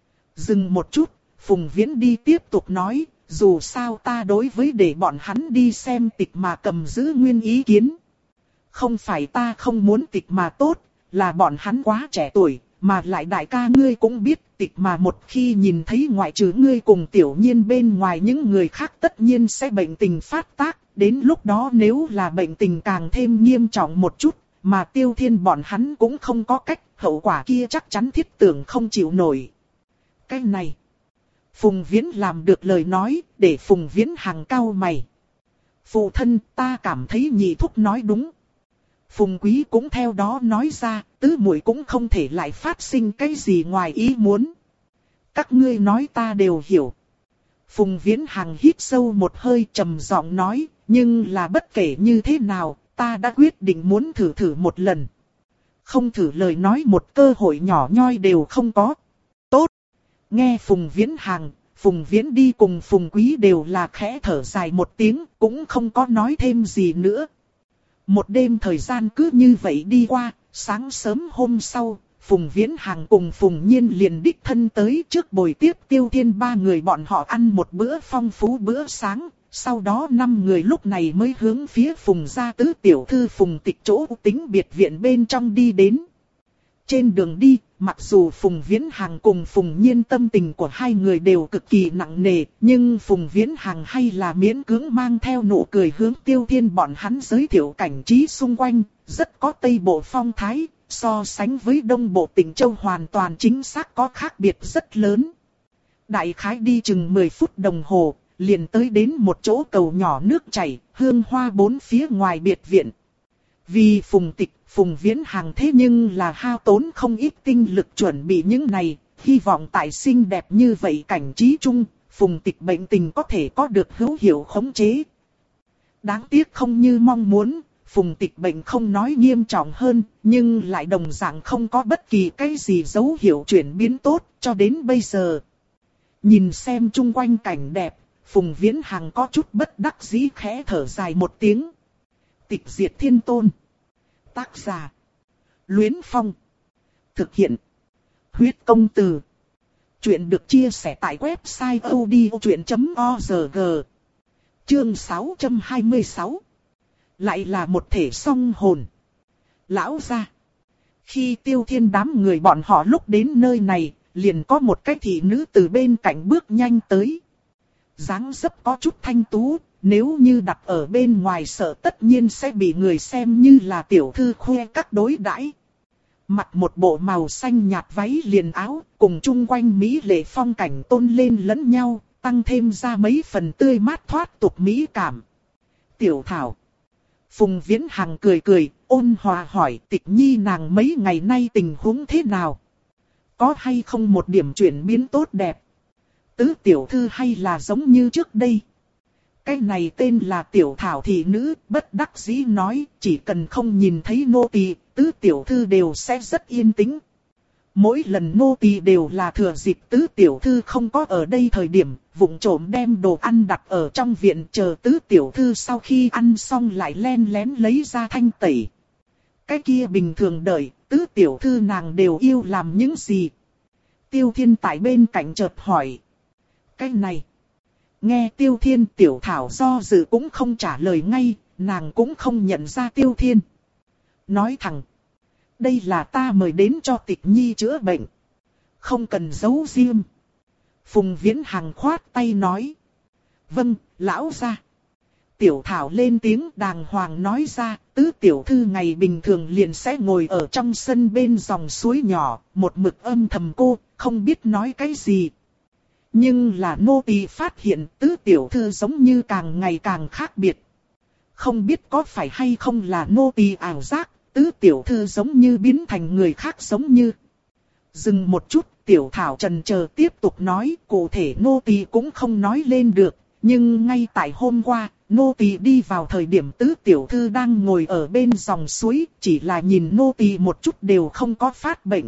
Dừng một chút, Phùng Viễn đi tiếp tục nói, dù sao ta đối với để bọn hắn đi xem Tịch mà cầm giữ nguyên ý kiến. Không phải ta không muốn Tịch mà tốt, là bọn hắn quá trẻ tuổi, mà lại đại ca ngươi cũng biết Tịch mà một khi nhìn thấy ngoại trừ ngươi cùng Tiểu Nhiên bên ngoài những người khác tất nhiên sẽ bệnh tình phát tác, đến lúc đó nếu là bệnh tình càng thêm nghiêm trọng một chút, mà Tiêu Thiên bọn hắn cũng không có cách, hậu quả kia chắc chắn thiết tưởng không chịu nổi. Cái này, Phùng Viễn làm được lời nói, để Phùng Viễn Hằng cau mày. Phụ thân, ta cảm thấy nhị thúc nói đúng. Phùng Quý cũng theo đó nói ra, tứ muội cũng không thể lại phát sinh cái gì ngoài ý muốn. Các ngươi nói ta đều hiểu. Phùng Viễn Hằng hít sâu một hơi trầm giọng nói, nhưng là bất kể như thế nào, ta đã quyết định muốn thử thử một lần. Không thử lời nói một cơ hội nhỏ nhoi đều không có. Tốt. Nghe Phùng Viễn Hằng, Phùng Viễn đi cùng Phùng Quý đều là khẽ thở dài một tiếng, cũng không có nói thêm gì nữa. Một đêm thời gian cứ như vậy đi qua, sáng sớm hôm sau, Phùng Viễn Hằng cùng Phùng Nhiên liền đích thân tới trước bồi tiếp Tiêu Thiên ba người bọn họ ăn một bữa phong phú bữa sáng, sau đó năm người lúc này mới hướng phía Phùng gia tứ tiểu thư Phùng Tịch chỗ tính biệt viện bên trong đi đến. Trên đường đi, mặc dù Phùng Viễn Hằng cùng Phùng Nhiên tâm tình của hai người đều cực kỳ nặng nề, nhưng Phùng Viễn Hằng hay là miễn cưỡng mang theo nụ cười hướng Tiêu Thiên bọn hắn giới thiệu cảnh trí xung quanh, rất có Tây Bộ phong thái, so sánh với Đông Bộ Tịnh Châu hoàn toàn chính xác có khác biệt rất lớn. Đại khái đi chừng mười phút đồng hồ, liền tới đến một chỗ cầu nhỏ nước chảy, hương hoa bốn phía ngoài biệt viện. Vì Phùng Tịch, Phùng Viễn Hằng thế nhưng là hao tốn không ít tinh lực chuẩn bị những này, hy vọng tại xinh đẹp như vậy cảnh trí chung, Phùng Tịch bệnh tình có thể có được hữu hiệu khống chế. Đáng tiếc không như mong muốn, Phùng Tịch bệnh không nói nghiêm trọng hơn, nhưng lại đồng dạng không có bất kỳ cái gì dấu hiệu chuyển biến tốt cho đến bây giờ. Nhìn xem chung quanh cảnh đẹp, Phùng Viễn Hằng có chút bất đắc dĩ khẽ thở dài một tiếng. Tịch diệt thiên tôn. Tác giả. Luyến Phong. Thực hiện. Huyết công từ. Chuyện được chia sẻ tại website odchuyện chấm org. Chương sáu trăm hai mươi sáu. Lại là một thể song hồn. Lão gia. Khi Tiêu Thiên đám người bọn họ lúc đến nơi này, liền có một cái thị nữ từ bên cạnh bước nhanh tới. Dáng dấp có chút thanh tú, nếu như đặt ở bên ngoài sợ tất nhiên sẽ bị người xem như là tiểu thư khoe các đối đãi. Mặc một bộ màu xanh nhạt váy liền áo, cùng chung quanh mỹ lệ phong cảnh tôn lên lẫn nhau, tăng thêm ra mấy phần tươi mát thoát tục mỹ cảm. Tiểu Thảo. Phùng Viễn Hằng cười cười, ôn hòa hỏi Tịch Nhi nàng mấy ngày nay tình huống thế nào? Có hay không một điểm chuyển biến tốt đẹp? Tứ tiểu thư hay là giống như trước đây? Cái này tên là Tiểu Thảo thị nữ, bất đắc dĩ nói, chỉ cần không nhìn thấy nô tỳ, tứ tiểu thư đều sẽ rất yên tĩnh. Mỗi lần nô tỳ đều là thừa dịp tứ tiểu thư không có ở đây thời điểm, vụng trộm đem đồ ăn đặt ở trong viện chờ tứ tiểu thư sau khi ăn xong lại len lén lấy ra thanh tẩy. Cái kia bình thường đợi, tứ tiểu thư nàng đều yêu làm những gì? Tiêu Thiên tại bên cạnh chợt hỏi. Cái này. Nghe Tiêu Thiên Tiểu Thảo do dự cũng không trả lời ngay, nàng cũng không nhận ra Tiêu Thiên. Nói thẳng. Đây là ta mời đến cho Tịch Nhi chữa bệnh. Không cần giấu riêng. Phùng Viễn Hằng khoát tay nói. Vâng, lão gia. Tiểu Thảo lên tiếng đàng hoàng nói ra, tứ tiểu thư ngày bình thường liền sẽ ngồi ở trong sân bên dòng suối nhỏ, một mực âm thầm cô, không biết nói cái gì. Nhưng là nô tỳ phát hiện tứ tiểu thư giống như càng ngày càng khác biệt. Không biết có phải hay không là nô tỳ ảo giác, tứ tiểu thư giống như biến thành người khác giống như. Dừng một chút, Tiểu Thảo trần chờ tiếp tục nói, cụ thể nô tỳ cũng không nói lên được, nhưng ngay tại hôm qua, nô tỳ đi vào thời điểm tứ tiểu thư đang ngồi ở bên dòng suối, chỉ là nhìn nô tỳ một chút đều không có phát bệnh.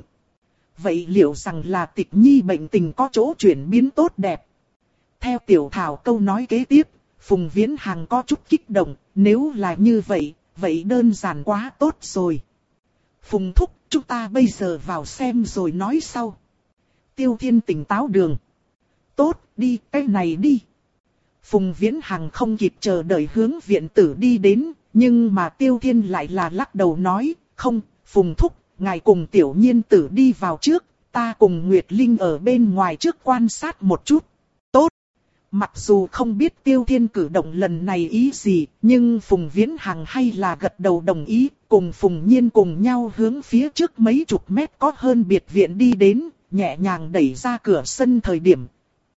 Vậy liệu rằng là Tịch Nhi bệnh tình có chỗ chuyển biến tốt đẹp? Theo Tiểu Thảo câu nói kế tiếp, Phùng Viễn Hằng có chút kích động, nếu là như vậy, vậy đơn giản quá tốt rồi. Phùng thúc, chúng ta bây giờ vào xem rồi nói sau. Tiêu Thiên tỉnh táo đường. Tốt, đi, cái này đi. Phùng Viễn Hằng không kịp chờ đợi hướng viện tử đi đến, nhưng mà Tiêu Thiên lại là lắc đầu nói, không, Phùng thúc, ngài cùng Tiểu Nhiên tử đi vào trước, ta cùng Nguyệt Linh ở bên ngoài trước quan sát một chút. Tốt. Mặc dù không biết Tiêu Thiên cử động lần này ý gì, nhưng Phùng Viễn Hằng hay là gật đầu đồng ý, cùng Phùng Nhiên cùng nhau hướng phía trước mấy chục mét có hơn biệt viện đi đến, nhẹ nhàng đẩy ra cửa sân thời điểm.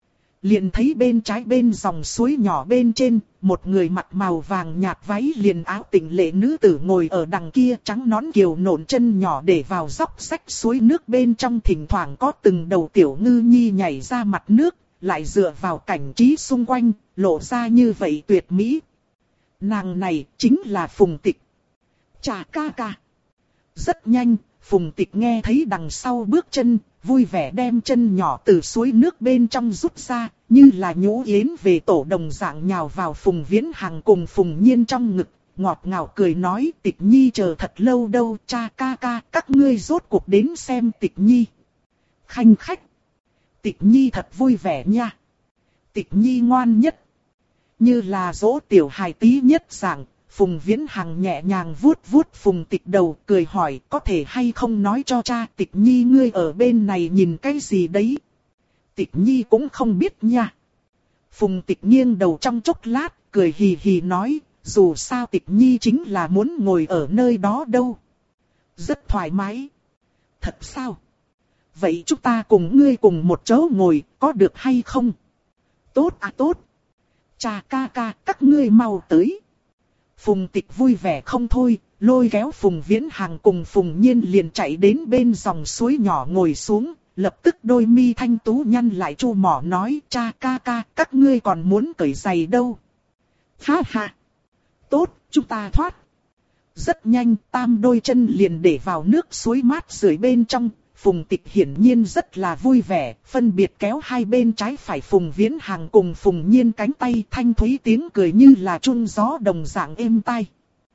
liền thấy bên trái bên dòng suối nhỏ bên trên, một người mặc màu vàng nhạt váy liền áo tịnh lệ nữ tử ngồi ở đằng kia, trắng nõn kiều nộn chân nhỏ để vào dốc rách suối nước bên trong, thỉnh thoảng có từng đầu tiểu ngư nhi nhảy ra mặt nước, lại dựa vào cảnh trí xung quanh, lộ ra như vậy tuyệt mỹ. Nàng này chính là Phùng Tịch. Chà ca ca. Rất nhanh, Phùng Tịch nghe thấy đằng sau bước chân, vui vẻ đem chân nhỏ từ suối nước bên trong rút ra, như là nhũ yến về tổ đồng dạng nhào vào Phùng Viễn Hằng cùng Phùng Nhiên trong ngực, ngọt ngào cười nói: Tịch Nhi chờ thật lâu đâu, cha ca ca, các ngươi rốt cuộc đến xem Tịch Nhi. Khanh khách. Tịch Nhi thật vui vẻ nha. Tịch Nhi ngoan nhất. Như là dỗ tiểu hài tí nhất dạng. Phùng Viễn Hằng nhẹ nhàng vuốt vuốt Phùng Tịch đầu, cười hỏi: có thể hay không nói cho cha, Tịch Nhi ngươi ở bên này nhìn cái gì đấy? Tịch Nhi cũng không biết nha. Phùng Tịch nghiêng đầu trong chốc lát, cười hì hì nói: dù sao Tịch Nhi chính là muốn ngồi ở nơi đó đâu. Rất thoải mái. Thật sao? Vậy chúng ta cùng ngươi cùng một chỗ ngồi, có được hay không? Tốt à tốt. Cha ca ca, các ngươi mau tới. Phùng Tịch vui vẻ không thôi, lôi kéo Phùng Viễn Hằng cùng Phùng Nhiên liền chạy đến bên dòng suối nhỏ ngồi xuống, lập tức đôi mi thanh tú nhăn lại chu mỏ nói: cha ca ca, các ngươi còn muốn cởi giày đâu. Ha ha. Tốt, chúng ta thoát. Rất nhanh, tam đôi chân liền để vào nước suối mát rượi bên trong. Phùng Tịch hiển nhiên rất là vui vẻ, phân biệt kéo hai bên trái phải Phùng Viễn Hằng cùng Phùng Nhiên cánh tay, thanh thúy tiếng cười như là trung gió đồng dạng êm tai.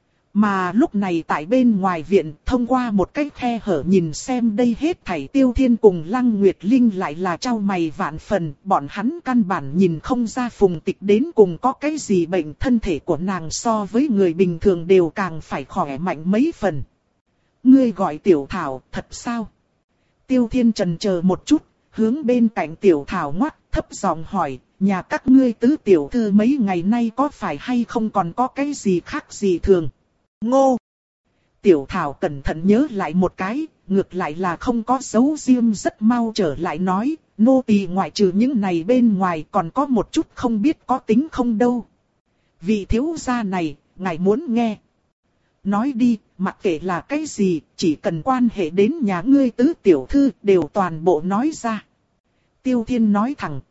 Mà lúc này tại bên ngoài viện, thông qua một cái khe hở nhìn xem đây hết thảy, Tiêu Thiên cùng Lăng Nguyệt Linh lại là trao mày vạn phần, bọn hắn căn bản nhìn không ra Phùng Tịch đến cùng có cái gì bệnh, thân thể của nàng so với người bình thường đều càng phải khỏe mạnh mấy phần. Ngươi gọi Tiểu Thảo, thật sao? Tiêu Thiên trần chờ một chút, hướng bên cạnh Tiểu Thảo ngoắt, thấp giọng hỏi: nhà các ngươi tứ tiểu thư mấy ngày nay có phải hay không còn có cái gì khác gì thường? Ngô! Tiểu Thảo cẩn thận nhớ lại một cái, ngược lại là không có dấu riêng, rất mau trở lại nói: nô tỳ ngoại trừ những này bên ngoài còn có một chút không biết có tính không đâu. Vị thiếu gia này, ngài muốn nghe? Nói đi, mặc kệ là cái gì, chỉ cần quan hệ đến nhà ngươi tứ tiểu thư, đều toàn bộ nói ra. Tiêu Thiên nói thẳng: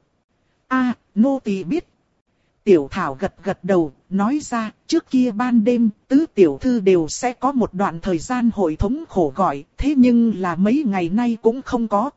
a, nô tỳ biết. Tiểu Thảo gật gật đầu, nói ra: trước kia ban đêm, tứ tiểu thư đều sẽ có một đoạn thời gian hội thống khổ gọi, thế nhưng là mấy ngày nay cũng không có.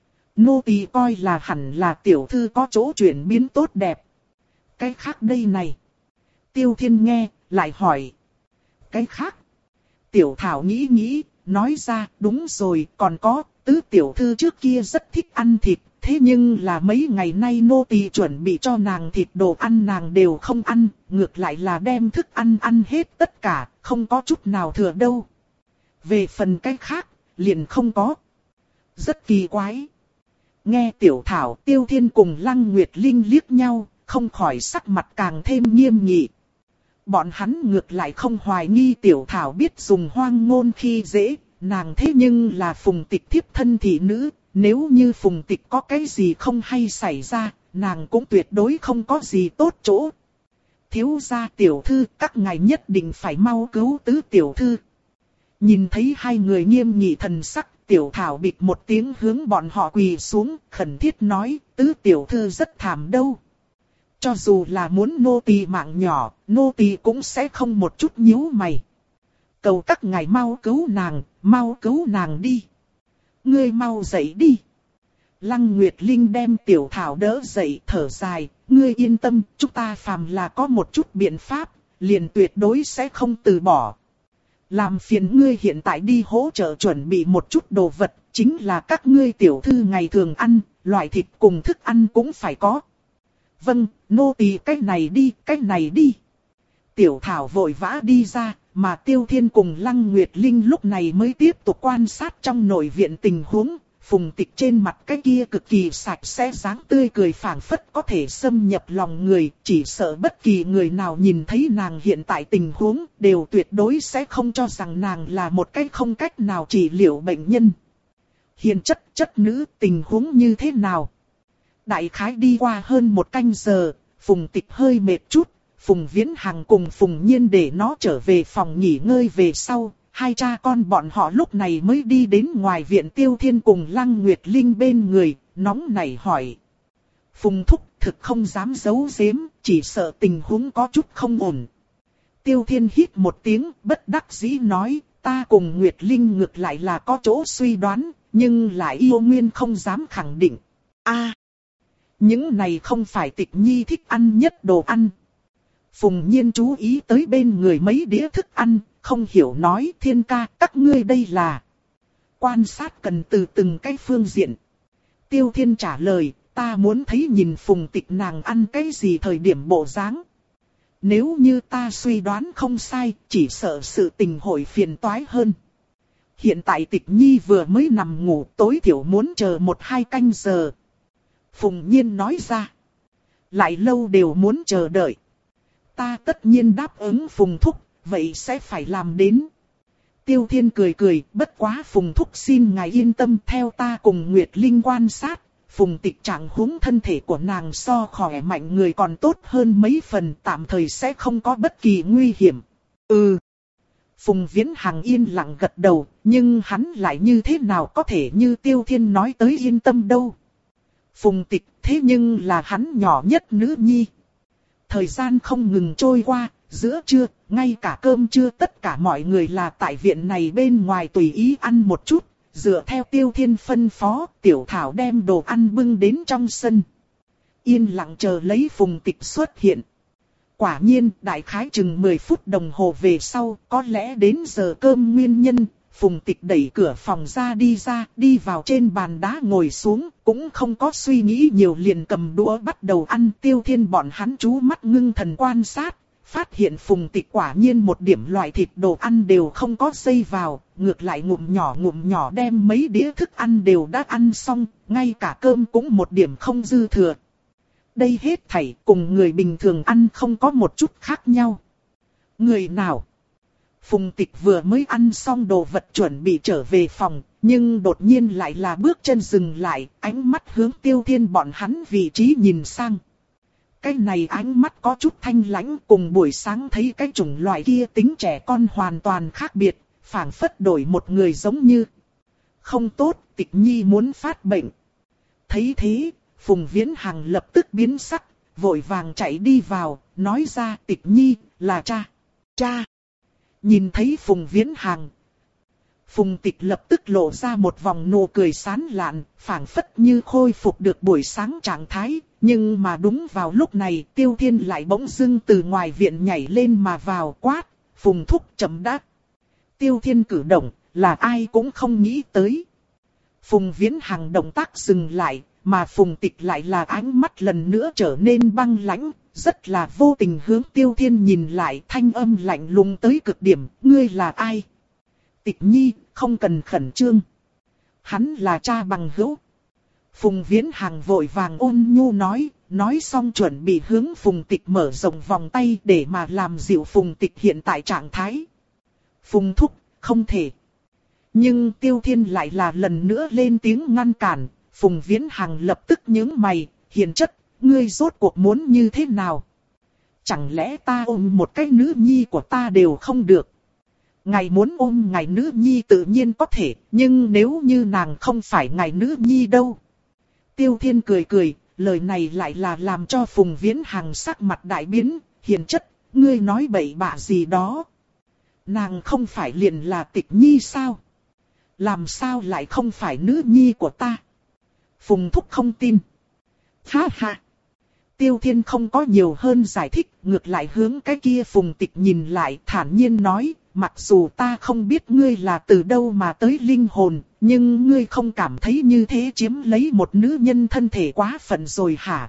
Nô tỳ coi là hẳn là tiểu thư có chỗ chuyển biến tốt đẹp. Cái khác đây này. Tiêu Thiên nghe, lại hỏi: cái khác? Tiểu Thảo nghĩ nghĩ, nói ra: đúng rồi, còn có, tứ tiểu thư trước kia rất thích ăn thịt, thế nhưng là mấy ngày nay nô tỳ chuẩn bị cho nàng thịt đồ ăn nàng đều không ăn, ngược lại là đem thức ăn ăn hết tất cả, không có chút nào thừa đâu. Về phần cái khác, liền không có. Rất kỳ quái. Nghe Tiểu Thảo, Tiêu Thiên cùng Lăng Nguyệt Linh liếc nhau, không khỏi sắc mặt càng thêm nghiêm nghị. Bọn hắn ngược lại không hoài nghi Tiểu Thảo biết dùng hoang ngôn khi dễ, nàng thế nhưng là Phùng Tịch thiếp thân thị nữ, nếu như Phùng Tịch có cái gì không hay xảy ra, nàng cũng tuyệt đối không có gì tốt chỗ. Thiếu gia tiểu thư, các ngài nhất định phải mau cứu tứ tiểu thư. Nhìn thấy hai người nghiêm nghị thần sắc, Tiểu Thảo bịch một tiếng hướng bọn họ quỳ xuống, khẩn thiết nói: tứ tiểu thư rất thảm đâu. Cho dù là muốn nô tỳ mạng nhỏ, nô tỳ cũng sẽ không một chút nhíu mày. Cầu các ngài mau cứu nàng, mau cứu nàng đi. Ngươi mau dậy đi. Lăng Nguyệt Linh đem Tiểu Thảo đỡ dậy, thở dài: ngươi yên tâm, chúng ta phàm là có một chút biện pháp, liền tuyệt đối sẽ không từ bỏ. Làm phiền ngươi hiện tại đi hỗ trợ chuẩn bị một chút đồ vật, chính là các ngươi tiểu thư ngày thường ăn, loại thịt cùng thức ăn cũng phải có. Vâng, nô tỳ cái này đi, cái này đi. Tiểu Thảo vội vã đi ra, mà Tiêu Thiên cùng Lăng Nguyệt Linh lúc này mới tiếp tục quan sát trong nội viện tình huống. Phùng Tịch trên mặt cái kia cực kỳ sạch sẽ dáng tươi cười phảng phất có thể xâm nhập lòng người, chỉ sợ bất kỳ người nào nhìn thấy nàng hiện tại tình huống đều tuyệt đối sẽ không cho rằng nàng là một cái không cách nào trị liệu bệnh nhân. Hiền chất chất nữ, tình huống như thế nào? Đại khái đi qua hơn một canh giờ, Phùng Tịch hơi mệt chút, Phùng Viễn Hằng cùng Phùng Nhiên để nó trở về phòng nghỉ ngơi về sau, hai cha con bọn họ lúc này mới đi đến ngoài viện Tiêu Thiên cùng Lăng Nguyệt Linh bên người, nóng nảy hỏi. Phùng thúc thực không dám giấu giếm, chỉ sợ tình huống có chút không ổn. Tiêu Thiên hít một tiếng, bất đắc dĩ nói, ta cùng Nguyệt Linh ngược lại là có chỗ suy đoán, nhưng lại yêu nguyên không dám khẳng định. A, những này không phải Tịch Nhi thích ăn nhất đồ ăn. Phùng Nhiên chú ý tới bên người mấy đĩa thức ăn, không hiểu nói Thiên ca, các ngươi đây là. Quan sát cần từ từng cái phương diện. Tiêu Thiên trả lời, ta muốn thấy nhìn Phùng Tịch nàng ăn cái gì thời điểm bộ dáng. Nếu như ta suy đoán không sai, chỉ sợ sự tình hội phiền toái hơn. Hiện tại Tịch Nhi vừa mới nằm ngủ, tối thiểu muốn chờ một hai canh giờ. Phùng Nhiên nói ra. Lại lâu đều muốn chờ đợi. Ta tất nhiên đáp ứng Phùng thúc, vậy sẽ phải làm đến. Tiêu Thiên cười cười, bất quá Phùng thúc xin ngài yên tâm, theo ta cùng Nguyệt Linh quan sát. Phùng Tịch trạng huống thân thể của nàng so khỏe mạnh người còn tốt hơn mấy phần, tạm thời sẽ không có bất kỳ nguy hiểm. Ừ. Phùng Viễn Hằng yên lặng gật đầu, nhưng hắn lại như thế nào có thể như Tiêu Thiên nói tới yên tâm đâu. Phùng Tịch thế nhưng là hắn nhỏ nhất nữ nhi. Thời gian không ngừng trôi qua, giữa trưa, ngay cả cơm trưa tất cả mọi người là tại viện này bên ngoài tùy ý ăn một chút. Dựa theo Tiêu Thiên phân phó, Tiểu Thảo đem đồ ăn bưng đến trong sân. Yên lặng chờ lấy Phùng Tịch xuất hiện. Quả nhiên, đại khái chừng mười phút đồng hồ về sau, có lẽ đến giờ cơm nguyên nhân, Phùng Tịch đẩy cửa phòng ra đi ra, đi vào trên bàn đá ngồi xuống, cũng không có suy nghĩ nhiều liền cầm đũa bắt đầu ăn. Tiêu Thiên bọn hắn chú mắt ngưng thần quan sát. Phát hiện Phùng Tịch quả nhiên một điểm loại thịt đồ ăn đều không có dây vào, ngược lại ngụm nhỏ ngụm nhỏ đem mấy đĩa thức ăn đều đã ăn xong, ngay cả cơm cũng một điểm không dư thừa. Đây hết thảy cùng người bình thường ăn không có một chút khác nhau. Người nào? Phùng Tịch vừa mới ăn xong đồ vật chuẩn bị trở về phòng, nhưng đột nhiên lại là bước chân dừng lại, ánh mắt hướng Tiêu Thiên bọn hắn vị trí nhìn sang. Cái này ánh mắt có chút thanh lãnh, cùng buổi sáng thấy cái chủng loại kia tính trẻ con hoàn toàn khác biệt, phảng phất đổi một người giống như. Không tốt, Tịch Nhi muốn phát bệnh. Thấy thế, Phùng Viễn Hằng lập tức biến sắc, vội vàng chạy đi vào, nói ra Tịch Nhi là cha. Cha! Nhìn thấy Phùng Viễn Hằng, Phùng Tịch lập tức lộ ra một vòng nụ cười sán lạn, phảng phất như khôi phục được buổi sáng trạng thái. Nhưng mà đúng vào lúc này, Tiêu Thiên lại bỗng dưng từ ngoài viện nhảy lên mà vào quát, Phùng thúc chậm đã. Tiêu Thiên cử động, là ai cũng không nghĩ tới. Phùng Viễn Hằng động tác dừng lại, mà Phùng Tịch lại là ánh mắt lần nữa trở nên băng lãnh, rất là vô tình hướng Tiêu Thiên nhìn lại, thanh âm lạnh lùng tới cực điểm, ngươi là ai? Tịch Nhi, không cần khẩn trương. Hắn là cha bằng hữu. Phùng Viễn Hằng vội vàng ôn nhu nói, nói xong chuẩn bị hướng Phùng Tịch mở rộng vòng tay để mà làm dịu Phùng Tịch hiện tại trạng thái. Phùng thúc, không thể. Nhưng Tiêu Thiên lại là lần nữa lên tiếng ngăn cản, Phùng Viễn Hằng lập tức nhướng mày, hiền chất, ngươi rốt cuộc muốn như thế nào? Chẳng lẽ ta ôm một cái nữ nhi của ta đều không được? Ngài muốn ôm ngài nữ nhi tự nhiên có thể, nhưng nếu như nàng không phải ngài nữ nhi đâu? Tiêu Thiên cười cười, lời này lại là làm cho Phùng Viễn Hằng sắc mặt đại biến, hiền chất, ngươi nói bậy bạ gì đó. Nàng không phải liền là Tịch Nhi sao? Làm sao lại không phải nữ nhi của ta? Phùng thúc không tin. Ha ha. Tiêu Thiên không có nhiều hơn giải thích, ngược lại hướng cái kia Phùng Tịch nhìn lại, thản nhiên nói, mặc dù ta không biết ngươi là từ đâu mà tới linh hồn, nhưng ngươi không cảm thấy như thế chiếm lấy một nữ nhân thân thể quá phận rồi hả?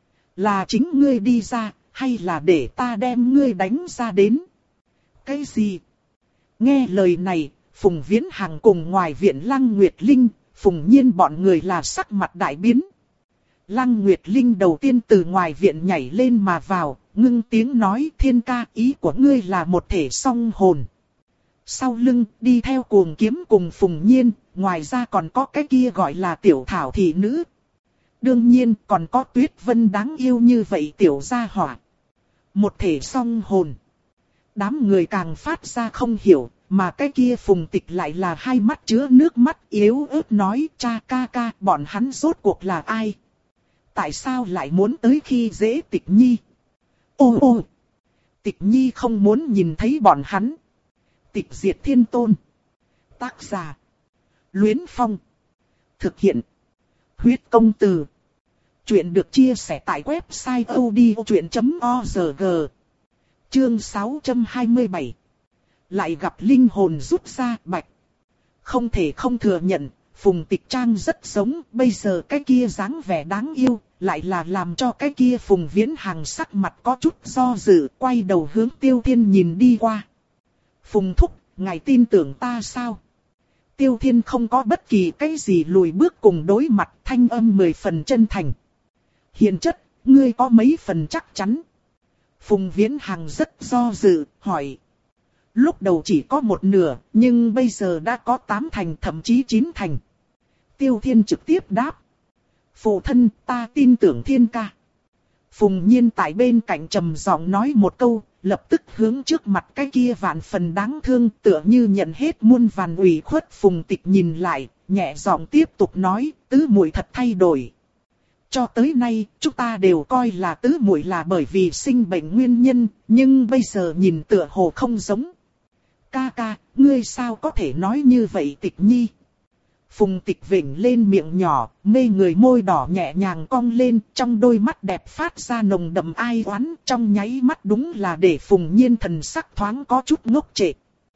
Là chính ngươi đi ra, hay là để ta đem ngươi đánh ra đến? Cái gì? Nghe lời này, Phùng Viễn Hằng cùng ngoài viện Lăng Nguyệt Linh, Phùng Nhiên bọn người là sắc mặt đại biến. Lăng Nguyệt Linh đầu tiên từ ngoài viện nhảy lên mà vào, ngưng tiếng nói, Thiên ca, ý của ngươi là một thể song hồn. Sau lưng, đi theo Cuồng Kiếm cùng Phùng Nhiên, ngoài ra còn có cái kia gọi là Tiểu Thảo thị nữ. Đương nhiên còn có Tuyết Vân đáng yêu như vậy tiểu gia hỏa. Một thể song hồn. Đám người càng phát ra không hiểu, mà cái kia Phùng Tịch lại là hai mắt chứa nước mắt yếu ớt nói cha ca ca bọn hắn rốt cuộc là ai? Tại sao lại muốn tới khi dễ Tịch Nhi? Ô ô! Tịch Nhi không muốn nhìn thấy bọn hắn. Tịch Diệt Thiên Tôn. Tác giả. Luyến Phong. Thực hiện. Huyết Công Từ. Chuyện được chia sẻ tại website odchuyện chấm org. Chương sáu trăm hai mươi bảy. Lại gặp linh hồn rút ra bạch. Không thể không thừa nhận, Phùng Tịch Trang rất giống, bây giờ cái kia dáng vẻ đáng yêu, lại là làm cho cái kia Phùng Viễn Hằng sắc mặt có chút do dự, quay đầu hướng Tiêu Thiên nhìn đi qua. Phùng thúc, ngài tin tưởng ta sao? Tiêu Thiên không có bất kỳ cái gì lùi bước cùng đối mặt, thanh âm mười phần chân thành. Hiện chất, ngươi có mấy phần chắc chắn? Phùng Viễn Hằng rất do dự, hỏi. Lúc đầu chỉ có một nửa, nhưng bây giờ đã có tám thành thậm chí chín thành. Tiêu Thiên trực tiếp đáp. Phụ thân, ta tin tưởng Thiên ca. Phùng Nhiên tại bên cạnh trầm giọng nói một câu, lập tức hướng trước mặt cái kia vạn phần đáng thương, tựa như nhận hết muôn vàn ủy khuất. Phùng Tịch nhìn lại, nhẹ giọng tiếp tục nói, tứ muội thật thay đổi. Cho tới nay, chúng ta đều coi là tứ muội là bởi vì sinh bệnh nguyên nhân, nhưng bây giờ nhìn tựa hồ không giống. Ca ca, ngươi sao có thể nói như vậy Tịch Nhi? Phùng Tịch vểnh lên miệng nhỏ, mê người môi đỏ nhẹ nhàng cong lên, trong đôi mắt đẹp phát ra nồng đậm ai oán, trong nháy mắt đúng là để Phùng Nhiên thần sắc thoáng có chút ngốc trệ.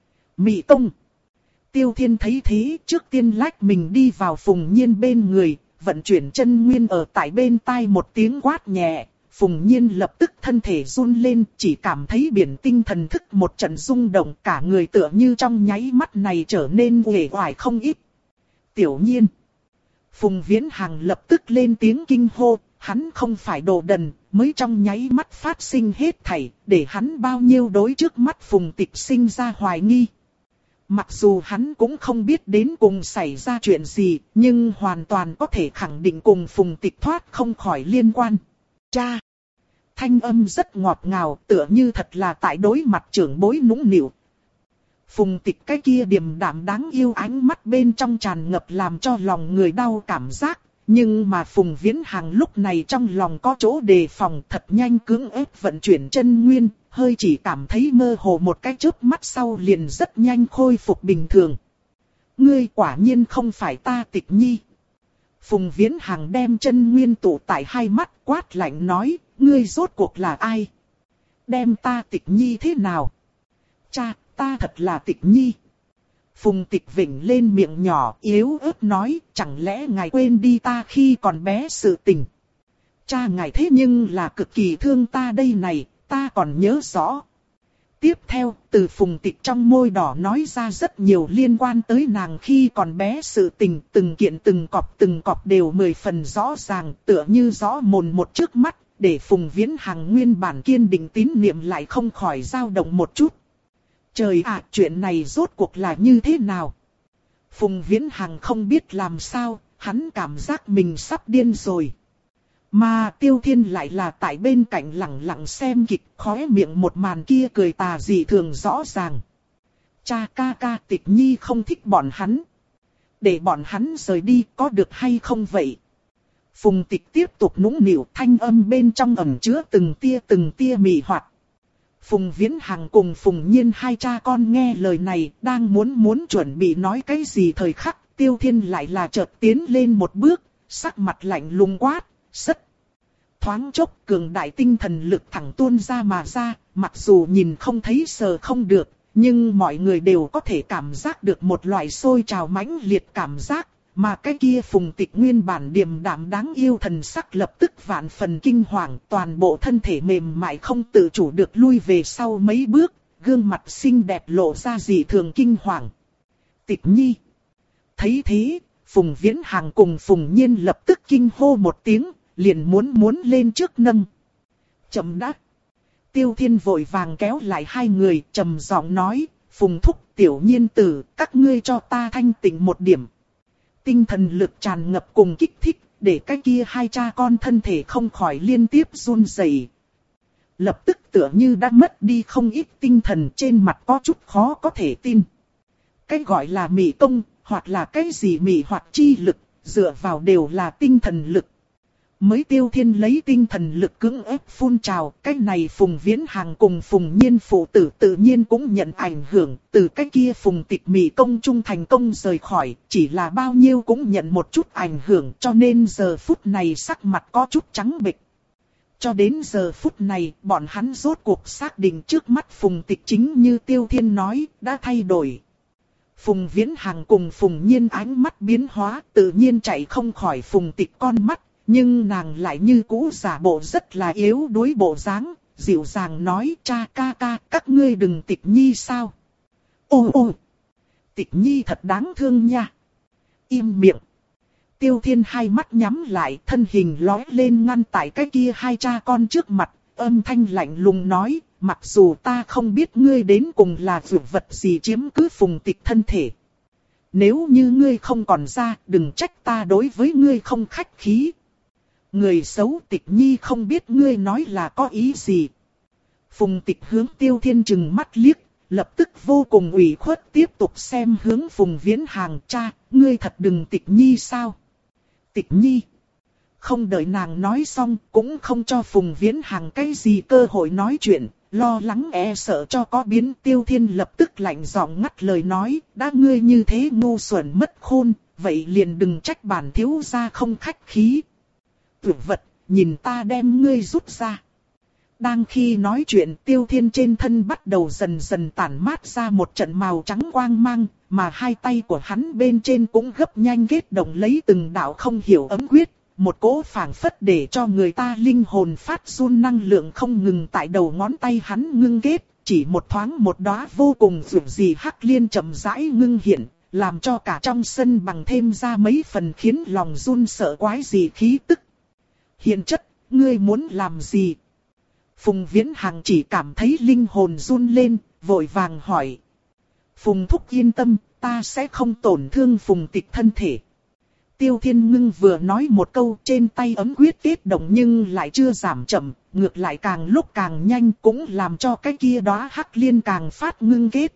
Mị Tông. Tiêu Thiên thấy thế, trước tiên lách mình đi vào Phùng Nhiên bên người, vận chuyển chân nguyên ở tại bên tai một tiếng quát nhẹ. Phùng Nhiên lập tức thân thể run lên, chỉ cảm thấy biển tinh thần thức một trận rung động, cả người tựa như trong nháy mắt này trở nên uể oải không ít. Tiểu Nhiên. Phùng Viễn Hằng lập tức lên tiếng kinh hô, hắn không phải đồ đần, mới trong nháy mắt phát sinh hết thảy, để hắn bao nhiêu đối trước mắt Phùng Tịch sinh ra hoài nghi. Mặc dù hắn cũng không biết đến cùng xảy ra chuyện gì, nhưng hoàn toàn có thể khẳng định cùng Phùng Tịch thoát không khỏi liên quan. Cha! Thanh âm rất ngọt ngào, tựa như thật là tại đối mặt trưởng bối nũng nịu. Phùng Tịch cái kia điềm đạm đáng yêu ánh mắt bên trong tràn ngập làm cho lòng người đau cảm giác. Nhưng mà Phùng Viễn Hằng lúc này trong lòng có chỗ đề phòng, thật nhanh cưỡng ép vận chuyển chân nguyên, hơi chỉ cảm thấy mơ hồ một cái chớp mắt sau liền rất nhanh khôi phục bình thường. Ngươi quả nhiên không phải ta Tịch Nhi. Phùng Viễn Hằng đem chân nguyên tụ tại hai mắt quát lạnh nói, ngươi rốt cuộc là ai? Đem ta Tịch Nhi thế nào? Cha, ta thật là Tịch Nhi. Phùng Tịch vểnh lên miệng nhỏ yếu ớt nói, chẳng lẽ ngài quên đi ta khi còn bé sự tình? Cha ngài thế nhưng là cực kỳ thương ta đây này, ta còn nhớ rõ. Tiếp theo, từ Phùng Tịch trong môi đỏ nói ra rất nhiều liên quan tới nàng khi còn bé sự tình, từng kiện từng cọp từng cọp đều mười phần rõ ràng, tựa như rõ mồn một trước mắt, để Phùng Viễn Hằng nguyên bản kiên định tín niệm lại không khỏi dao động một chút. Trời ạ, chuyện này rốt cuộc là như thế nào? Phùng Viễn Hằng không biết làm sao, hắn cảm giác mình sắp điên rồi. Mà Tiêu Thiên lại là tại bên cạnh lặng lặng xem kịch, khóe miệng một màn kia cười tà dị thường rõ ràng. Cha ca ca Tịch Nhi không thích bọn hắn. Để bọn hắn rời đi có được hay không vậy? Phùng Tịch tiếp tục nũng nịu, thanh âm bên trong ẩn chứa từng tia từng tia mị hoặc. Phùng Viễn Hằng cùng Phùng Nhiên hai cha con nghe lời này, đang muốn muốn chuẩn bị nói cái gì thời khắc, Tiêu Thiên lại là chợt tiến lên một bước, sắc mặt lạnh lùng quát, sất. Thoáng chốc cường đại tinh thần lực thẳng tuôn ra mà ra, mặc dù nhìn không thấy sờ không được, nhưng mọi người đều có thể cảm giác được một loại sôi trào mãnh liệt cảm giác, mà cái kia Phùng Tịch nguyên bản điềm đạm đáng yêu thần sắc lập tức vạn phần kinh hoàng, toàn bộ thân thể mềm mại không tự chủ được lui về sau mấy bước, gương mặt xinh đẹp lộ ra dị thường kinh hoàng. Tịch Nhi. Thấy thế, Phùng Viễn Hằng cùng Phùng Nhiên lập tức kinh hô một tiếng, liền muốn muốn lên trước nâng. Chậm đã. Tiêu Thiên vội vàng kéo lại hai người, trầm giọng nói, Phùng thúc Tiểu Nhiên tử, các ngươi cho ta thanh tịnh một điểm. Tinh thần lực tràn ngập cùng kích thích, để cái kia hai cha con thân thể không khỏi liên tiếp run rẩy. Lập tức tựa như đã mất đi không ít tinh thần, trên mặt có chút khó có thể tin. Cái gọi là mị công, hoặc là cái gì mị hoặc chi lực, dựa vào đều là tinh thần lực. Mới Tiêu Thiên lấy tinh thần lực cưỡng ép phun trào, cái này Phùng Viễn Hàng cùng Phùng Nhiên phụ tử tự nhiên cũng nhận ảnh hưởng, từ cái kia Phùng Tịch mị công trung thành công rời khỏi, chỉ là bao nhiêu cũng nhận một chút ảnh hưởng, cho nên giờ phút này sắc mặt có chút trắng bệch. Cho đến giờ phút này, bọn hắn rốt cuộc xác định trước mắt Phùng Tịch chính như Tiêu Thiên nói, đã thay đổi. Phùng Viễn Hàng cùng Phùng Nhiên ánh mắt biến hóa, tự nhiên chạy không khỏi Phùng Tịch con mắt, nhưng nàng lại như cũ giả bộ rất là yếu đuối bộ dáng, dịu dàng nói: cha ca ca, các ngươi đừng Tịch Nhi sao? Ô ô, Tịch Nhi thật đáng thương nha. Im miệng. Tiêu Thiên hai mắt nhắm lại, thân hình lói lên ngăn tại cái kia hai cha con trước mặt, âm thanh lạnh lùng nói: mặc dù ta không biết ngươi đến cùng là vượt vật gì chiếm cứ Phùng Tịch thân thể. Nếu như ngươi không còn ra, đừng trách ta đối với ngươi không khách khí. Người xấu, Tịch Nhi không biết ngươi nói là có ý gì. Phùng Tịch hướng Tiêu Thiên trừng mắt liếc, lập tức vô cùng ủy khuất tiếp tục xem hướng Phùng Viễn Hàng: cha, ngươi thật đừng Tịch Nhi sao? Tịch Nhi. Không đợi nàng nói xong, cũng không cho Phùng Viễn Hàng cái gì cơ hội nói chuyện, lo lắng e sợ cho có biến. Tiêu Thiên lập tức lạnh giọng ngắt lời nói: đã ngươi như thế ngu xuẩn mất khôn, vậy liền đừng trách bản thiếu gia không khách khí. Tuyệt vật, nhìn ta đem ngươi rút ra. Đang khi nói chuyện, Tiêu Thiên trên thân bắt đầu dần dần tản mát ra một trận màu trắng quang mang, mà hai tay của hắn bên trên cũng gấp nhanh kết động lấy từng đạo không hiểu ấm quyết, một cỗ phảng phất để cho người ta linh hồn phát run năng lượng không ngừng tại đầu ngón tay hắn ngưng kết, chỉ một thoáng một đóa vô cùng dịu dị hắc liên chậm rãi ngưng hiện, làm cho cả trong sân bằng thêm ra mấy phần khiến lòng run sợ quái dị khí tức. Hiện chất, ngươi muốn làm gì? Phùng Viễn Hàng chỉ cảm thấy linh hồn run lên, vội vàng hỏi. Phùng thúc yên tâm, ta sẽ không tổn thương Phùng Tịch thân thể. Tiêu Thiên Ngưng vừa nói một câu, trên tay ấm quyết kết động nhưng lại chưa giảm chậm, ngược lại càng lúc càng nhanh, cũng làm cho cái kia đóa hắc liên càng phát ngưng kết.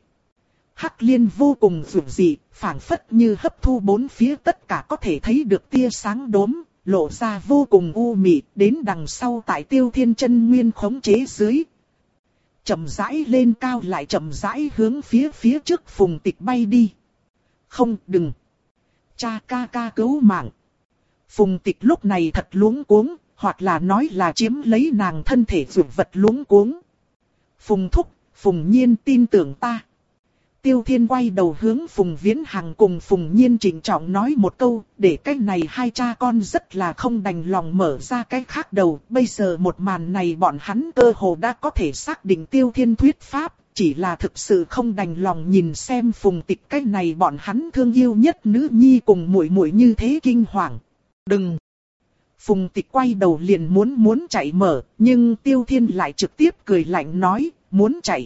Hắc liên vô cùng dịu dị, phảng phất như hấp thu bốn phía tất cả có thể thấy được tia sáng đốm, lộ ra vô cùng u mị, đến đằng sau tại Tiêu Thiên chân nguyên khống chế dưới. Chậm rãi lên cao lại chậm rãi hướng phía phía trước Phùng Tịch bay đi. Không, đừng. Cha ca ca cứu mạng. Phùng Tịch lúc này thật luống cuống, hoặc là nói là chiếm lấy nàng thân thể dược vật luống cuống. Phùng thúc, Phùng Nhiên tin tưởng ta. Tiêu Thiên quay đầu hướng Phùng Viễn Hàng cùng Phùng Nhiên trịnh trọng nói một câu, để cái này hai cha con rất là không đành lòng mở ra cái khác đầu. Bây giờ một màn này bọn hắn cơ hồ đã có thể xác định Tiêu Thiên thuyết pháp, chỉ là thực sự không đành lòng nhìn xem Phùng Tịch cái này bọn hắn thương yêu nhất nữ nhi cùng muội muội như thế kinh hoàng. Đừng! Phùng Tịch quay đầu liền muốn muốn chạy mở, nhưng Tiêu Thiên lại trực tiếp cười lạnh nói, muốn chạy.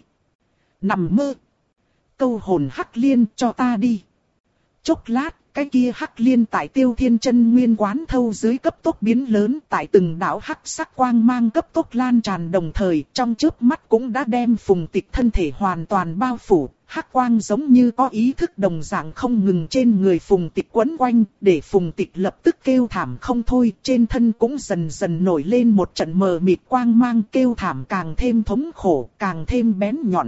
Nằm mơ! Câu hồn hắc liên cho ta đi. Chốc lát, cái kia hắc liên tại Tiêu Thiên chân nguyên quán thâu dưới cấp tốc biến lớn, tại từng đạo hắc sắc quang mang cấp tốc lan tràn đồng thời, trong chớp mắt cũng đã đem Phùng Tịch thân thể hoàn toàn bao phủ. Hắc quang giống như có ý thức đồng dạng không ngừng trên người Phùng Tịch quấn quanh, để Phùng Tịch lập tức kêu thảm không thôi, trên thân cũng dần dần nổi lên một trận mờ mịt quang mang, kêu thảm càng thêm thống khổ, càng thêm bén nhọn.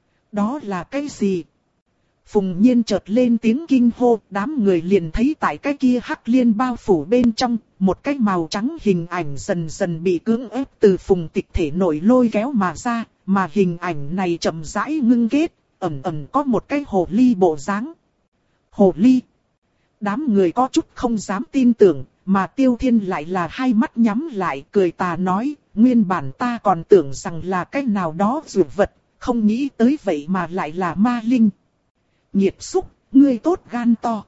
Đó là cái gì? Phùng Nhiên chợt lên tiếng kinh hô, đám người liền thấy tại cái kia hắc liên bao phủ bên trong, một cái màu trắng hình ảnh dần dần bị cưỡng ép từ Phùng Tịch thể nội lôi kéo mà ra, mà hình ảnh này chậm rãi ngưng kết, ẩn ẩn có một cái hồ ly bộ dáng. Hồ ly? Đám người có chút không dám tin tưởng, mà Tiêu Thiên lại là hai mắt nhắm lại, cười tà nói, nguyên bản ta còn tưởng rằng là cái nào đó dược vật. Không nghĩ tới vậy mà lại là ma linh. Nhiệt xúc, ngươi tốt gan to.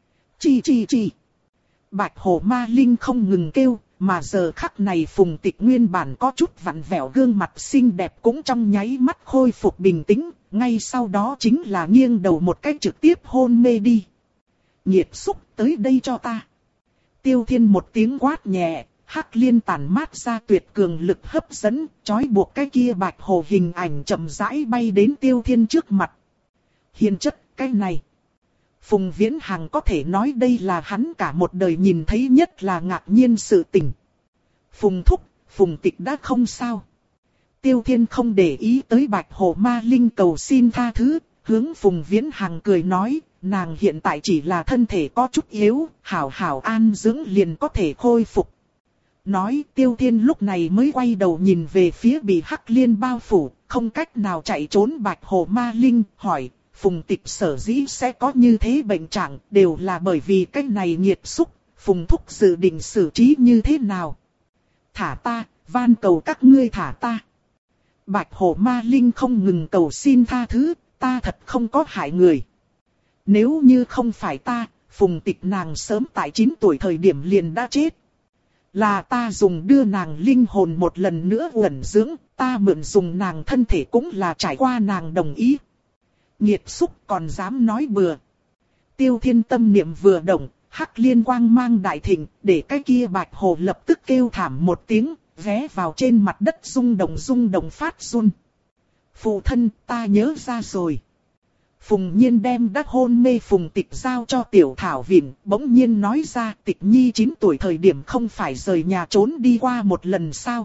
Chi chi chi. Bạch hổ ma linh không ngừng kêu, mà giờ khắc này Phùng Tịch nguyên bản có chút vặn vẹo gương mặt xinh đẹp cũng trong nháy mắt khôi phục bình tĩnh, ngay sau đó chính là nghiêng đầu một cách trực tiếp hôn mê đi. Nhiệt xúc tới đây cho ta. Tiêu Thiên một tiếng quát nhẹ, hắc liên tản mát ra tuyệt cường lực hấp dẫn, trói buộc cái kia bạch hồ hình ảnh chậm rãi bay đến Tiêu Thiên trước mặt. Hiền chất, cái này. Phùng Viễn Hằng có thể nói đây là hắn cả một đời nhìn thấy nhất là ngạc nhiên sự tình. Phùng thúc, Phùng Tịch đã không sao. Tiêu Thiên không để ý tới bạch hồ ma linh cầu xin tha thứ, hướng Phùng Viễn Hằng cười nói, nàng hiện tại chỉ là thân thể có chút yếu, hảo hảo an dưỡng liền có thể khôi phục. Nói Tiêu Thiên lúc này mới quay đầu nhìn về phía bị hắc liên bao phủ, không cách nào chạy trốn bạch hồ ma linh, hỏi, Phùng Tịch sở dĩ sẽ có như thế bệnh trạng, đều là bởi vì cái này nghiệt xúc, Phùng thúc dự định xử trí như thế nào? Thả ta, van cầu các ngươi thả ta. Bạch hồ ma linh không ngừng cầu xin tha thứ, ta thật không có hại người. Nếu như không phải ta, Phùng Tịch nàng sớm tại chín tuổi thời điểm liền đã chết. Là ta dùng đưa nàng linh hồn một lần nữa uẩn dưỡng, ta mượn dùng nàng thân thể cũng là trải qua nàng đồng ý. Nghiệt xúc còn dám nói bừa. Tiêu Thiên tâm niệm vừa động, hắc liên quang mang đại thịnh, để cái kia bạch hồ lập tức kêu thảm một tiếng, ghé vào trên mặt đất rung động rung động phát run. Phụ thân, ta nhớ ra rồi. Phùng Nhiên đem đắc hôn mê Phùng Tịch giao cho Tiểu Thảo Vịn, bỗng nhiên nói ra Tịch Nhi chín tuổi thời điểm không phải rời nhà trốn đi qua một lần sao?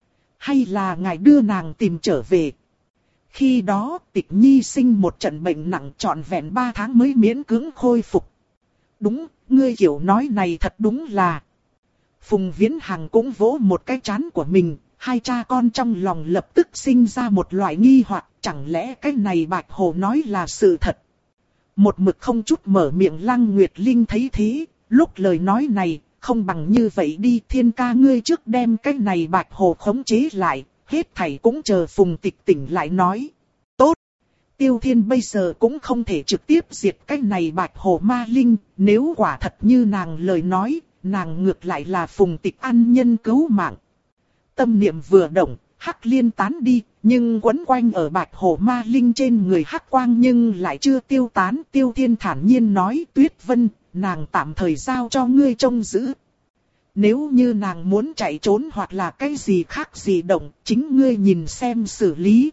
Hay là ngài đưa nàng tìm trở về? Khi đó Tịch Nhi sinh một trận bệnh nặng trọn vẹn ba tháng mới miễn cưỡng khôi phục. Đúng, ngươi kiểu nói này thật đúng là. Phùng Viễn Hằng cũng vỗ một cái trán của mình, hai cha con trong lòng lập tức sinh ra một loại nghi hoặc, chẳng lẽ cái này bạch hồ nói là sự thật. Một mực không chút mở miệng Lăng Nguyệt Linh thấy thế, lúc lời nói này, không bằng như vậy đi Thiên ca ngươi trước đem cái này bạch hồ khống chế lại, hết thảy cũng chờ Phùng Tịch tỉnh lại nói. Tốt! Tiêu Thiên bây giờ cũng không thể trực tiếp diệt cái này bạch hồ ma linh, nếu quả thật như nàng lời nói, nàng ngược lại là Phùng Tịch ăn nhân cứu mạng. Tâm niệm vừa động, hắc liên tán đi, nhưng quấn quanh ở bạch hồ ma linh trên người hắc quang nhưng lại chưa tiêu tán. Tiêu Thiên thản nhiên nói Tuyết Vân, nàng tạm thời giao cho ngươi trông giữ. Nếu như nàng muốn chạy trốn hoặc là cái gì khác gì động, chính ngươi nhìn xem xử lý.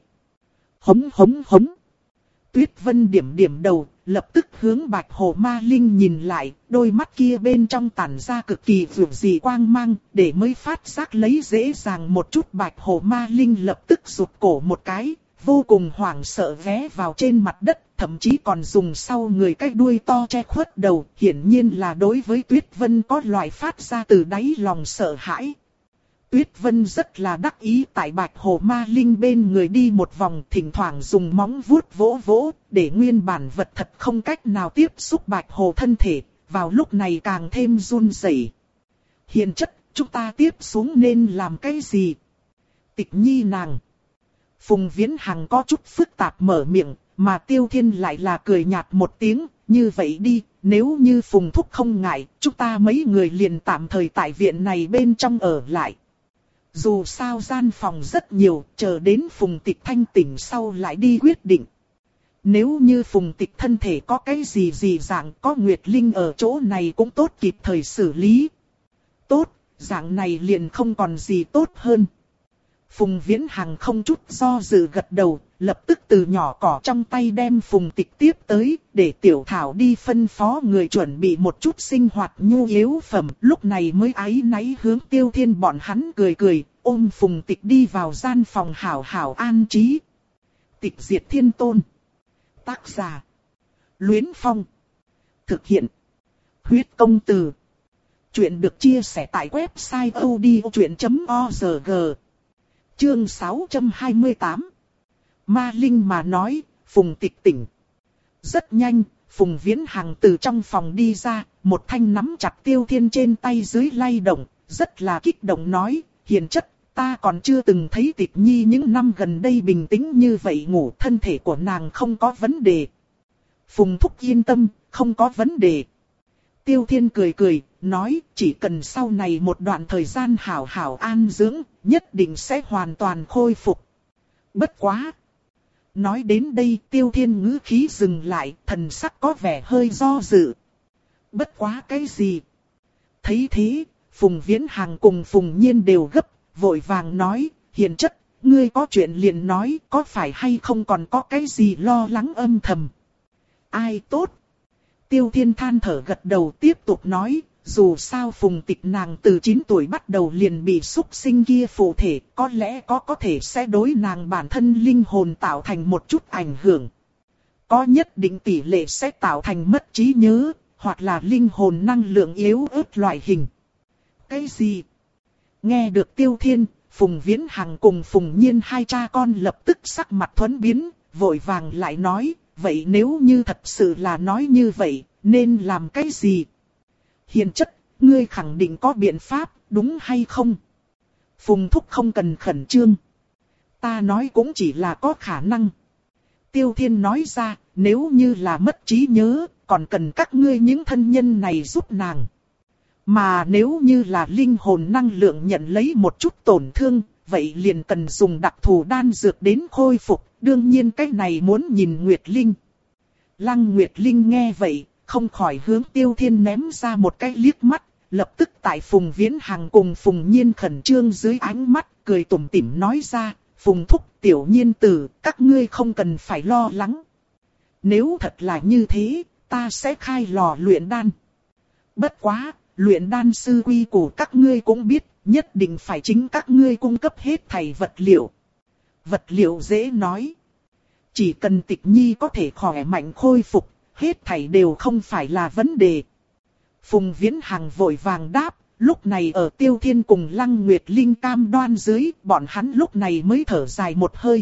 Hống hống hống. Tuyết Vân điểm điểm đầu, lập tức hướng bạch hồ ma linh nhìn lại, đôi mắt kia bên trong tản ra cực kỳ vượng dị quang mang, để mới phát giác lấy dễ dàng một chút bạch hồ ma linh lập tức rụt cổ một cái, vô cùng hoảng sợ ghé vào trên mặt đất, thậm chí còn dùng sau người cái đuôi to che khuất đầu, hiển nhiên là đối với Tuyết Vân có loại phát ra từ đáy lòng sợ hãi. Tuyết Vân rất là đắc ý tại bạch hồ ma linh bên người đi một vòng, thỉnh thoảng dùng móng vuốt vỗ vỗ, để nguyên bản vật thật không cách nào tiếp xúc bạch hồ thân thể, vào lúc này càng thêm run rẩy. Hiền chất, chúng ta tiếp xuống nên làm cái gì? Tịch Nhi nàng. Phùng Viễn Hằng có chút phức tạp mở miệng, mà Tiêu Thiên lại là cười nhạt một tiếng, như vậy đi, nếu như Phùng thúc không ngại, chúng ta mấy người liền tạm thời tại viện này bên trong ở lại. Dù sao gian phòng rất nhiều, chờ đến Phùng Tịch thanh tỉnh sau lại đi quyết định. Nếu như Phùng Tịch thân thể có cái gì gì dạng, có Nguyệt Linh ở chỗ này cũng tốt kịp thời xử lý. Tốt, dạng này liền không còn gì tốt hơn. Phùng Viễn Hằng không chút do dự gật đầu, lập tức từ nhỏ cỏ trong tay đem Phùng Tịch tiếp tới, để Tiểu Thảo đi phân phó người chuẩn bị một chút sinh hoạt nhu yếu phẩm. Lúc này mới áy náy hướng Tiêu Thiên bọn hắn cười cười, ôm Phùng Tịch đi vào gian phòng hảo hảo an trí. Tịch Diệt Thiên Tôn. Tác giả: Luyến Phong. Thực hiện: Huyết Công Từ. Chuyện được chia sẻ tại website odchuyện chấm org. Chương sáu trăm hai mươi tám. Ma Linh mà nói, Phùng Tịch tỉnh. Rất nhanh, Phùng Viễn Hằng từ trong phòng đi ra, một thanh nắm chặt Tiêu Thiên trên tay dưới lay động, rất là kích động nói, hiền chất, ta còn chưa từng thấy Tịch Nhi những năm gần đây bình tĩnh như vậy ngủ, thân thể của nàng không có vấn đề. Phùng thúc yên tâm, không có vấn đề. Tiêu Thiên cười cười, nói chỉ cần sau này một đoạn thời gian hảo hảo an dưỡng, nhất định sẽ hoàn toàn khôi phục. Bất quá. Nói đến đây Tiêu Thiên ngữ khí dừng lại, thần sắc có vẻ hơi do dự. Bất quá cái gì? Thấy thế, Phùng Viễn Hằng cùng Phùng Nhiên đều gấp, vội vàng nói, hiền chất, ngươi có chuyện liền nói, có phải hay không còn có cái gì lo lắng âm thầm. Ai tốt? Tiêu Thiên than thở gật đầu tiếp tục nói, dù sao Phùng Tịch nàng từ chín tuổi bắt đầu liền bị súc sinh kia phụ thể, có lẽ có có thể sẽ đối nàng bản thân linh hồn tạo thành một chút ảnh hưởng. Có nhất định tỷ lệ sẽ tạo thành mất trí nhớ, hoặc là linh hồn năng lượng yếu ớt loại hình. Cái gì? Nghe được Tiêu Thiên, Phùng Viễn Hằng cùng Phùng Nhiên hai cha con lập tức sắc mặt thuẫn biến, vội vàng lại nói, vậy nếu như thật sự là nói như vậy, nên làm cái gì? Hiền chất, ngươi khẳng định có biện pháp, đúng hay không? Phùng Thúc không cần khẩn trương. Ta nói cũng chỉ là có khả năng. Tiêu Thiên nói ra, nếu như là mất trí nhớ, còn cần các ngươi những thân nhân này giúp nàng. Mà nếu như là linh hồn năng lượng nhận lấy một chút tổn thương, vậy liền cần dùng đặc thù đan dược đến khôi phục, đương nhiên cái này muốn nhìn Nguyệt Linh. Lăng Nguyệt Linh nghe vậy, không khỏi hướng Tiêu Thiên ném ra một cái liếc mắt, lập tức tại Phùng Viễn Hằng cùng Phùng Nhiên khẩn trương dưới ánh mắt, cười tủm tỉm nói ra, Phùng Thúc, Tiểu Nhiên tử, các ngươi không cần phải lo lắng. Nếu thật là như thế, ta sẽ khai lò luyện đan. Bất quá, luyện đan sư quy củ các ngươi cũng biết, nhất định phải chính các ngươi cung cấp hết thảy vật liệu. Vật liệu dễ nói. Chỉ cần Tịch Nhi có thể khỏe mạnh khôi phục, hết thảy đều không phải là vấn đề. Phùng Viễn Hằng vội vàng đáp, lúc này ở Tiêu Thiên cùng Lăng Nguyệt Linh cam đoan dưới, bọn hắn lúc này mới thở dài một hơi.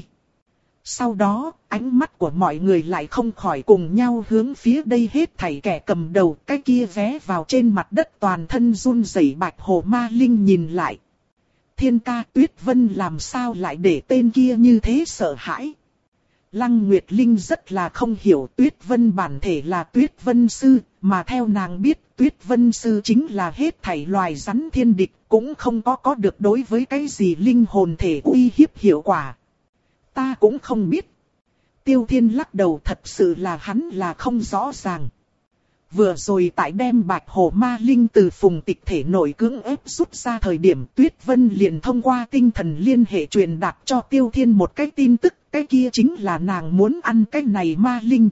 Sau đó, ánh mắt của mọi người lại không khỏi cùng nhau hướng phía đây hết thảy kẻ cầm đầu, cái kia vé vào trên mặt đất toàn thân run rẩy Bạch Hồ Ma Linh nhìn lại. Thiên ca, Tuyết Vân làm sao lại để tên kia như thế sợ hãi? Lăng Nguyệt Linh rất là không hiểu, Tuyết Vân bản thể là Tuyết Vân Sư, mà theo nàng biết Tuyết Vân Sư chính là hết thảy loài rắn thiên địch, cũng không có có được đối với cái gì linh hồn thể uy hiếp hiệu quả. Ta cũng không biết. Tiêu Thiên lắc đầu, thật sự là hắn là không rõ ràng. Vừa rồi tại đem Bạch Hồ Ma Linh từ Phùng Tịch thể nội cưỡng ép rút ra thời điểm, Tuyết Vân liền thông qua tinh thần liên hệ truyền đạt cho Tiêu Thiên một cái tin tức, cái kia chính là nàng muốn ăn cái này ma linh.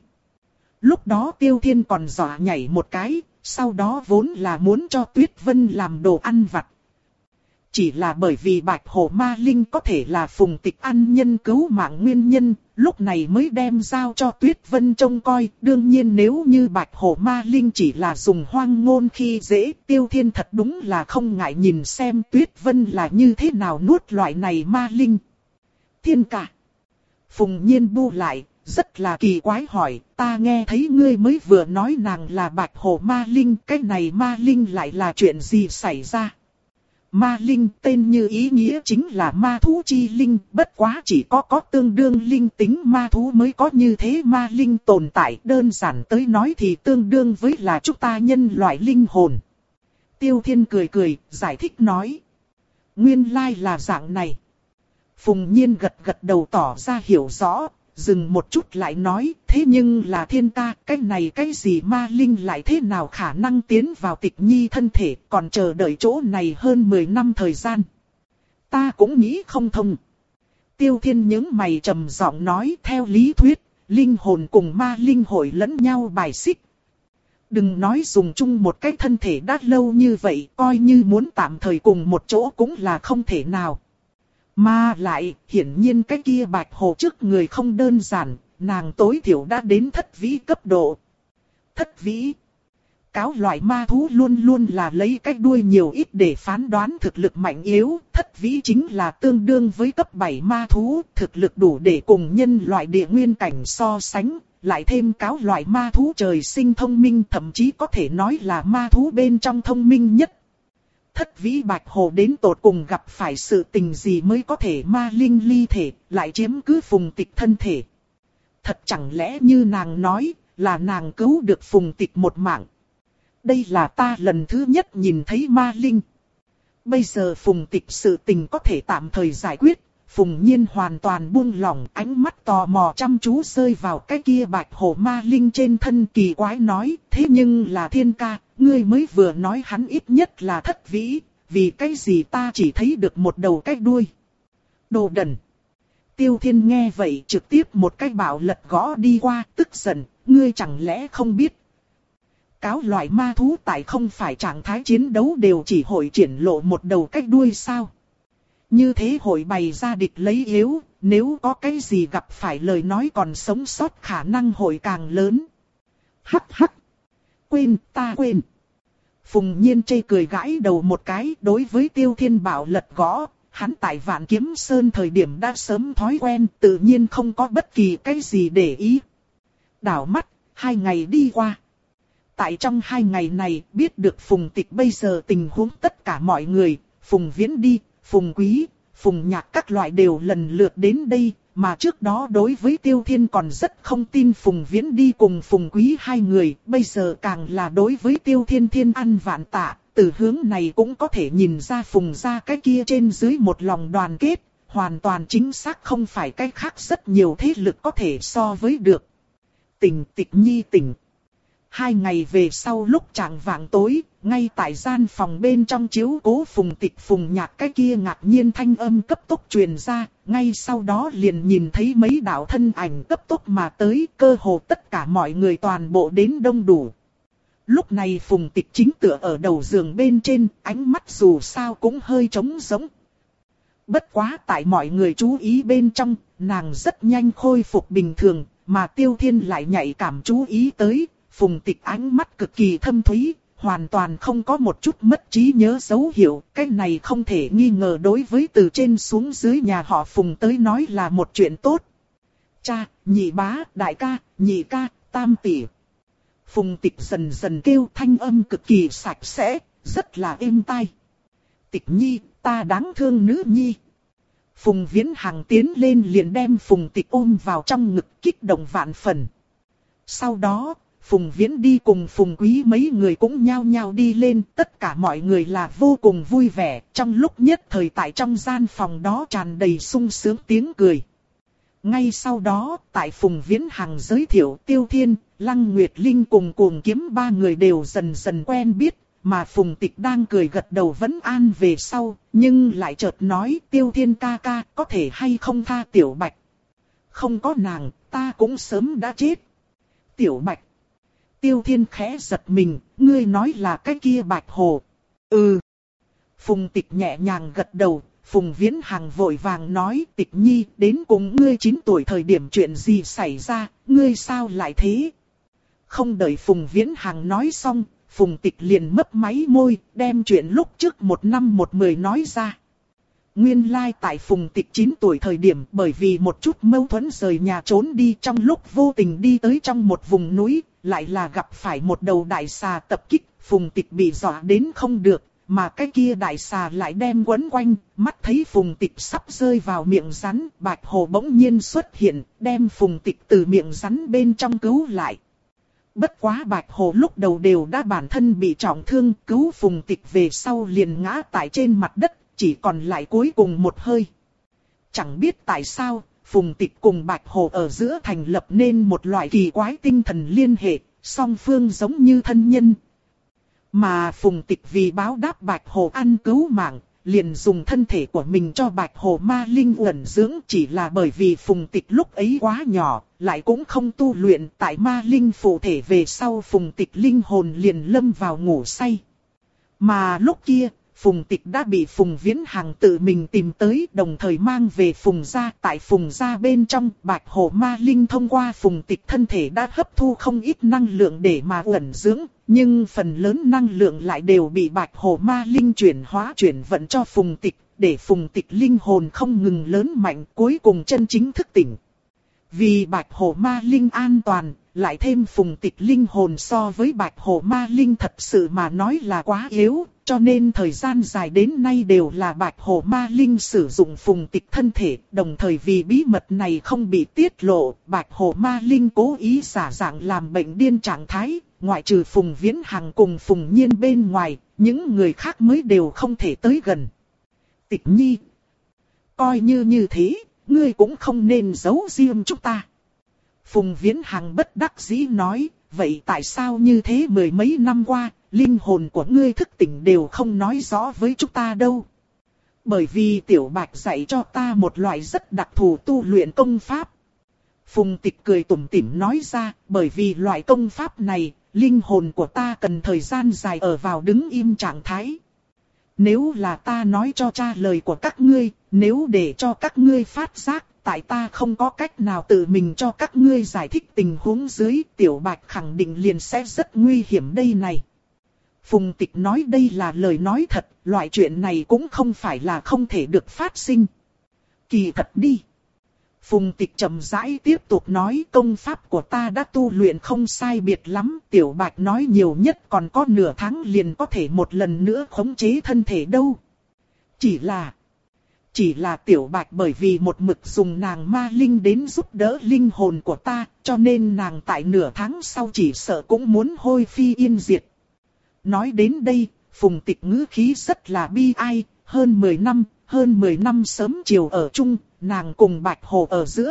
Lúc đó Tiêu Thiên còn dọa nhảy một cái, sau đó vốn là muốn cho Tuyết Vân làm đồ ăn vặt. Chỉ là bởi vì Bạch Hồ Ma Linh có thể là Phùng Tịch ăn nhân cứu mạng nguyên nhân, lúc này mới đem giao cho Tuyết Vân trông coi. Đương nhiên nếu như Bạch Hồ Ma Linh chỉ là dùng hoang ngôn khi dễ, Tiêu Thiên thật đúng là không ngại nhìn xem Tuyết Vân là như thế nào nuốt loại này ma linh. Thiên ca. Phùng Nhiên bu lại, rất là kỳ quái hỏi, ta nghe thấy ngươi mới vừa nói nàng là Bạch Hồ Ma Linh, cái này Ma Linh lại là chuyện gì xảy ra? Ma linh tên như ý nghĩa chính là ma thú chi linh, bất quá chỉ có có tương đương linh tính ma thú mới có như thế ma linh tồn tại, đơn giản tới nói thì tương đương với là chúng ta nhân loại linh hồn. Tiêu Thiên cười cười, giải thích nói. Nguyên lai là dạng này. Phùng Nhiên gật gật đầu tỏ ra hiểu rõ, dừng một chút lại nói, thế nhưng là Thiên ca, cái này cái gì ma linh lại thế nào khả năng tiến vào Tịch Nhi thân thể, còn chờ đợi chỗ này hơn mười năm thời gian. Ta cũng nghĩ không thông. Tiêu Thiên nhướng mày trầm giọng nói, theo lý thuyết, linh hồn cùng ma linh hội lẫn nhau bài xích. Đừng nói dùng chung một cái thân thể đã lâu như vậy, coi như muốn tạm thời cùng một chỗ cũng là không thể nào. Mà lại, hiển nhiên cái kia Bạch Hồ trước người không đơn giản, nàng tối thiểu đã đến thất vĩ cấp độ. Thất vĩ. Cáo loại ma thú luôn luôn là lấy cái đuôi nhiều ít để phán đoán thực lực mạnh yếu. Thất vĩ chính là tương đương với cấp bảy ma thú, thực lực đủ để cùng nhân loại địa nguyên cảnh so sánh. Lại thêm cáo loại ma thú trời sinh thông minh, thậm chí có thể nói là ma thú bên trong thông minh nhất. Thất vĩ Bạch Hồ đến tột cùng gặp phải sự tình gì mới có thể ma linh ly thể, lại chiếm cứ Phùng Tịch thân thể. Thật chẳng lẽ như nàng nói, là nàng cứu được Phùng Tịch một mạng. Đây là ta lần thứ nhất nhìn thấy ma linh. Bây giờ Phùng Tịch sự tình có thể tạm thời giải quyết. Phùng Nhiên hoàn toàn buông lỏng, ánh mắt tò mò chăm chú rơi vào cái kia Bạch Hồ Ma Linh trên thân, kỳ quái nói, thế nhưng là Thiên ca, ngươi mới vừa nói hắn ít nhất là thất vĩ, vì cái gì ta chỉ thấy được một đầu cái đuôi. Đồ đần. Tiêu Thiên nghe vậy trực tiếp một cái bạo lật gõ đi qua, tức giận, ngươi chẳng lẽ không biết. Cáo loại ma thú tại không phải trạng thái chiến đấu đều chỉ hội triển lộ một đầu cái đuôi sao. Như thế hội bày ra địch lấy yếu, nếu có cái gì gặp phải lời nói còn sống sót khả năng hội càng lớn. Hắc hắc. Quên, ta quên. Phùng Nhiên chê cười gãi đầu một cái, đối với Tiêu Thiên bạo lật gõ, hắn tại Vạn Kiếm Sơn thời điểm đã sớm thói quen, tự nhiên không có bất kỳ cái gì để ý. Đảo mắt, hai ngày đi qua. Tại trong hai ngày này, biết được Phùng Tịch bây giờ tình huống tất cả mọi người, Phùng Viễn đi, Phùng Quý, Phùng Nhạc các loại đều lần lượt đến đây, mà trước đó đối với Tiêu Thiên còn rất không tin Phùng Viễn đi cùng Phùng Quý hai người, bây giờ càng là đối với Tiêu Thiên thiên ăn vạn tạ, từ hướng này cũng có thể nhìn ra Phùng gia cái kia trên dưới một lòng đoàn kết, hoàn toàn chính xác không phải cái khác rất nhiều thế lực có thể so với được. Tỉnh Tịch Nhi tỉnh. Hai ngày về sau lúc chạng vạng tối, ngay tại gian phòng bên trong chiếu cố Phùng Tịch Phùng Nhạc cái kia ngạc nhiên thanh âm cấp tốc truyền ra, ngay sau đó liền nhìn thấy mấy đạo thân ảnh cấp tốc mà tới, cơ hồ tất cả mọi người toàn bộ đến đông đủ. Lúc này Phùng Tịch chính tựa ở đầu giường bên trên, ánh mắt dù sao cũng hơi trống rỗng. Bất quá tại mọi người chú ý bên trong, nàng rất nhanh khôi phục bình thường, mà Tiêu Thiên lại nhạy cảm chú ý tới. Phùng Tịch ánh mắt cực kỳ thâm thúy, hoàn toàn không có một chút mất trí nhớ dấu hiệu. Cái này không thể nghi ngờ đối với từ trên xuống dưới nhà họ Phùng tới nói là một chuyện tốt. Cha, nhị bá, đại ca, nhị ca, tam tỷ. Phùng Tịch dần dần kêu thanh âm cực kỳ sạch sẽ, rất là êm tai. Tịch Nhi, ta đáng thương nữ nhi. Phùng Viễn Hằng tiến lên liền đem Phùng Tịch ôm vào trong ngực kích động vạn phần. Sau đó, Phùng Viễn đi cùng Phùng Quý mấy người cũng nhao nhao đi lên, tất cả mọi người là vô cùng vui vẻ, trong lúc nhất thời tại trong gian phòng đó tràn đầy sung sướng tiếng cười. Ngay sau đó, tại Phùng Viễn Hằng giới thiệu Tiêu Thiên, Lăng Nguyệt Linh cùng Cuồng Kiếm ba người đều dần dần quen biết, mà Phùng Tịch đang cười gật đầu vẫn an về sau, nhưng lại chợt nói Tiêu Thiên ca ca có thể hay không tha Tiểu Bạch. Không có nàng, ta cũng sớm đã chết. Tiểu Bạch. Tiêu Thiên khẽ giật mình, ngươi nói là cái kia Bạch Hồ. Ừ. Phùng Tịch nhẹ nhàng gật đầu, Phùng Viễn Hằng vội vàng nói Tịch Nhi đến cùng ngươi chín tuổi thời điểm chuyện gì xảy ra, ngươi sao lại thế? Không đợi Phùng Viễn Hằng nói xong, Phùng Tịch liền mấp máy môi, đem chuyện lúc trước một năm một mười nói ra. Nguyên lai like tại Phùng Tịch chín tuổi thời điểm bởi vì một chút mâu thuẫn rời nhà trốn đi trong lúc vô tình đi tới trong một vùng núi, lại là gặp phải một đầu đại xà tập kích, Phùng Tịch bị dọa đến không được, mà cái kia đại xà lại đem quấn quanh, mắt thấy Phùng Tịch sắp rơi vào miệng rắn, Bạch Hồ bỗng nhiên xuất hiện, đem Phùng Tịch từ miệng rắn bên trong cứu lại. Bất quá Bạch Hồ lúc đầu đều đã bản thân bị trọng thương, cứu Phùng Tịch về sau liền ngã tại trên mặt đất, chỉ còn lại cuối cùng một hơi. Chẳng biết tại sao, Phùng Tịch cùng Bạch Hồ ở giữa thành lập nên một loại kỳ quái tinh thần liên hệ, song phương giống như thân nhân. Mà Phùng Tịch vì báo đáp Bạch Hồ ăn cứu mạng, liền dùng thân thể của mình cho Bạch Hồ ma linh uẩn dưỡng, chỉ là bởi vì Phùng Tịch lúc ấy quá nhỏ, lại cũng không tu luyện, tại ma linh phụ thể về sau Phùng Tịch linh hồn liền lâm vào ngủ say. Mà lúc kia, Phùng Tịch đã bị Phùng Viễn Hằng tự mình tìm tới, đồng thời mang về Phùng gia. Tại Phùng gia bên trong, Bạch Hồ ma linh thông qua Phùng Tịch thân thể đã hấp thu không ít năng lượng để mà uẩn dưỡng, nhưng phần lớn năng lượng lại đều bị Bạch Hồ ma linh chuyển hóa chuyển vận cho Phùng Tịch, để Phùng Tịch linh hồn không ngừng lớn mạnh, cuối cùng chân chính thức tỉnh. Vì Bạch Hồ ma linh an toàn, lại thêm Phùng Tịch linh hồn so với Bạch Hồ ma linh thật sự mà nói là quá yếu, cho nên thời gian dài đến nay đều là Bạch Hồ ma linh sử dụng Phùng Tịch thân thể, đồng thời vì bí mật này không bị tiết lộ, Bạch Hồ ma linh cố ý giả dạng làm bệnh điên trạng thái, ngoại trừ Phùng Viễn Hằng cùng Phùng Nhiên bên ngoài, những người khác mới đều không thể tới gần. Tịch Nhi, coi như như thế, ngươi cũng không nên giấu riêng chúng ta. Phùng Viễn Hằng bất đắc dĩ nói, vậy tại sao như thế mười mấy năm qua, linh hồn của ngươi thức tỉnh đều không nói rõ với chúng ta đâu. Bởi vì Tiểu Bạch dạy cho ta một loại rất đặc thù tu luyện công pháp. Phùng Tịch cười tủm tỉm nói ra, bởi vì loại công pháp này, linh hồn của ta cần thời gian dài ở vào đứng im trạng thái. Nếu là ta nói cho cha lời của các ngươi, nếu để cho các ngươi phát giác, tại ta không có cách nào tự mình cho các ngươi giải thích tình huống dưới, Tiểu Bạch khẳng định liền sẽ rất nguy hiểm đây này. Phùng Tịch nói đây là lời nói thật, loại chuyện này cũng không phải là không thể được phát sinh. Kỳ thật đi. Phùng Tịch chậm rãi tiếp tục nói, công pháp của ta đã tu luyện không sai biệt lắm, Tiểu Bạch nói nhiều nhất còn có nửa tháng liền có thể một lần nữa khống chế thân thể đâu. Chỉ là, chỉ là Tiểu Bạch bởi vì một mực dùng nàng ma linh đến giúp đỡ linh hồn của ta, cho nên nàng tại nửa tháng sau chỉ sợ cũng muốn hôi phi yên diệt. Nói đến đây, Phùng Tịch ngữ khí rất là bi ai, hơn mười năm, hơn mười năm sớm chiều ở chung, nàng cùng Bạch Hồ ở giữa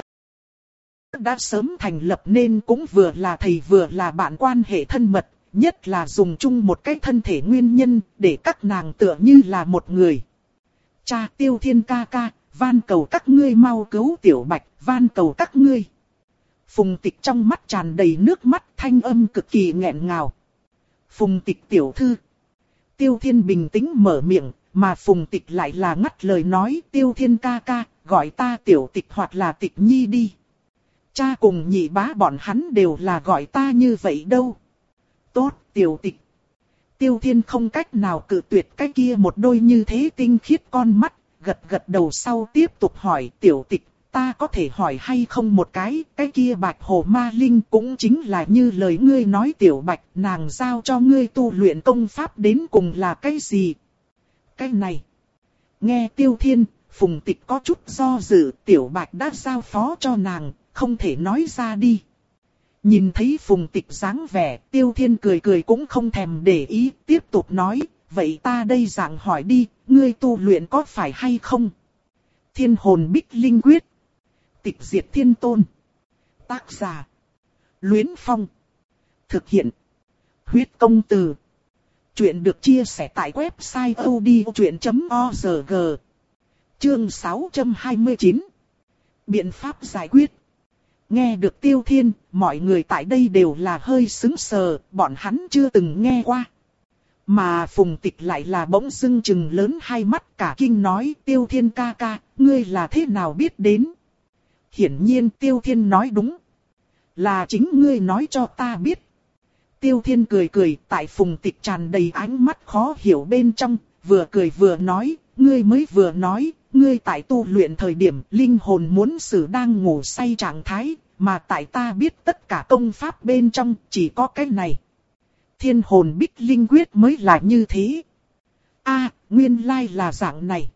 đã sớm thành lập nên cũng vừa là thầy vừa là bạn quan hệ thân mật, nhất là dùng chung một cái thân thể nguyên nhân, để các nàng tựa như là một người. Cha, Tiêu Thiên ca ca, van cầu các ngươi mau cứu Tiểu Bạch, van cầu các ngươi. Phùng Tịch trong mắt tràn đầy nước mắt, thanh âm cực kỳ nghẹn ngào. Phùng Tịch tiểu thư. Tiêu Thiên bình tĩnh mở miệng, mà Phùng Tịch lại là ngắt lời nói, Tiêu Thiên ca ca, gọi ta Tiểu Tịch hoặc là Tịch Nhi đi. Cha cùng nhị bá bọn hắn đều là gọi ta như vậy đâu. Tốt, Tiểu Tịch. Tiêu Thiên không cách nào cự tuyệt cái kia một đôi như thế tinh khiết con mắt, gật gật đầu sau tiếp tục hỏi, Tiểu Tịch, ta có thể hỏi hay không một cái, cái kia Bạch Hồ Ma Linh cũng chính là như lời ngươi nói Tiểu Bạch, nàng giao cho ngươi tu luyện công pháp đến cùng là cái gì? Cái này. Nghe Tiêu Thiên, Phùng Tịch có chút do dự, Tiểu Bạch đã giao phó cho nàng, không thể nói ra đi. Nhìn thấy Phùng Tịch dáng vẻ, Tiêu Thiên cười cười cũng không thèm để ý, tiếp tục nói, vậy ta đây dạng hỏi đi, ngươi tu luyện có phải hay không? Thiên hồn bích linh quyết. Tịch diệt thiên tôn. Tác giả. Luyến Phong. Thực hiện. Huyết công từ. Chuyện được chia sẻ tại website odchuyện chấm org. Chương sáu trăm hai mươi chín. Biện pháp giải quyết. Nghe được Tiêu Thiên, mọi người tại đây đều là hơi sững sờ, bọn hắn chưa từng nghe qua. Mà Phùng Tịch lại là bỗng dưng chừng lớn hai mắt cả kinh nói, Tiêu Thiên ca ca, ngươi là thế nào biết đến? Hiển nhiên Tiêu Thiên nói đúng. Là chính ngươi nói cho ta biết. Tiêu Thiên cười cười, tại Phùng Tịch tràn đầy ánh mắt khó hiểu bên trong, vừa cười vừa nói, ngươi mới vừa nói, ngươi tại tu luyện thời điểm linh hồn muốn xử đang ngủ say trạng thái, mà tại ta biết tất cả công pháp bên trong chỉ có cái này. Thiên hồn bích linh quyết mới là như thế. A, nguyên lai là dạng này.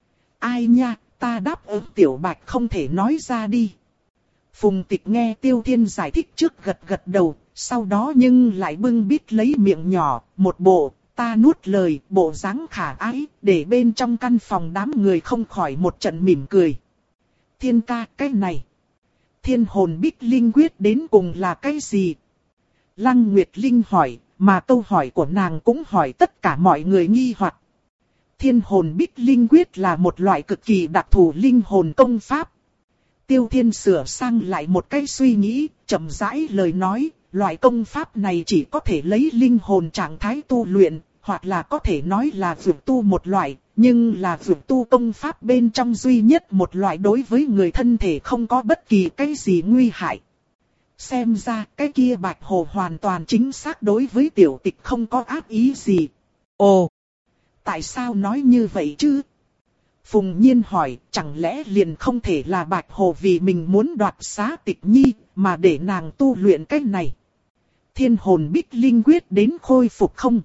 Ai nha, ta đáp ứng Tiểu Bạch không thể nói ra đi. Phùng Tịch nghe Tiêu Thiên giải thích trước gật gật đầu, sau đó nhưng lại bưng bít lấy miệng nhỏ, một bộ, ta nuốt lời, bộ dáng khả ái, để bên trong căn phòng đám người không khỏi một trận mỉm cười. Thiên ca, cái này. Thiên hồn bích linh quyết đến cùng là cái gì? Lăng Nguyệt Linh hỏi, mà câu hỏi của nàng cũng hỏi tất cả mọi người nghi hoặc. Thiên hồn bích linh quyết là một loại cực kỳ đặc thù linh hồn công pháp. Tiêu Thiên sửa sang lại một cái suy nghĩ, chậm rãi lời nói, loại công pháp này chỉ có thể lấy linh hồn trạng thái tu luyện, hoặc là có thể nói là vượt tu một loại, nhưng là vượt tu công pháp bên trong duy nhất một loại đối với người thân thể không có bất kỳ cái gì nguy hại. Xem ra cái kia Bạch Hồ hoàn toàn chính xác đối với Tiểu Tịch không có ác ý gì. Ồ, tại sao nói như vậy chứ? Phùng Nhiên hỏi, chẳng lẽ liền không thể là Bạch Hồ vì mình muốn đoạt xá Tịch Nhi, mà để nàng tu luyện cái này? Thiên hồn bích linh quyết đến khôi phục không?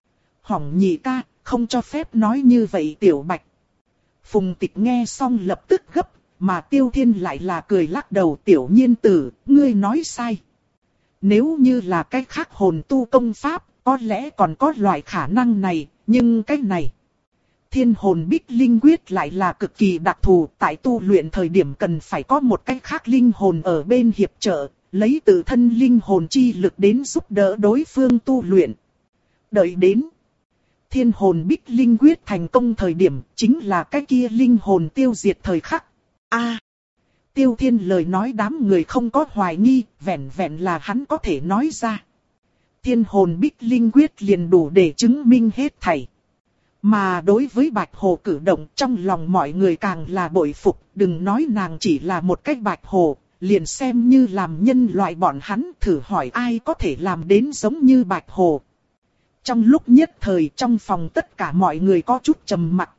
Hỏng nhị ca, không cho phép nói như vậy Tiểu Bạch. Phùng Tịch nghe xong lập tức gấp, mà Tiêu Thiên lại là cười lắc đầu, Tiểu Nhiên tử, ngươi nói sai. Nếu như là cách khác hồn tu công pháp, có lẽ còn có loại khả năng này, nhưng cái này. Thiên hồn bích linh quyết lại là cực kỳ đặc thù, tại tu luyện thời điểm cần phải có một cách khác linh hồn ở bên hiệp trợ, lấy tự thân linh hồn chi lực đến giúp đỡ đối phương tu luyện. Đợi đến thiên hồn bích linh quyết thành công thời điểm, chính là cái kia linh hồn tiêu diệt thời khắc. A, Tiêu Thiên lời nói đám người không có hoài nghi, vẹn vẹn là hắn có thể nói ra. Thiên hồn bích linh quyết liền đủ để chứng minh hết thảy. Mà đối với Bạch Hồ cử động, trong lòng mọi người càng là bội phục, đừng nói nàng chỉ là một cái Bạch Hồ, liền xem như làm nhân loại bọn hắn, thử hỏi ai có thể làm đến giống như Bạch Hồ. Trong lúc nhất thời trong phòng tất cả mọi người có chút trầm mặc.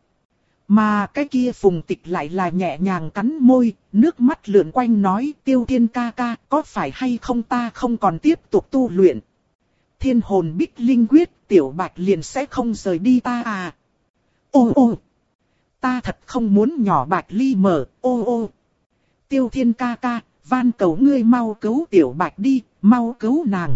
Mà cái kia Phùng Tịch lại là nhẹ nhàng cắn môi, nước mắt lượn quanh nói: Tiêu Thiên ca ca, có phải hay không ta không còn tiếp tục tu luyện? Thiên hồn bích linh quyết, Tiểu Bạch liền sẽ không rời đi ta à? Ô ô, ta thật không muốn nhỏ Bạch ly mở, ô ô. Tiêu Thiên ca ca, van cầu ngươi mau cứu Tiểu Bạch đi, mau cứu nàng.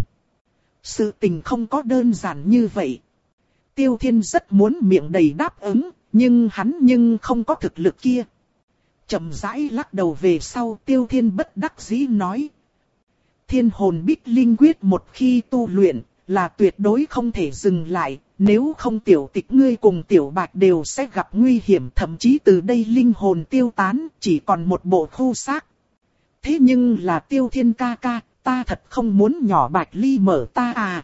Sự tình không có đơn giản như vậy. Tiêu Thiên rất muốn miệng đầy đáp ứng, nhưng hắn nhưng không có thực lực kia. Chậm rãi lắc đầu về sau, Tiêu Thiên bất đắc dĩ nói: Thiên hồn bích linh quyết một khi tu luyện, là tuyệt đối không thể dừng lại, nếu không Tiểu Tịch ngươi cùng Tiểu Bạch đều sẽ gặp nguy hiểm, thậm chí từ đây linh hồn tiêu tán, chỉ còn một bộ khu xác. Thế nhưng là Tiêu Thiên ca ca, ta thật không muốn nhỏ Bạch ly mở ta à.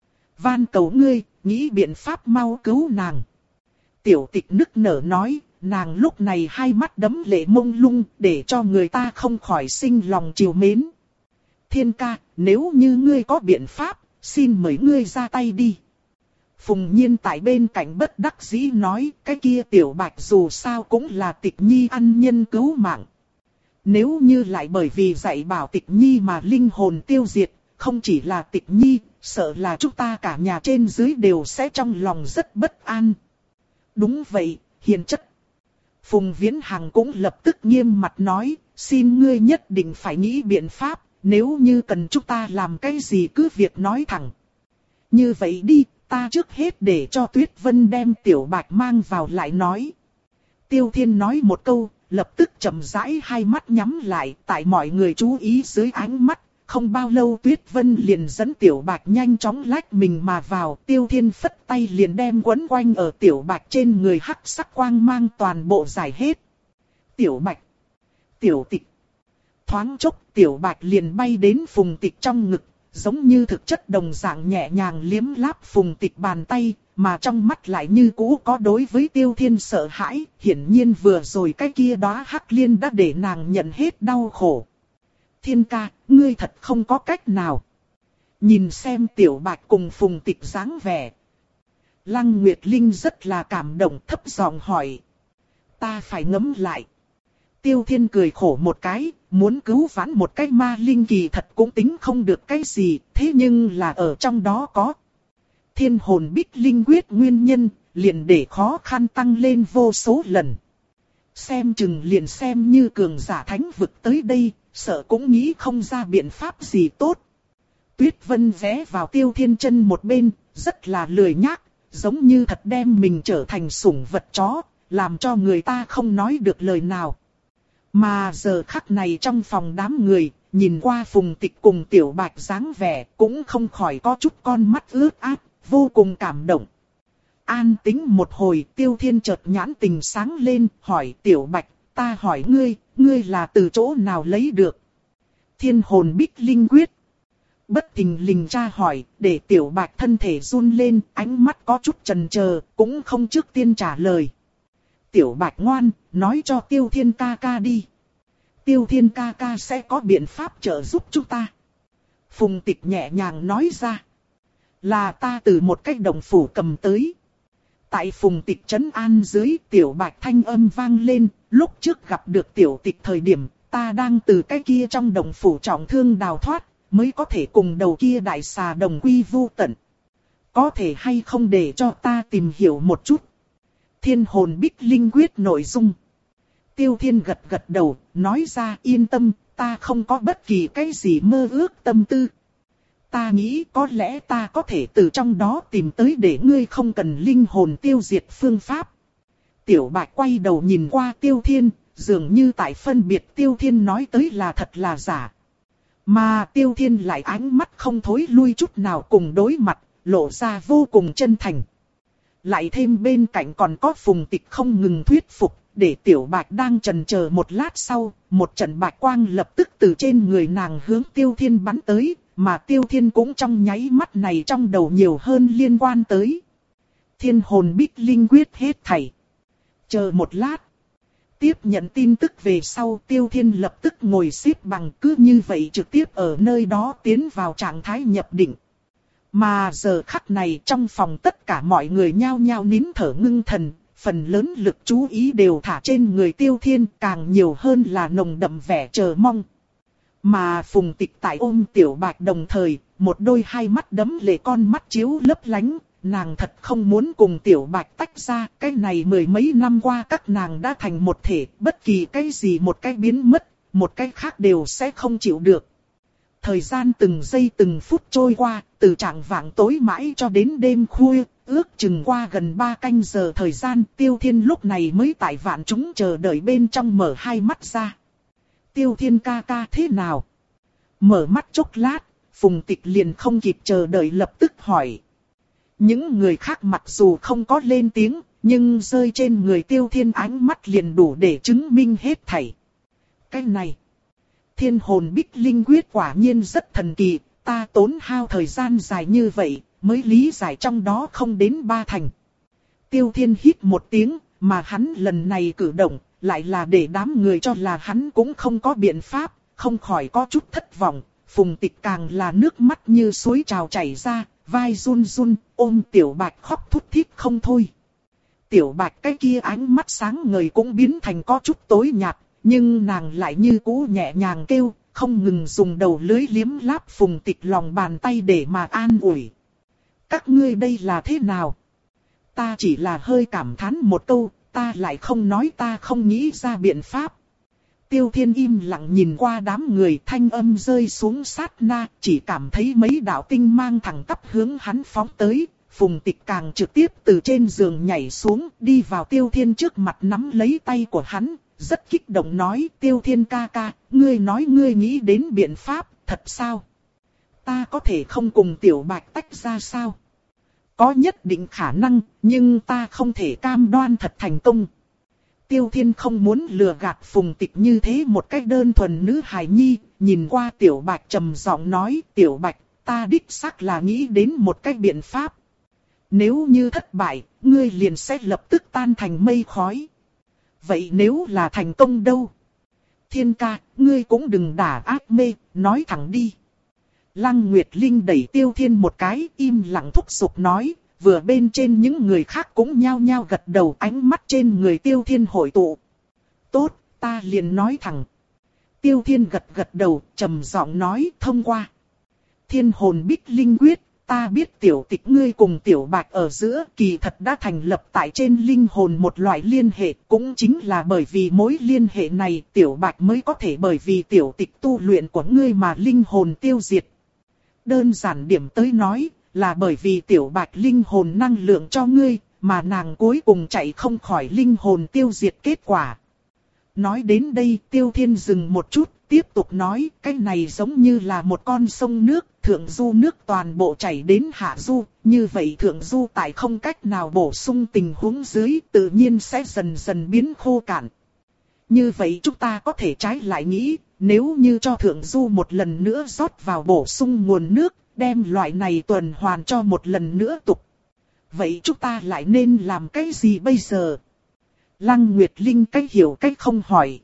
Van cầu ngươi, nghĩ biện pháp mau cứu nàng. Tiểu Tịch nức nở nói, nàng lúc này hai mắt đẫm lệ mông lung, để cho người ta không khỏi sinh lòng trìu mến. Thiên ca, nếu như ngươi có biện pháp, xin mời ngươi ra tay đi. Phùng Nhiên tại bên cạnh bất đắc dĩ nói, cái kia Tiểu Bạch dù sao cũng là Tịch Nhi ăn nhân cứu mạng. Nếu như lại bởi vì dạy bảo Tịch Nhi mà linh hồn tiêu diệt, không chỉ là Tịch Nhi, sợ là chúng ta cả nhà trên dưới đều sẽ trong lòng rất bất an. Đúng vậy, hiền chất. Phùng Viễn Hằng cũng lập tức nghiêm mặt nói, xin ngươi nhất định phải nghĩ biện pháp, nếu như cần chúng ta làm cái gì cứ việc nói thẳng. Như vậy đi, ta trước hết để cho Tuyết Vân đem Tiểu Bạch mang vào lại nói. Tiêu Thiên nói một câu, lập tức chậm rãi hai mắt nhắm lại, tại mọi người chú ý dưới ánh mắt. Không bao lâu Tuyết Vân liền dẫn Tiểu Bạch nhanh chóng lách mình mà vào, Tiêu Thiên phất tay liền đem quấn quanh ở Tiểu Bạch trên người hắc sắc quang mang toàn bộ giải hết. Tiểu Bạch, Tiểu Tịch. Thoáng chốc Tiểu Bạch liền bay đến Phùng Tịch trong ngực, giống như thực chất đồng dạng nhẹ nhàng liếm láp Phùng Tịch bàn tay, mà trong mắt lại như cũ có đối với Tiêu Thiên sợ hãi, hiển nhiên vừa rồi cái kia đóa hắc liên đã để nàng nhận hết đau khổ. Thiên ca, ngươi thật không có cách nào. Nhìn xem Tiểu Bạch cùng Phùng Tịch dáng vẻ. Lăng Nguyệt Linh rất là cảm động, thấp giọng hỏi. Ta phải ngẫm lại. Tiêu Thiên cười khổ một cái, muốn cứu vãn một cái ma linh kỳ thật cũng tính không được cái gì, thế nhưng là ở trong đó có thiên hồn bích linh quyết nguyên nhân, liền để khó khăn tăng lên vô số lần. Xem chừng liền xem như cường giả thánh vực tới đây, sợ cũng nghĩ không ra biện pháp gì tốt. Tuyết Vân ghé vào Tiêu Thiên chân một bên, rất là lười nhác, giống như thật đem mình trở thành sủng vật chó, làm cho người ta không nói được lời nào. Mà giờ khắc này trong phòng đám người, nhìn qua Phùng Tịch cùng Tiểu Bạch dáng vẻ, cũng không khỏi có chút con mắt ướt át, vô cùng cảm động. An tĩnh một hồi, Tiêu Thiên chợt nhãn tình sáng lên, hỏi Tiểu Bạch, ta hỏi ngươi, ngươi là từ chỗ nào lấy được thiên hồn bích linh quyết? Bất thình lình tra hỏi, để Tiểu Bạch thân thể run lên, ánh mắt có chút chần chờ, cũng không trước tiên trả lời. Tiểu Bạch ngoan, nói cho Tiêu Thiên ca ca đi. Tiêu Thiên ca ca sẽ có biện pháp trợ giúp chúng ta. Phùng Tịch nhẹ nhàng nói ra. Là ta từ một cách đồng phủ cầm tới. Tại Phùng Tịch trấn an dưới, Tiểu Bạch thanh âm vang lên, lúc trước gặp được Tiểu Tịch thời điểm, ta đang từ cái kia trong đồng phủ trọng thương đào thoát, mới có thể cùng đầu kia đại xà đồng quy vu tận. Có thể hay không để cho ta tìm hiểu một chút thiên hồn bích linh quyết nội dung. Tiêu Thiên gật gật đầu, nói ra yên tâm, ta không có bất kỳ cái gì mơ ước tâm tư. Ta nghĩ có lẽ ta có thể từ trong đó tìm tới để ngươi không cần linh hồn tiêu diệt phương pháp. Tiểu Bạch quay đầu nhìn qua Tiêu Thiên, dường như tại phân biệt Tiêu Thiên nói tới là thật là giả. Mà Tiêu Thiên lại ánh mắt không thối lui chút nào cùng đối mặt, lộ ra vô cùng chân thành. Lại thêm bên cạnh còn có Phùng Tịch không ngừng thuyết phục, để Tiểu Bạch đang chần chờ một lát sau, một trận bạch quang lập tức từ trên người nàng hướng Tiêu Thiên bắn tới, mà Tiêu Thiên cũng trong nháy mắt này trong đầu nhiều hơn liên quan tới. Thiên hồn bích linh quyết hết thảy. Chờ một lát. Tiếp nhận tin tức về sau, Tiêu Thiên lập tức ngồi xếp bằng, cứ như vậy trực tiếp ở nơi đó tiến vào trạng thái nhập định. Mà giờ khắc này trong phòng tất cả mọi người nhao nhao nín thở ngưng thần, phần lớn lực chú ý đều thả trên người Tiêu Thiên, càng nhiều hơn là nồng đậm vẻ chờ mong. Mà Phùng Tịch tại ôm Tiểu Bạch đồng thời, một đôi hai mắt đẫm lệ con mắt chiếu lấp lánh, nàng thật không muốn cùng Tiểu Bạch tách ra, cái này mười mấy năm qua các nàng đã thành một thể, bất kỳ cái gì một cái biến mất, một cái khác đều sẽ không chịu được. Thời gian từng giây từng phút trôi qua, từ trạng vạng tối mãi cho đến đêm khuya, ước chừng qua gần ba canh giờ thời gian, Tiêu Thiên lúc này mới tại vạn chúng chờ đợi bên trong mở hai mắt ra. Tiêu Thiên ca ca thế nào? Mở mắt chốc lát, Phùng Tịch liền không kịp chờ đợi lập tức hỏi. Những người khác mặc dù không có lên tiếng, nhưng rơi trên người Tiêu Thiên ánh mắt liền đủ để chứng minh hết thảy. Cái này, Thiên hồn bích linh quyết quả nhiên rất thần kỳ, ta tốn hao thời gian dài như vậy, mới lý giải trong đó không đến ba thành. Tiêu Thiên hít một tiếng, mà hắn lần này cử động, lại là để đám người cho là hắn cũng không có biện pháp, không khỏi có chút thất vọng. Phùng Tịch càng là nước mắt như suối trào chảy ra, vai run run, ôm Tiểu Bạch khóc thút thít không thôi. Tiểu Bạch cái kia ánh mắt sáng ngời cũng biến thành có chút tối nhạt, nhưng nàng lại như cũ nhẹ nhàng kêu, không ngừng dùng đầu lưới liếm láp Phùng Tịch lòng bàn tay để mà an ủi. Các ngươi đây là thế nào? Ta chỉ là hơi cảm thán một câu, ta lại không nói, ta không nghĩ ra biện pháp. Tiêu Thiên im lặng nhìn qua đám người, thanh âm rơi xuống sát na, chỉ cảm thấy mấy đạo tinh mang thẳng tắp hướng hắn phóng tới. Phùng Tịch càng trực tiếp từ trên giường nhảy xuống, đi vào Tiêu Thiên trước mặt nắm lấy tay của hắn, rất kích động nói: Tiêu Thiên ca ca, ngươi nói ngươi nghĩ đến biện pháp, thật sao? Ta có thể không cùng Tiểu Bạch tách ra sao? Có nhất định khả năng, nhưng ta không thể cam đoan thật thành công. Tiêu Thiên không muốn lừa gạt Phùng Tịch như thế một cách đơn thuần nữ hài nhi, nhìn qua Tiểu Bạch trầm giọng nói: Tiểu Bạch, ta đích xác là nghĩ đến một cách biện pháp. Nếu như thất bại, ngươi liền sẽ lập tức tan thành mây khói. Vậy nếu là thành công đâu? Thiên ca, ngươi cũng đừng đả ác mê, nói thẳng đi. Lăng Nguyệt Linh đẩy Tiêu Thiên một cái, im lặng thúc giục nói, vừa bên trên những người khác cũng nhao nhao gật đầu, ánh mắt trên người Tiêu Thiên hội tụ. Tốt, ta liền nói thẳng. Tiêu Thiên gật gật đầu, trầm giọng nói, thông qua. Thiên hồn bích linh quyết, ta biết Tiểu Tịch ngươi cùng Tiểu Bạch ở giữa kỳ thật đã thành lập tại trên linh hồn một loại liên hệ, cũng chính là bởi vì mối liên hệ này Tiểu Bạch mới có thể bởi vì Tiểu Tịch tu luyện của ngươi mà linh hồn tiêu diệt. Đơn giản điểm tới nói, là bởi vì Tiểu Bạch linh hồn năng lượng cho ngươi, mà nàng cuối cùng chạy không khỏi linh hồn tiêu diệt kết quả. Nói đến đây Tiêu Thiên dừng một chút, tiếp tục nói, cái này giống như là một con sông nước, thượng du nước toàn bộ chảy đến hạ du, như vậy thượng du tại không cách nào bổ sung tình huống dưới, tự nhiên sẽ dần dần biến khô cạn. Như vậy chúng ta có thể trái lại nghĩ, nếu như cho thượng du một lần nữa rót vào bổ sung nguồn nước, đem loại này tuần hoàn cho một lần nữa tục. Vậy chúng ta lại nên làm cái gì bây giờ? Lăng Nguyệt Linh cách hiểu cách không hỏi.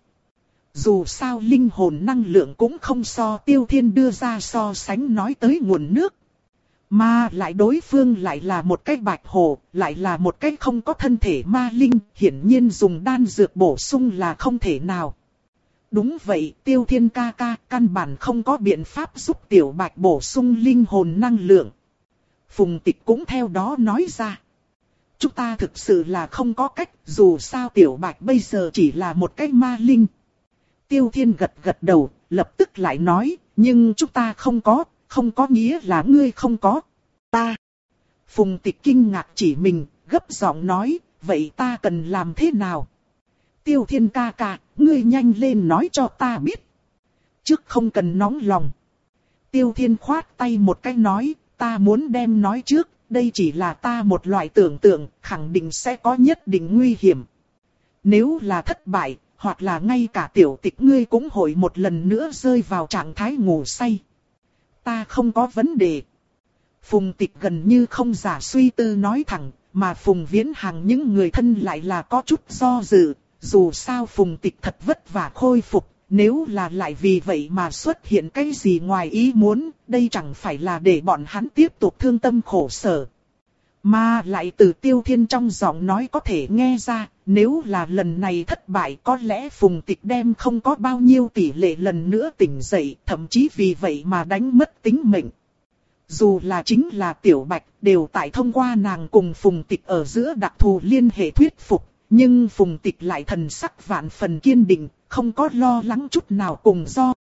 Dù sao linh hồn năng lượng cũng không so Tiêu Thiên đưa ra so sánh nói tới nguồn nước. Mà lại đối phương lại là một cái bạch hồ, lại là một cái không có thân thể ma linh, hiển nhiên dùng đan dược bổ sung là không thể nào. Đúng vậy, Tiêu Thiên ca ca, căn bản không có biện pháp giúp Tiểu Bạch bổ sung linh hồn năng lượng. Phùng Tịch cũng theo đó nói ra. Chúng ta thực sự là không có cách, dù sao Tiểu Bạch bây giờ chỉ là một cái ma linh. Tiêu Thiên gật gật đầu, lập tức lại nói, nhưng chúng ta không có, không có nghĩa là ngươi không có. Ta. Phùng Tịch kinh ngạc chỉ mình, gấp giọng nói, vậy ta cần làm thế nào? Tiêu Thiên ca ca, ngươi nhanh lên nói cho ta biết. Trước không cần nóng lòng. Tiêu Thiên khoát tay một cái nói, ta muốn đem nói trước, đây chỉ là ta một loại tưởng tượng, khẳng định sẽ có nhất định nguy hiểm. Nếu là thất bại, hoặc là ngay cả tiểu tịch ngươi cũng hội một lần nữa rơi vào trạng thái ngủ say. Ta không có vấn đề. Phùng Tịch gần như không giả suy tư nói thẳng, mà Phùng Viễn Hằng những người thân lại là có chút do dự, dù sao Phùng Tịch thật vất vả khôi phục, nếu là lại vì vậy mà xuất hiện cái gì ngoài ý muốn, đây chẳng phải là để bọn hắn tiếp tục thương tâm khổ sở. Mà lại từ Tiêu Thiên trong giọng nói có thể nghe ra, nếu là lần này thất bại có lẽ Phùng Tịch đem không có bao nhiêu tỷ lệ lần nữa tỉnh dậy, thậm chí vì vậy mà đánh mất tính mệnh. Dù là chính là Tiểu Bạch, đều tại thông qua nàng cùng Phùng Tịch ở giữa đặc thù liên hệ thuyết phục, nhưng Phùng Tịch lại thần sắc vạn phần kiên định, không có lo lắng chút nào cùng do